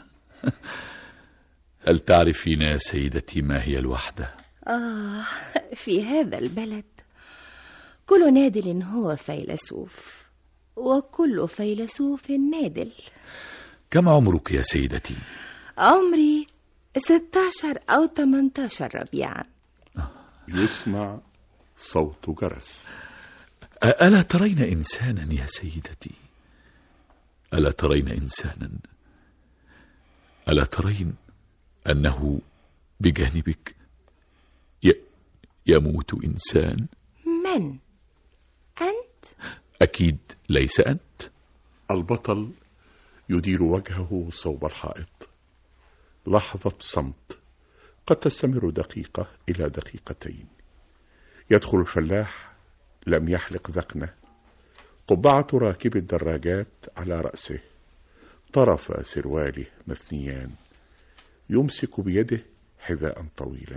Speaker 2: هل تعرفين يا سيدتي ما هي الوحدة؟
Speaker 3: آه، في هذا البلد كل نادل هو فيلسوف، وكل فيلسوف نادل.
Speaker 2: كم عمرك يا سيدتي؟
Speaker 3: عمري ستاشر أو تمنتاشر ربيعا.
Speaker 4: يسمع صوت جرس.
Speaker 2: ألا ترين إنسانا يا سيدتي؟ ألا ترين إنسانا؟ ألا ترين أنه بجانبك ي... يموت إنسان؟
Speaker 3: من؟ أنت؟
Speaker 2: أكيد ليس أنت.
Speaker 4: البطل يدير وجهه صوب الحائط. لحظة صمت قد تستمر دقيقة إلى دقيقتين. يدخل الفلاح لم يحلق ذقنه، قبعة راكب الدراجات على رأسه، طرف سرواله مثنيان، يمسك بيده حذاء طويلا.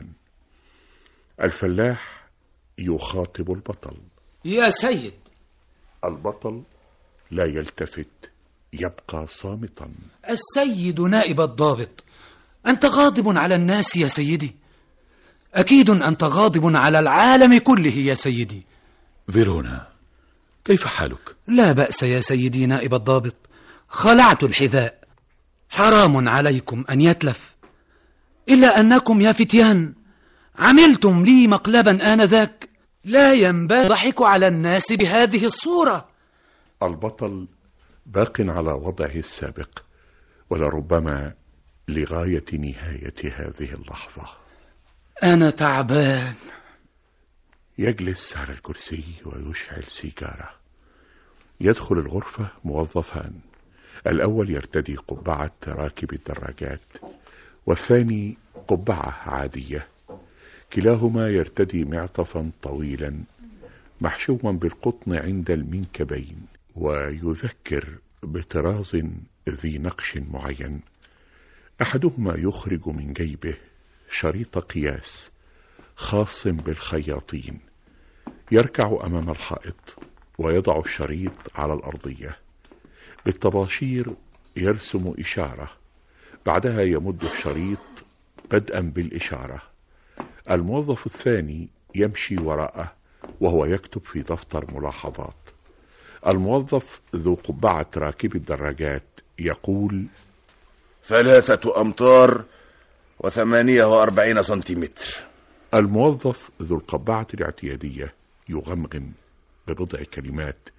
Speaker 4: الفلاح يخاطب البطل:
Speaker 10: يا سيد.
Speaker 4: البطل لا يلتفت، يبقى صامتا.
Speaker 10: السيد نائب الضابط، أنت غاضب على الناس يا سيدي. أكيد أنت غاضب على العالم كله يا سيدي.
Speaker 2: فيرونا، كيف حالك؟
Speaker 10: لا بأس يا سيدي نائب الضابط، خلعت الحذاء. حرام عليكم أن يتلف، إلا أنكم يا فتيان عملتم لي مقلبا آنذاك. لا ينبغي الضحك على الناس بهذه الصورة.
Speaker 4: البطل باق على وضعه السابق، ولربما لغاية نهاية هذه اللحظة.
Speaker 10: أنا تعبان.
Speaker 4: يجلس على الكرسي ويشعل سيجارة. يدخل الغرفة موظفان، الأول يرتدي قبعة راكب الدراجات، والثاني قبعة عادية. كلاهما يرتدي معطفا طويلا محشوا بالقطن عند المنكبين، ويذكر بطراز ذي نقش معين. أحدهما يخرج من جيبه شريط قياس خاص بالخياطين، يركع أمام الحائط ويضع الشريط على الأرضية. بالطباشير يرسم إشارة، بعدها يمد الشريط بدءا بالإشارة. الموظف الثاني يمشي وراءه وهو يكتب في دفتر ملاحظات. الموظف ذو قبعة راكب الدراجات يقول:
Speaker 9: ثلاثة أمتار وثمانية وأربعين سنتيمتر.
Speaker 4: الموظف ذو القبعة الاعتيادية يغمغم ببضع كلمات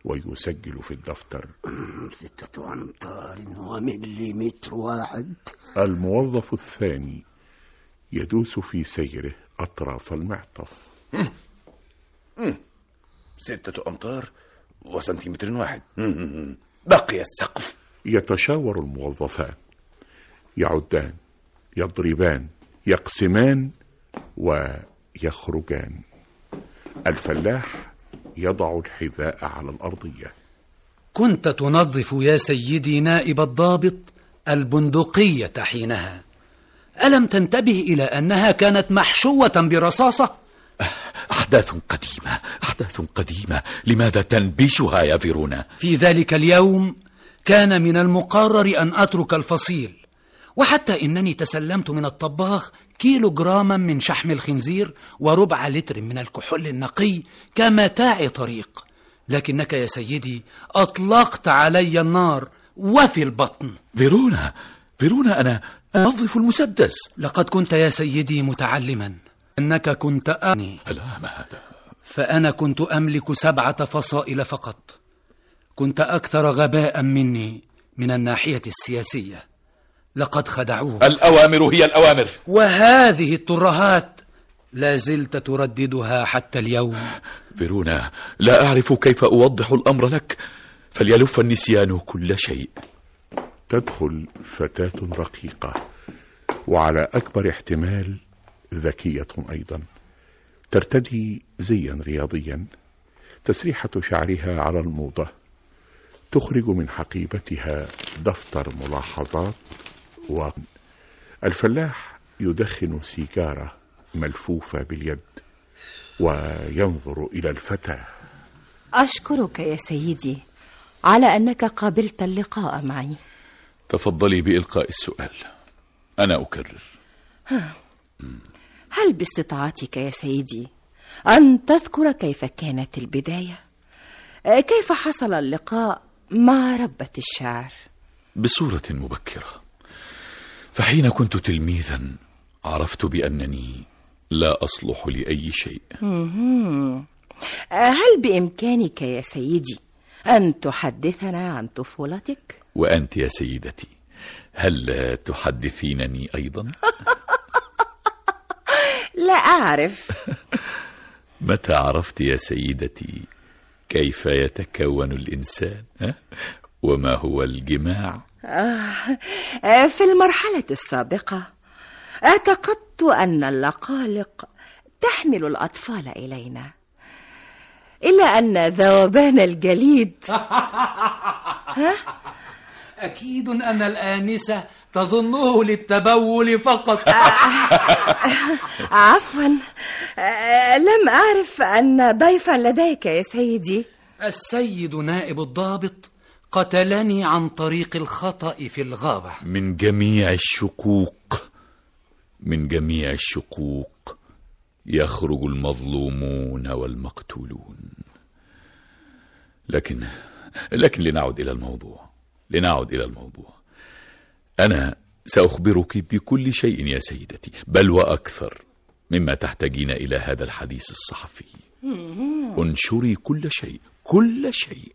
Speaker 4: ويسجل في الدفتر:
Speaker 7: ستة أمتار ومليمتر واحد.
Speaker 4: الموظف الثاني يدوس في سيره أطراف المعطف.
Speaker 9: مم. مم. ستة أمتار وسنتيمتر واحد. مم. بقي السقف.
Speaker 4: يتشاور الموظفان، يعدان، يضربان، يقسمان ويخرجان. الفلاح يضع الحذاء على الأرضية.
Speaker 10: كنت تنظف يا سيدي نائب الضابط البندقية حينها، ألم تنتبه إلى أنها كانت محشوة برصاصة؟
Speaker 2: أحداث قديمة، أحداث قديمة، لماذا تنبشها يا فيرونا؟
Speaker 10: في ذلك اليوم كان من المقرر أن أترك الفصيل، وحتى إنني تسلمت من الطباخ كيلو جراما من شحم الخنزير وربع لتر من الكحول النقي كمتاع طريق، لكنك يا سيدي أطلقت علي النار وفي البطن.
Speaker 2: فيرونا، فيرونا، أنا أنظف المسدس.
Speaker 10: لقد كنت يا سيدي متعلما أنك كنت أني.
Speaker 2: لا، ما هذا؟
Speaker 10: فأنا كنت أملك سبعة فصائل فقط. كنت أكثر غباء مني من الناحية السياسية. لقد خدعوه.
Speaker 2: الأوامر هي الأوامر،
Speaker 10: وهذه الترهات لا زلت ترددها حتى اليوم.
Speaker 2: فيرونا، لا أعرف كيف أوضح الأمر لك، فليلف النسيان كل شيء.
Speaker 4: تدخل فتاة رقيقة، وعلى أكبر احتمال ذكية أيضا. ترتدي زيا رياضيا، تسريحة شعرها على الموضة، تخرج من حقيبتها دفتر ملاحظات. والفلاح يدخن سيجارة ملفوفة باليد وينظر إلى الفتاة.
Speaker 3: أشكرك يا سيدي على أنك قابلت اللقاء معي.
Speaker 2: تفضلي بإلقاء السؤال، أنا أكرر.
Speaker 3: هل باستطاعتك يا سيدي أن تذكر كيف كانت البداية؟ كيف حصل اللقاء مع ربة الشعر؟
Speaker 2: بصورة مبكرة، فحين كنت تلميذا عرفت بأنني لا أصلح لأي شيء.
Speaker 3: هل بإمكانك يا سيدي أن تحدثنا عن طفولتك؟
Speaker 2: وأنت يا سيدتي، هل تحدثينني أيضا؟
Speaker 3: لا أعرف.
Speaker 2: متى عرفت يا سيدتي كيف يتكون الإنسان؟ وما هو الجماع؟
Speaker 3: آه في المرحلة السابقة اعتقدت أن اللقالق تحمل الأطفال إلينا، إلا أن ذوبان الجليد
Speaker 10: ها؟ أكيد أن الآنسة تظنه للتبول فقط.
Speaker 3: عفوا، لم أعرف أن ضيفا لديك يا سيدي.
Speaker 10: السيد نائب الضابط قتلني عن طريق الخطأ في الغابة.
Speaker 2: من جميع الشقوق، من جميع الشقوق يخرج المظلومون والمقتولون. لكن لكن لنعد إلى الموضوع، لنعد إلى الموضوع. أنا سأخبرك بكل شيء يا سيدتي، بل وأكثر مما تحتاجين إلى هذا الحديث الصحفي. انشري كل شيء، كل شيء.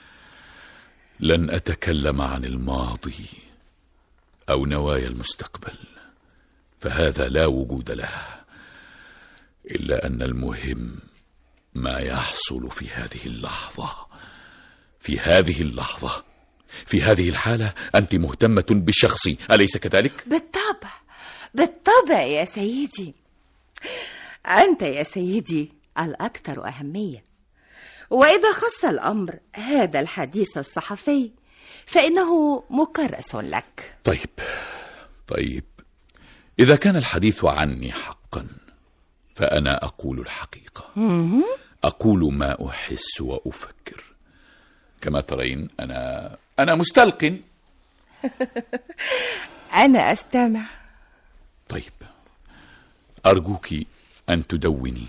Speaker 2: لن أتكلم عن الماضي أو نوايا المستقبل، فهذا لا وجود له، إلا أن المهم ما يحصل في هذه اللحظة. في هذه اللحظة، في هذه الحالة، أنت مهتمة بشخصي، أليس كذلك؟
Speaker 3: بالطبع، بالطبع يا سيدي. أنت يا سيدي الأكثر أهمية، وإذا خص الأمر هذا الحديث الصحفي فإنه مكرس لك.
Speaker 2: طيب طيب إذا كان الحديث عني حقا فأنا أقول الحقيقة. أقول ما أحس وأفكر. كما ترين أنا أنا مستلقٍ.
Speaker 3: أنا أستمع.
Speaker 2: طيب، أرجوك أن تدوني.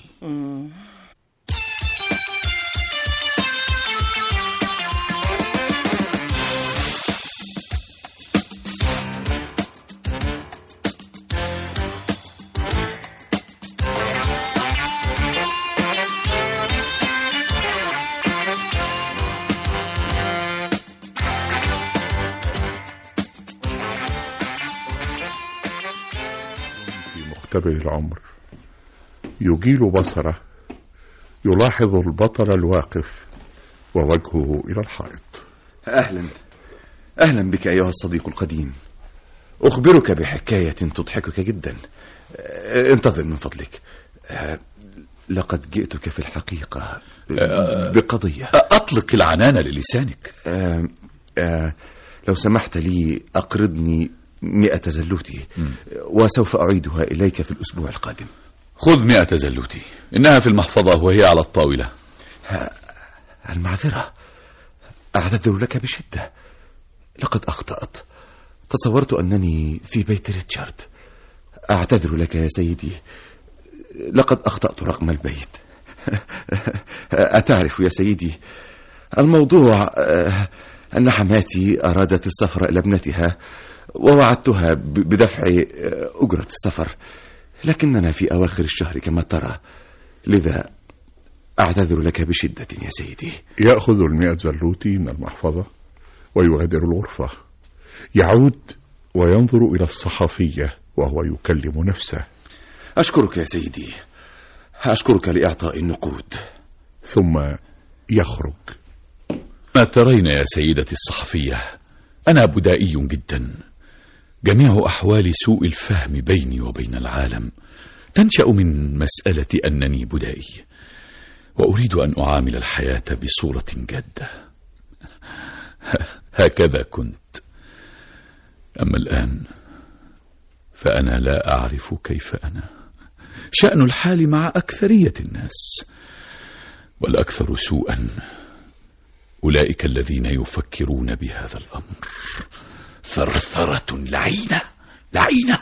Speaker 4: مختبر العمر. يجيل بصره، يلاحظ البطل الواقف ووجهه إلى الحائط.
Speaker 9: أهلا أهلا بك أيها الصديق القديم. أخبرك بحكاية تضحكك جدا. انتظر من فضلك. لقد جئتك في الحقيقة بقضية.
Speaker 2: أطلق العنان للسانك.
Speaker 9: أه أه لو سمحت لي أقرضني مئة زلوتي، وسوف أعيدها إليك في الأسبوع القادم.
Speaker 2: خذ مئة زلوتي، إنها في المحفظة وهي على الطاولة.
Speaker 9: المعذرة، أعتذر لك بشدة. لقد أخطأت، تصورت أنني في بيت ريتشارد. أعتذر لك يا سيدي، لقد أخطأت رقم البيت. أتعرف يا سيدي، الموضوع أن حماتي أرادت السفر إلى ابنتها، ووعدتها بدفع أجرة السفر، لكننا في أواخر الشهر كما ترى، لذا أعتذر لك بشدة يا سيدي.
Speaker 4: يأخذ المئة زلوتي من المحفظة ويغادر الغرفة. يعود وينظر إلى الصحفية وهو يكلم نفسه.
Speaker 9: أشكرك يا سيدي، أشكرك لإعطاء النقود.
Speaker 4: ثم يخرج.
Speaker 2: ما ترين يا سيدتي الصحفية، أنا بدائي جدا. جميع أحوال سوء الفهم بيني وبين العالم تنشأ من مسألة أنني بدائي، وأريد أن أعامل الحياة بصورة جادة. هكذا كنت، أما الآن فأنا لا أعرف كيف أنا. شأن الحال مع أكثرية الناس، والأكثر سوءا أولئك الذين يفكرون بهذا الأمر. ثرثرة لعينة لعينة.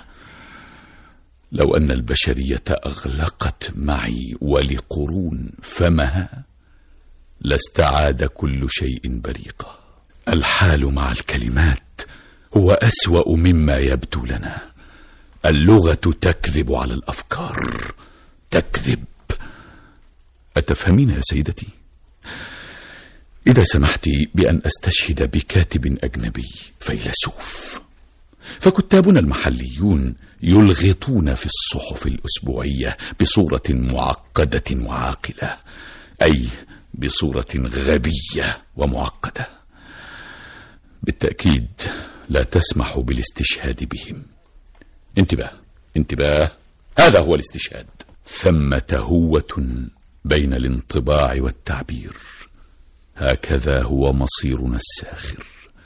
Speaker 2: لو أن البشرية أغلقت معي ولقرون فمها لاستعاد كل شيء بريقا. الحال مع الكلمات هو أسوأ مما يبدو لنا. اللغة تكذب على الأفكار، تكذب. أتفهمين يا سيدتي؟ إذا سمحت بأن أستشهد بكاتب أجنبي فيلسوف، فكتابنا المحليون يلغطون في الصحف الأسبوعية بصورة معقدة وعاقلة، أي بصورة غبية ومعقدة. بالتأكيد لا تسمح بالاستشهاد بهم. انتباه انتباه، هذا هو الاستشهاد. ثمة هوة بين الانطباع والتعبير. هكذا هو مصيرنا الساخر،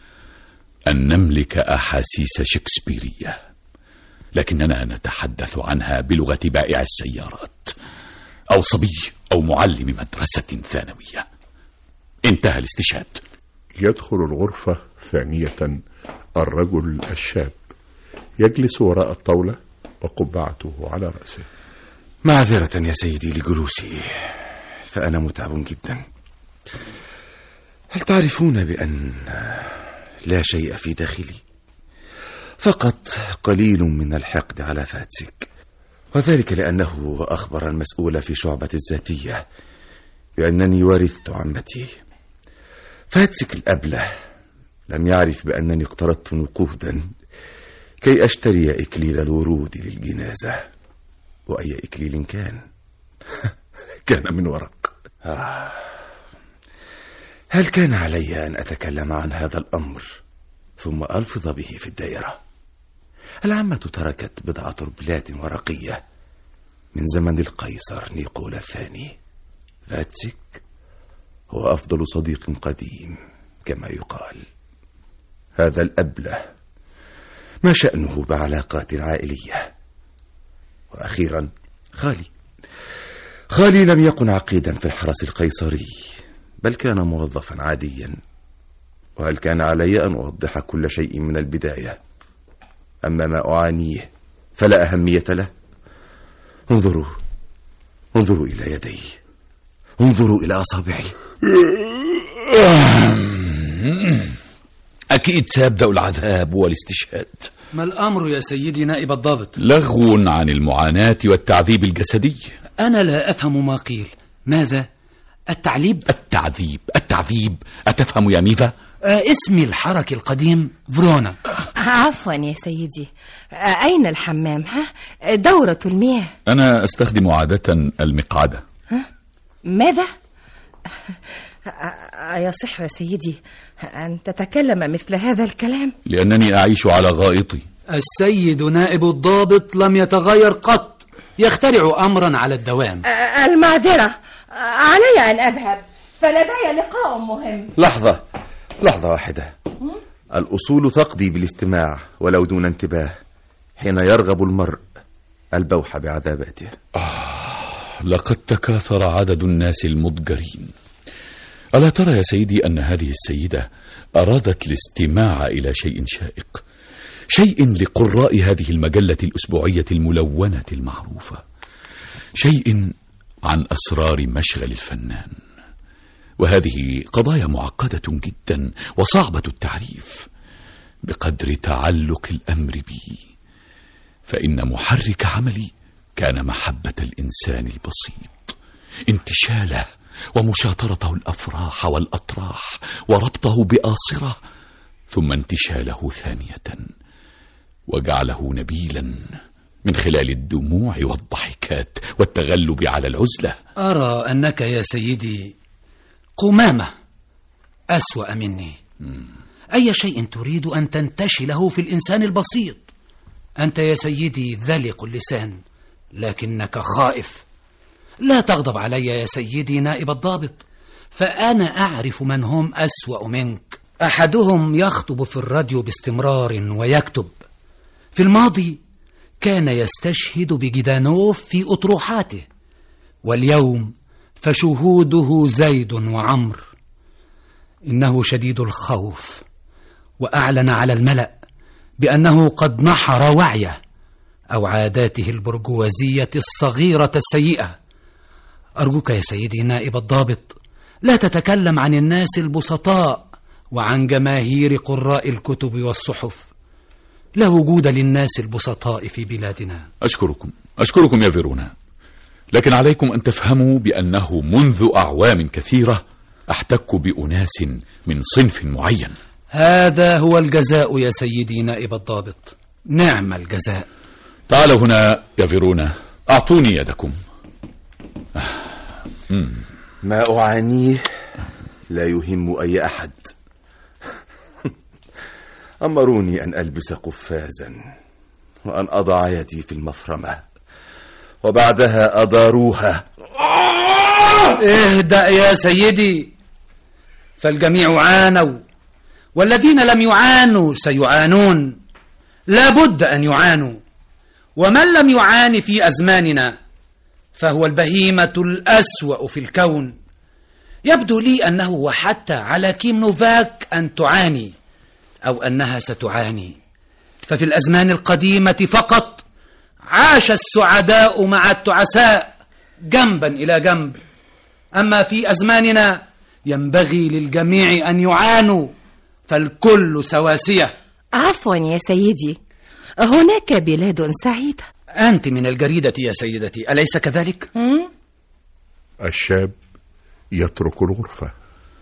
Speaker 2: أن نملك أحاسيس شكسبيرية، لكننا نتحدث عنها بلغة بائع السيارات أو صبي أو معلم مدرسة ثانوية. انتهى الاستشهاد.
Speaker 4: يدخل الغرفة ثانية الرجل الشاب، يجلس وراء الطاولة وقبعته على رأسه.
Speaker 9: معذرة يا سيدي لجلوسي، فأنا متعب جدا. هل تعرفون بأن لا شيء في داخلي، فقط قليل من الحقد على فاتسك، وذلك لأنه أخبر المسؤول في شعبة الذاتية بأنني ورثت عمتي. فاتسك الأبله لم يعرف بأنني اقترضت نقودا كي أشتري إكليل الورود للجنازة، وأي إكليل كان كان من ورق. آه. هل كان علي أن أتكلم عن هذا الأمر ثم ألفظ به في الدائرة؟ العمة تركت بضعة ربلات ورقية من زمن القيصر نيقولا الثاني. فاتسك هو أفضل صديق قديم كما يقال. هذا الأبله ما شأنه بعلاقات العائلية؟ وأخيرا خالي خالي لم يكن عقيدا في الحرس القيصري، بل كان موظفا عاديا. وهل كان علي أن أوضح كل شيء من البداية؟ أما ما أعانيه فلا أهمية له. انظروا انظروا إلى يدي، انظروا إلى أصابعي.
Speaker 2: أكيد سيبدأ العذاب والاستشهاد.
Speaker 10: ما الأمر يا سيدي نائب الضابط؟
Speaker 2: لغو عن المعاناة والتعذيب الجسدي.
Speaker 10: أنا لا أفهم ما قيل. ماذا؟ التعليب؟
Speaker 2: التعذيب التعذيب أتفهم يا ميفا؟
Speaker 10: آه اسمي الحركي القديم فرونا.
Speaker 3: عفوا يا سيدي، آه أين الحمام؟ ها دورة المياه.
Speaker 2: أنا أستخدم عادة المقعدة.
Speaker 3: ها؟ ماذا؟ أيصح يا سيدي أن تتكلم مثل هذا الكلام؟
Speaker 2: لأنني أعيش على غائطي.
Speaker 10: السيد نائب الضابط لم يتغير قط، يخترع أمرا على الدوام.
Speaker 3: المعذرة، علي أن أذهب فلدي لقاء مهم.
Speaker 9: لحظة لحظة واحدة. الأصول تقضي بالاستماع ولو دون انتباه حين يرغب المرء البوح بعذاباته.
Speaker 2: آه لقد تكاثر عدد الناس المضجرين. ألا ترى يا سيدي أن هذه السيدة أرادت الاستماع إلى شيء شائق، شيء لقراء هذه المجلة الأسبوعية الملونة المعروفة، شيء عن أسرار مشغل الفنان. وهذه قضايا معقدة جدا وصعبة التعريف بقدر تعلق الأمر بي، فإن محرك عملي كان محبة الإنسان البسيط، انتشاله ومشاطرته الأفراح والأطراح وربطه بآصرة، ثم انتشاله ثانية وجعله نبيلا من خلال الدموع والضحكات والتغلب على العزلة.
Speaker 10: أرى أنك يا سيدي قمامة أسوأ مني. مم. أي شيء تريد أن تنتشله في الإنسان البسيط. أنت يا سيدي ذلق اللسان لكنك خائف. لا تغضب علي يا سيدي نائب الضابط، فأنا أعرف من هم أسوأ منك. أحدهم يخطب في الراديو باستمرار ويكتب. في الماضي كان يستشهد بجدانوف في أطروحاته، واليوم فشهوده زيد وعمر. إنه شديد الخوف، وأعلن على الملأ بأنه قد نحر وعيه أو عاداته البرجوازية الصغيرة السيئة. أرجوك يا سيدي نائب الضابط لا تتكلم عن الناس البسطاء وعن جماهير قراء الكتب والصحف. لا وجود للناس البسطاء في بلادنا.
Speaker 2: أشكركم أشكركم يا فيرونا، لكن عليكم أن تفهموا بأنه منذ أعوام كثيرة أحتك بأناس من صنف معين.
Speaker 10: هذا هو الجزاء يا سيدي نائب الضابط، نعم الجزاء.
Speaker 2: تعالوا هنا يا فيرونا، أعطوني يدكم.
Speaker 9: ما أعانيه لا يهم أي أحد. أمروني أن ألبس قفازا وأن أضع يدي في المفرمة وبعدها أداروها.
Speaker 10: اهدأ يا سيدي، فالجميع عانوا، والذين لم يعانوا سيعانون، لا بد أن يعانوا. ومن لم يعاني في أزماننا فهو البهيمة الأسوأ في الكون. يبدو لي أنه وحتى على كيم نوفاك أن تعاني أو أنها ستعاني، ففي الأزمان القديمة فقط عاش السعداء مع التعساء جنبا إلى جنب، أما في أزماننا ينبغي للجميع أن يعانوا، فالكل سواسية.
Speaker 3: عفوا يا سيدي، هناك بلاد سعيدة.
Speaker 10: أنت من الجريدة يا سيدتي، أليس كذلك؟
Speaker 4: الشاب يترك الغرفة.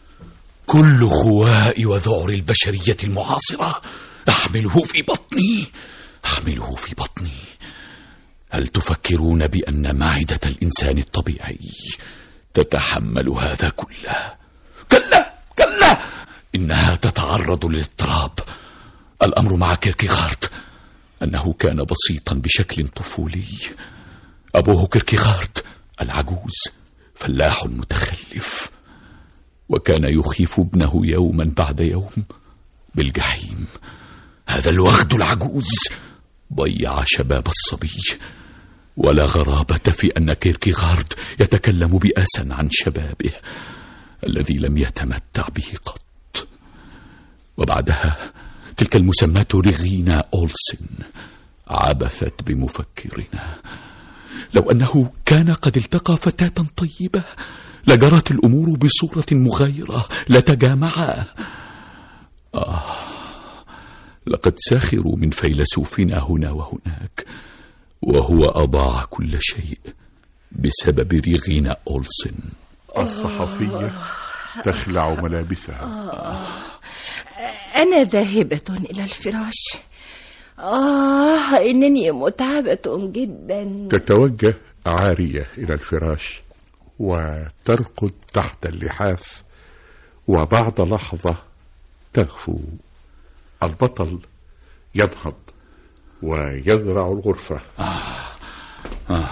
Speaker 2: كل خواء وذعر البشرية المعاصرة أحمله في بطني أحمله في بطني. هل تفكرون بأن معدة الإنسان الطبيعي تتحمل هذا كله؟ كلا كلا، إنها تتعرض للاضطراب. الأمر مع كيركيغارد أنه كان بسيطا بشكل طفولي. أبوه كيركيغارد العجوز فلاح متخلف، وكان يخيف ابنه يوما بعد يوم بالجحيم. هذا الوغد العجوز ضيع شباب الصبي، ولا غرابة في أن كيركيغارد يتكلم بأسا عن شبابه الذي لم يتمتع به قط. وبعدها تلك المسماة ريغينا أولسن عبثت بمفكرنا. لو أنه كان قد التقى فتاة طيبة لجرت الأمور بصورة مغايرة، لتجامعا. آه لقد ساخروا من فيلسوفنا هنا وهناك، وهو أضاع كل شيء بسبب ريغينا أولسن.
Speaker 4: الصحفية تخلع ملابسها.
Speaker 3: أنا ذاهبة إلى الفراش. آه إنني متعبة جدا.
Speaker 4: تتوجه عارية إلى الفراش وترقد تحت اللحاف، وبعد لحظة تغفو. البطل ينهض ويذرع الغرفة.
Speaker 2: آه. آه.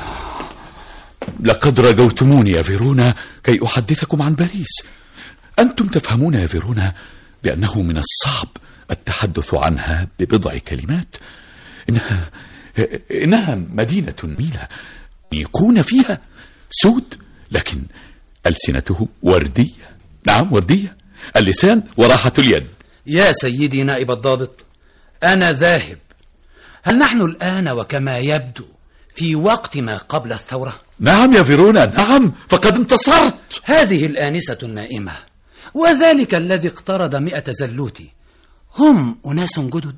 Speaker 2: لقد رجوتموني يا فيرونا كي أحدثكم عن باريس. أنتم تفهمون يا فيرونا بأنه من الصعب التحدث عنها ببضع كلمات. إنها إنها مدينة ميلة يكون فيها سود، لكن ألسنته وردية. نعم وردية، اللسان وراحة اليد.
Speaker 10: يا سيدي نائب الضابط، أنا ذاهب. هل نحن الآن وكما يبدو في وقت ما قبل الثورة؟
Speaker 2: نعم يا فيرونا، نعم، فقد انتصرت.
Speaker 10: هذه الآنسة النائمة وذلك الذي اقترض مئة زلوتي هم أناس جدد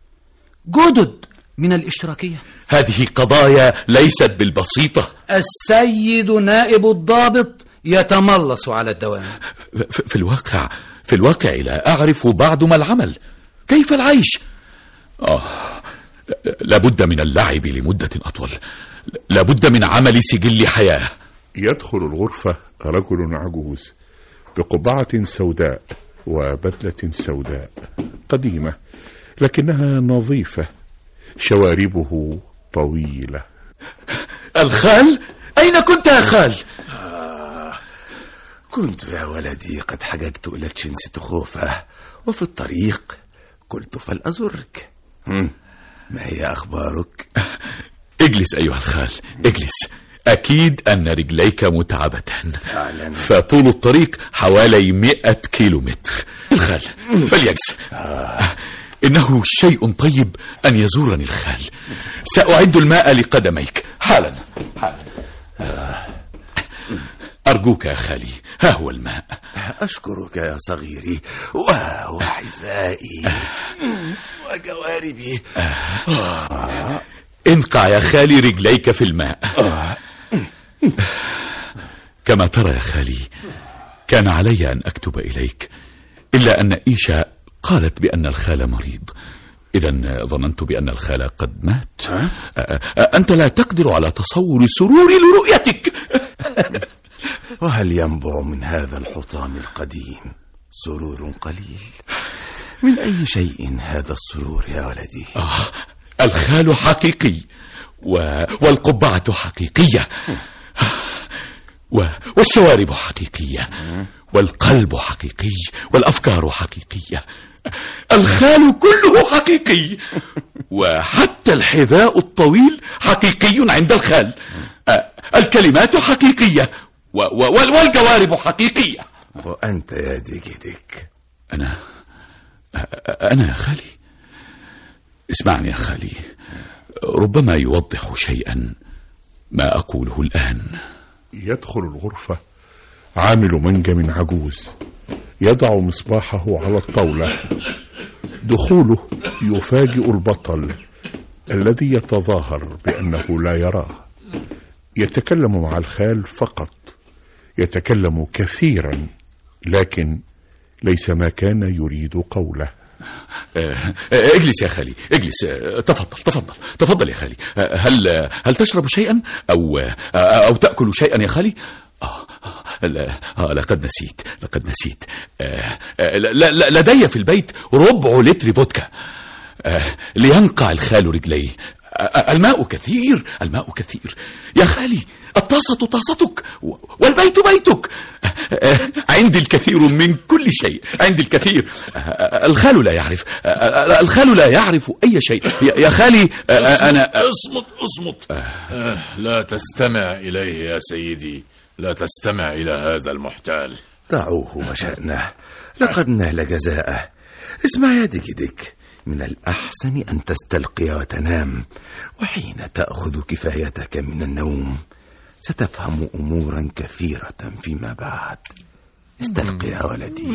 Speaker 10: جدد من الاشتراكية.
Speaker 2: هذه قضايا ليست بالبسيطة.
Speaker 10: السيد نائب الضابط يتملص على الدوام.
Speaker 2: في الواقع في الواقع لا أعرف بعد ما العمل. كيف العيش؟ آه لابد من اللعب لمدة أطول، لابد من عمل سجل حياة.
Speaker 4: يدخل الغرفة رجل عجوز بقبعة سوداء وبدلة سوداء قديمة لكنها نظيفة، شواربه طويلة.
Speaker 2: الخال؟ أين كنت يا خال؟
Speaker 9: آه كنت يا ولدي قد حججت إلى تشينستخوفة، وفي الطريق قلت فلأزرك. ما هي أخبارك؟
Speaker 2: اجلس أيها الخال، اجلس. أكيد أن رجليك متعبتان
Speaker 9: فعلا،
Speaker 2: فطول الطريق حوالي مئة كيلو متر. الخال فليجلس. آه. إنه شيء طيب أن يزورني الخال. سأعد الماء لقدميك حالا حالا. آه. أرجوك يا خالي، ها هو الماء.
Speaker 9: أشكرك يا صغيري وحذائي وجواربي.
Speaker 2: آه. انقع يا خالي رجليك في الماء. آه. كما ترى يا خالي، كان علي أن أكتب إليك، إلا أن إيشا قالت بأن الخال مريض. إذن ظننت بأن الخال قد مات. أه؟ أنت لا تقدر على تصور سروري لرؤيتك.
Speaker 9: وهل ينبع من هذا الحطام القديم سرور قليل؟ من أي شيء هذا السرور يا ولدي؟
Speaker 2: آه الخال حقيقي و... والقبعة حقيقية و... والشوارب حقيقية والقلب حقيقي والأفكار حقيقية. الخال كله حقيقي، وحتى الحذاء الطويل حقيقي عند الخال. الكلمات حقيقية و... و... والجوارب حقيقية.
Speaker 9: وأنت يا ديجيديك؟
Speaker 2: أنا أنا يا خالي، اسمعني يا خالي، ربما يوضح شيئا ما أقوله الآن.
Speaker 4: يدخل الغرفة عامل منجم عجوز يضع مصباحه على الطاولة. دخوله يفاجئ البطل الذي يتظاهر بأنه لا يراه. يتكلم مع الخال فقط، يتكلم كثيرا لكن ليس ما كان يريد قوله.
Speaker 2: اجلس يا خالي، اجلس. تفضل تفضل تفضل يا خالي. هل هل تشرب شيئا أو أو تأكل شيئا يا خالي؟ آه لا آه لقد نسيت لقد نسيت آه لا لدي في البيت ربع لتر فودكا آه لينقع الخال رجليه. آه الماء كثير الماء كثير يا خالي. الطاسة طاستك والبيت بيتك. آه عندي الكثير من كل شيء، عندي الكثير. آه الخال لا يعرف آه الخال لا يعرف أي شيء يا خالي. آه أنا
Speaker 1: اصمت اصمت. آه لا تستمع إليه يا سيدي، لا تستمع إلى هذا المحتال.
Speaker 9: دعوه وشأنه، لقد نال جزاءه. اسمع يا ديجيديك، من الأحسن أن تستلقي وتنام، وحين تأخذ كفايتك من النوم ستفهم أمورا كثيرة فيما بعد. استلقي يا ولدي.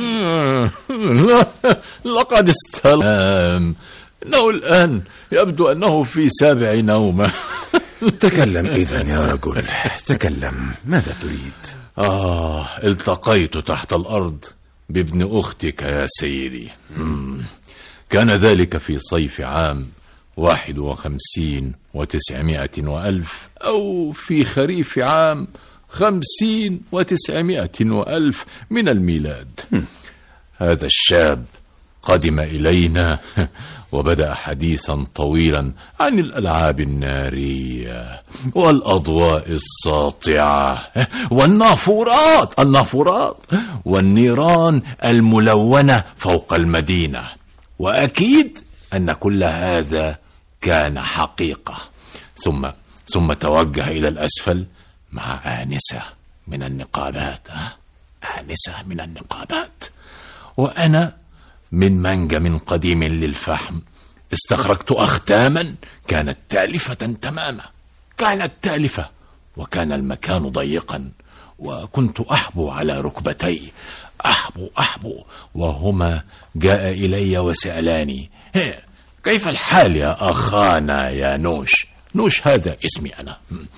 Speaker 1: لقد استلقى. إنه الآن يبدو أنه في سابع نومة.
Speaker 9: تكلم إذن يا رجل، تكلم، ماذا تريد؟
Speaker 1: آه التقيت تحت الأرض بابن أختك يا سيدي. مم. كان ذلك في صيف عام واحد وخمسين وتسعمائة وألف، أو في خريف عام خمسين وتسعمائة وألف من الميلاد. هذا الشاب قدم إلينا وبدأ حديثا طويلا عن الألعاب النارية والأضواء الساطعة والنافورات النافورات والنيران الملونة فوق المدينة. وأكيد أن كل هذا كان حقيقة. ثم ثم توجه إلى الأسفل مع آنسة من النقابات. آنسة من النقابات. وأنا من منجم قديم للفحم استخرجت أختاما كانت تالفة تماما، كانت تالفة، وكان المكان ضيقا، وكنت أحبو على ركبتي، أحبو أحبو وهما جاء إلي وسألاني: كيف الحال يا أخانا يا نوش؟ نوش هذا اسمي أنا.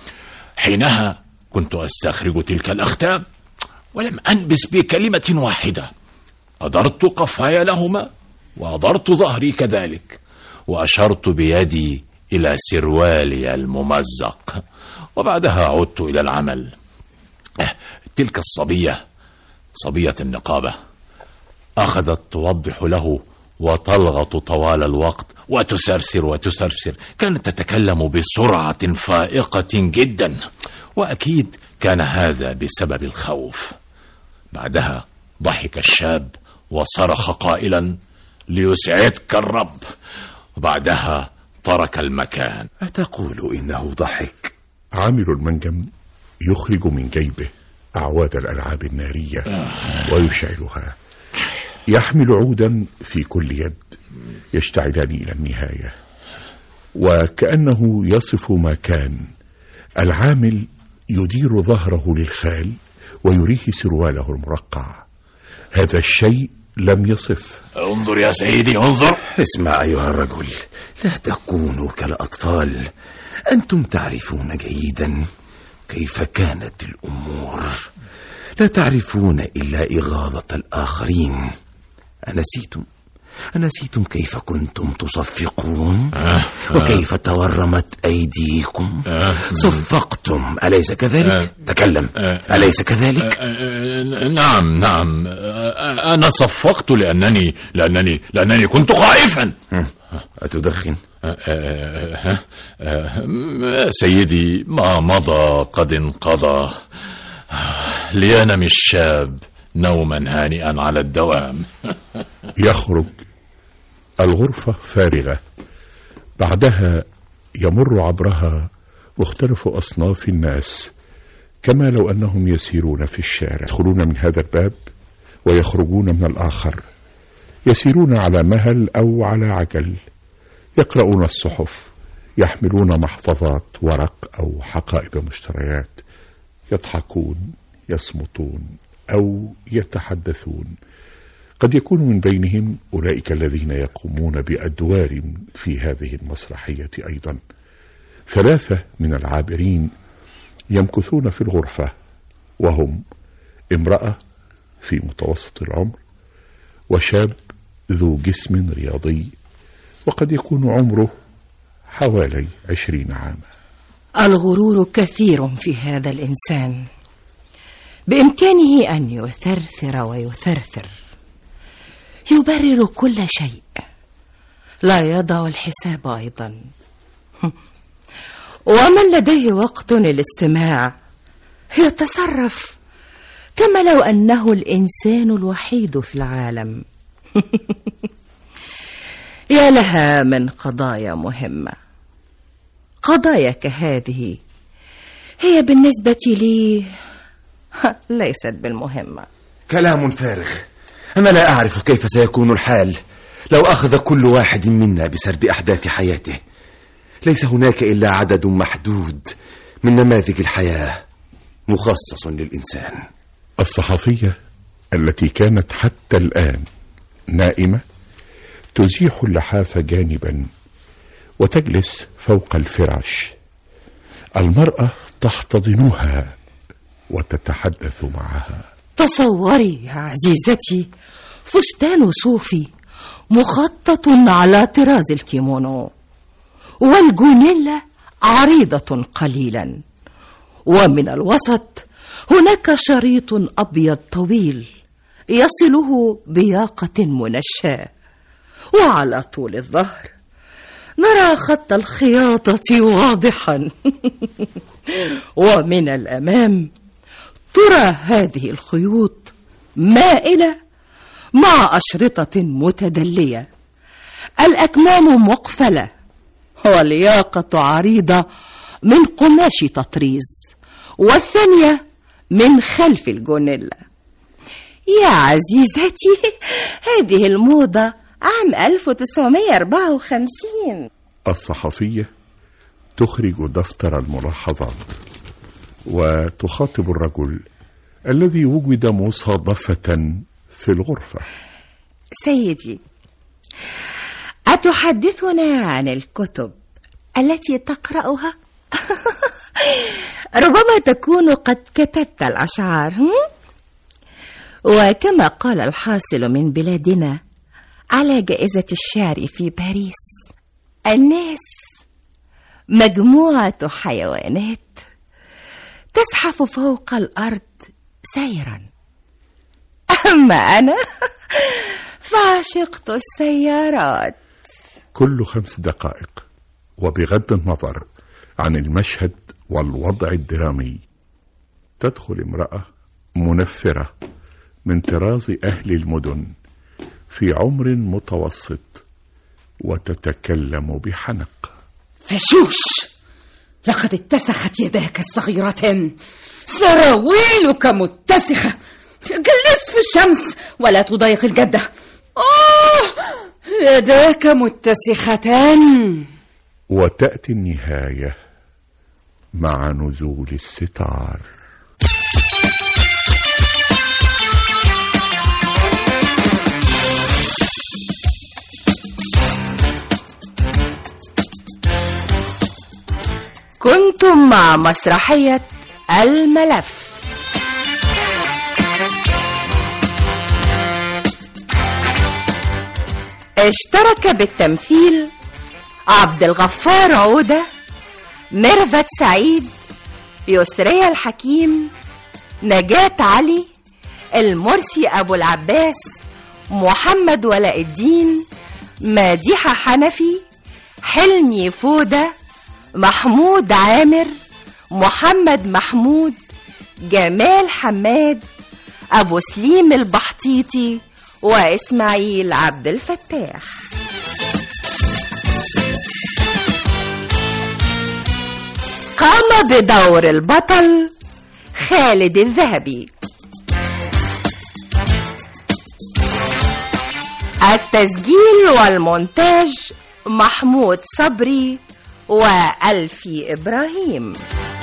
Speaker 1: حينها كنت أستخرج تلك الأختام ولم أنبس بكلمة واحدة. أدرت قفاي لهما وأدرت ظهري كذلك، وأشرت بيدي إلى سروالي الممزق، وبعدها عدت إلى العمل. تلك الصبية، صبية النقابة، أخذت توضح له وتلغط طوال الوقت وتسرسر وتسرسر. كانت تتكلم بسرعة فائقة جدا، وأكيد كان هذا بسبب الخوف. بعدها ضحك الشاب وصرخ قائلا: ليسعدك الرب. وبعدها ترك المكان.
Speaker 9: أتقول إنه ضحك؟
Speaker 4: عامل المنجم يخرج من جيبه أعواد الألعاب النارية ويشعلها. يحمل عودا في كل يد يشتعلان إلى النهاية، وكأنه يصف ما كان. العامل يدير ظهره للخال ويريه سرواله المرقع. هذا الشيء لم يصف.
Speaker 1: انظر يا سيدي، انظر.
Speaker 9: اسمع أيها الرجل، لا تكونوا كالأطفال. أنتم تعرفون جيدا كيف كانت الأمور، لا تعرفون إلا إغاظة الآخرين. أنسيتم أنسيتم كيف كنتم تصفقون آه وكيف تورمت أيديكم؟ آه صفقتم، أليس كذلك؟ آه تكلم، آه أليس كذلك؟
Speaker 1: آه آه نعم نعم آه أنا صفقت لأنني لأنني لأنني كنت خائفا.
Speaker 9: أتدخن؟
Speaker 1: آه آه آه سيدي، ما مضى قد انقضى. لينم الشاب نوما هانئا على الدوام.
Speaker 4: يخرج. الغرفة فارغة. بعدها يمر عبرها مختلف أصناف الناس، كما لو أنهم يسيرون في الشارع، يدخلون من هذا الباب ويخرجون من الآخر، يسيرون على مهل أو على عجل، يقرؤون الصحف، يحملون محفظات ورق أو حقائب مشتريات، يضحكون، يصمتون أو يتحدثون. قد يكون من بينهم أولئك الذين يقومون بأدوار في هذه المسرحية أيضا. ثلاثة من العابرين يمكثون في الغرفة، وهم امرأة في متوسط العمر، وشاب ذو جسم رياضي، وقد يكون عمره حوالي عشرين عاما.
Speaker 3: الغرور كثير في هذا الإنسان، بإمكانه أن يثرثر ويثرثر، يبرر كل شيء، لا يضع الحساب أيضا. ومن لديه وقت للاستماع يتصرف كما لو أنه الإنسان الوحيد في العالم. يا لها من قضايا مهمة. قضايا كهذه هي بالنسبة لي ليست بالمهمة.
Speaker 9: كلام فارغ. أنا لا أعرف كيف سيكون الحال لو أخذ كل واحد منا بسرد أحداث حياته. ليس هناك إلا عدد محدود من نماذج الحياة مخصص للإنسان.
Speaker 4: الصحفية التي كانت حتى الآن نائمة تزيح اللحاف جانبا وتجلس فوق الفراش. المرأة تحتضنها وتتحدث معها.
Speaker 3: تصوري يا عزيزتي فستان صوفي مخطط على طراز الكيمونو، والجونيلا عريضة قليلا، ومن الوسط هناك شريط أبيض طويل يصله بياقة منشاة، وعلى طول الظهر نرى خط الخياطة واضحا. ومن الأمام ترى هذه الخيوط مائلة مع أشرطة متدلية، الأكمام مقفلة، والياقة عريضة من قماش تطريز، والثانية من خلف الجونيلا. يا عزيزتي هذه الموضة عام ألف وتسعمائة وأربعة وخمسين.
Speaker 4: الصحفية تخرج دفتر الملاحظات وتخاطب الرجل الذي وجد مصادفة في الغرفة.
Speaker 3: سيدي، أتحدثنا عن الكتب التي تقرأها؟ ربما تكون قد كتبت الأشعار، وكما قال الحاصل من بلادنا على جائزة الشعر في باريس: الناس مجموعة حيوانات تزحف فوق الأرض سيرا، أما أنا فعشقت السيارات.
Speaker 4: كل خمس دقائق وبغض النظر عن المشهد والوضع الدرامي تدخل امرأة منفرة من طراز أهل المدن في عمر متوسط وتتكلم بحنق:
Speaker 5: فشوش، لقد اتسخت يداك الصغيرتان، سراويلك متسخة، جلس في الشمس ولا تضايق الجدة. آه، يداك متسختان.
Speaker 4: وتأتي النهاية مع نزول الستار.
Speaker 3: كنتم مع مسرحية الملف. اشترك بالتمثيل عبد الغفار عودة، ميرفت سعيد، يسرية الحكيم، نجاة علي، المرسي أبو العباس، محمد ولاء الدين، مديحة حنفي، حلمي فودة، محمود عامر، محمد محمود، جمال حماد، أبو سليم البحطيطي، وإسماعيل عبد الفتاح. قام بدور البطل خالد الذهبي. التسجيل والمونتاج محمود صبري وألفي إبراهيم.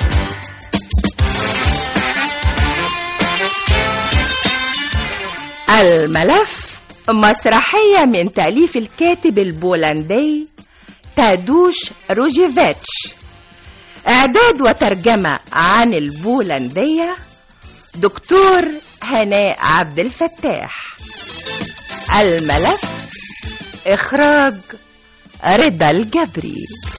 Speaker 3: الملف مسرحية من تأليف الكاتب البولندي تادوش روجيفيتش، إعداد وترجمة عن البولندية دكتور هناء عبد الفتاح. الملف إخراج رضا الجبري.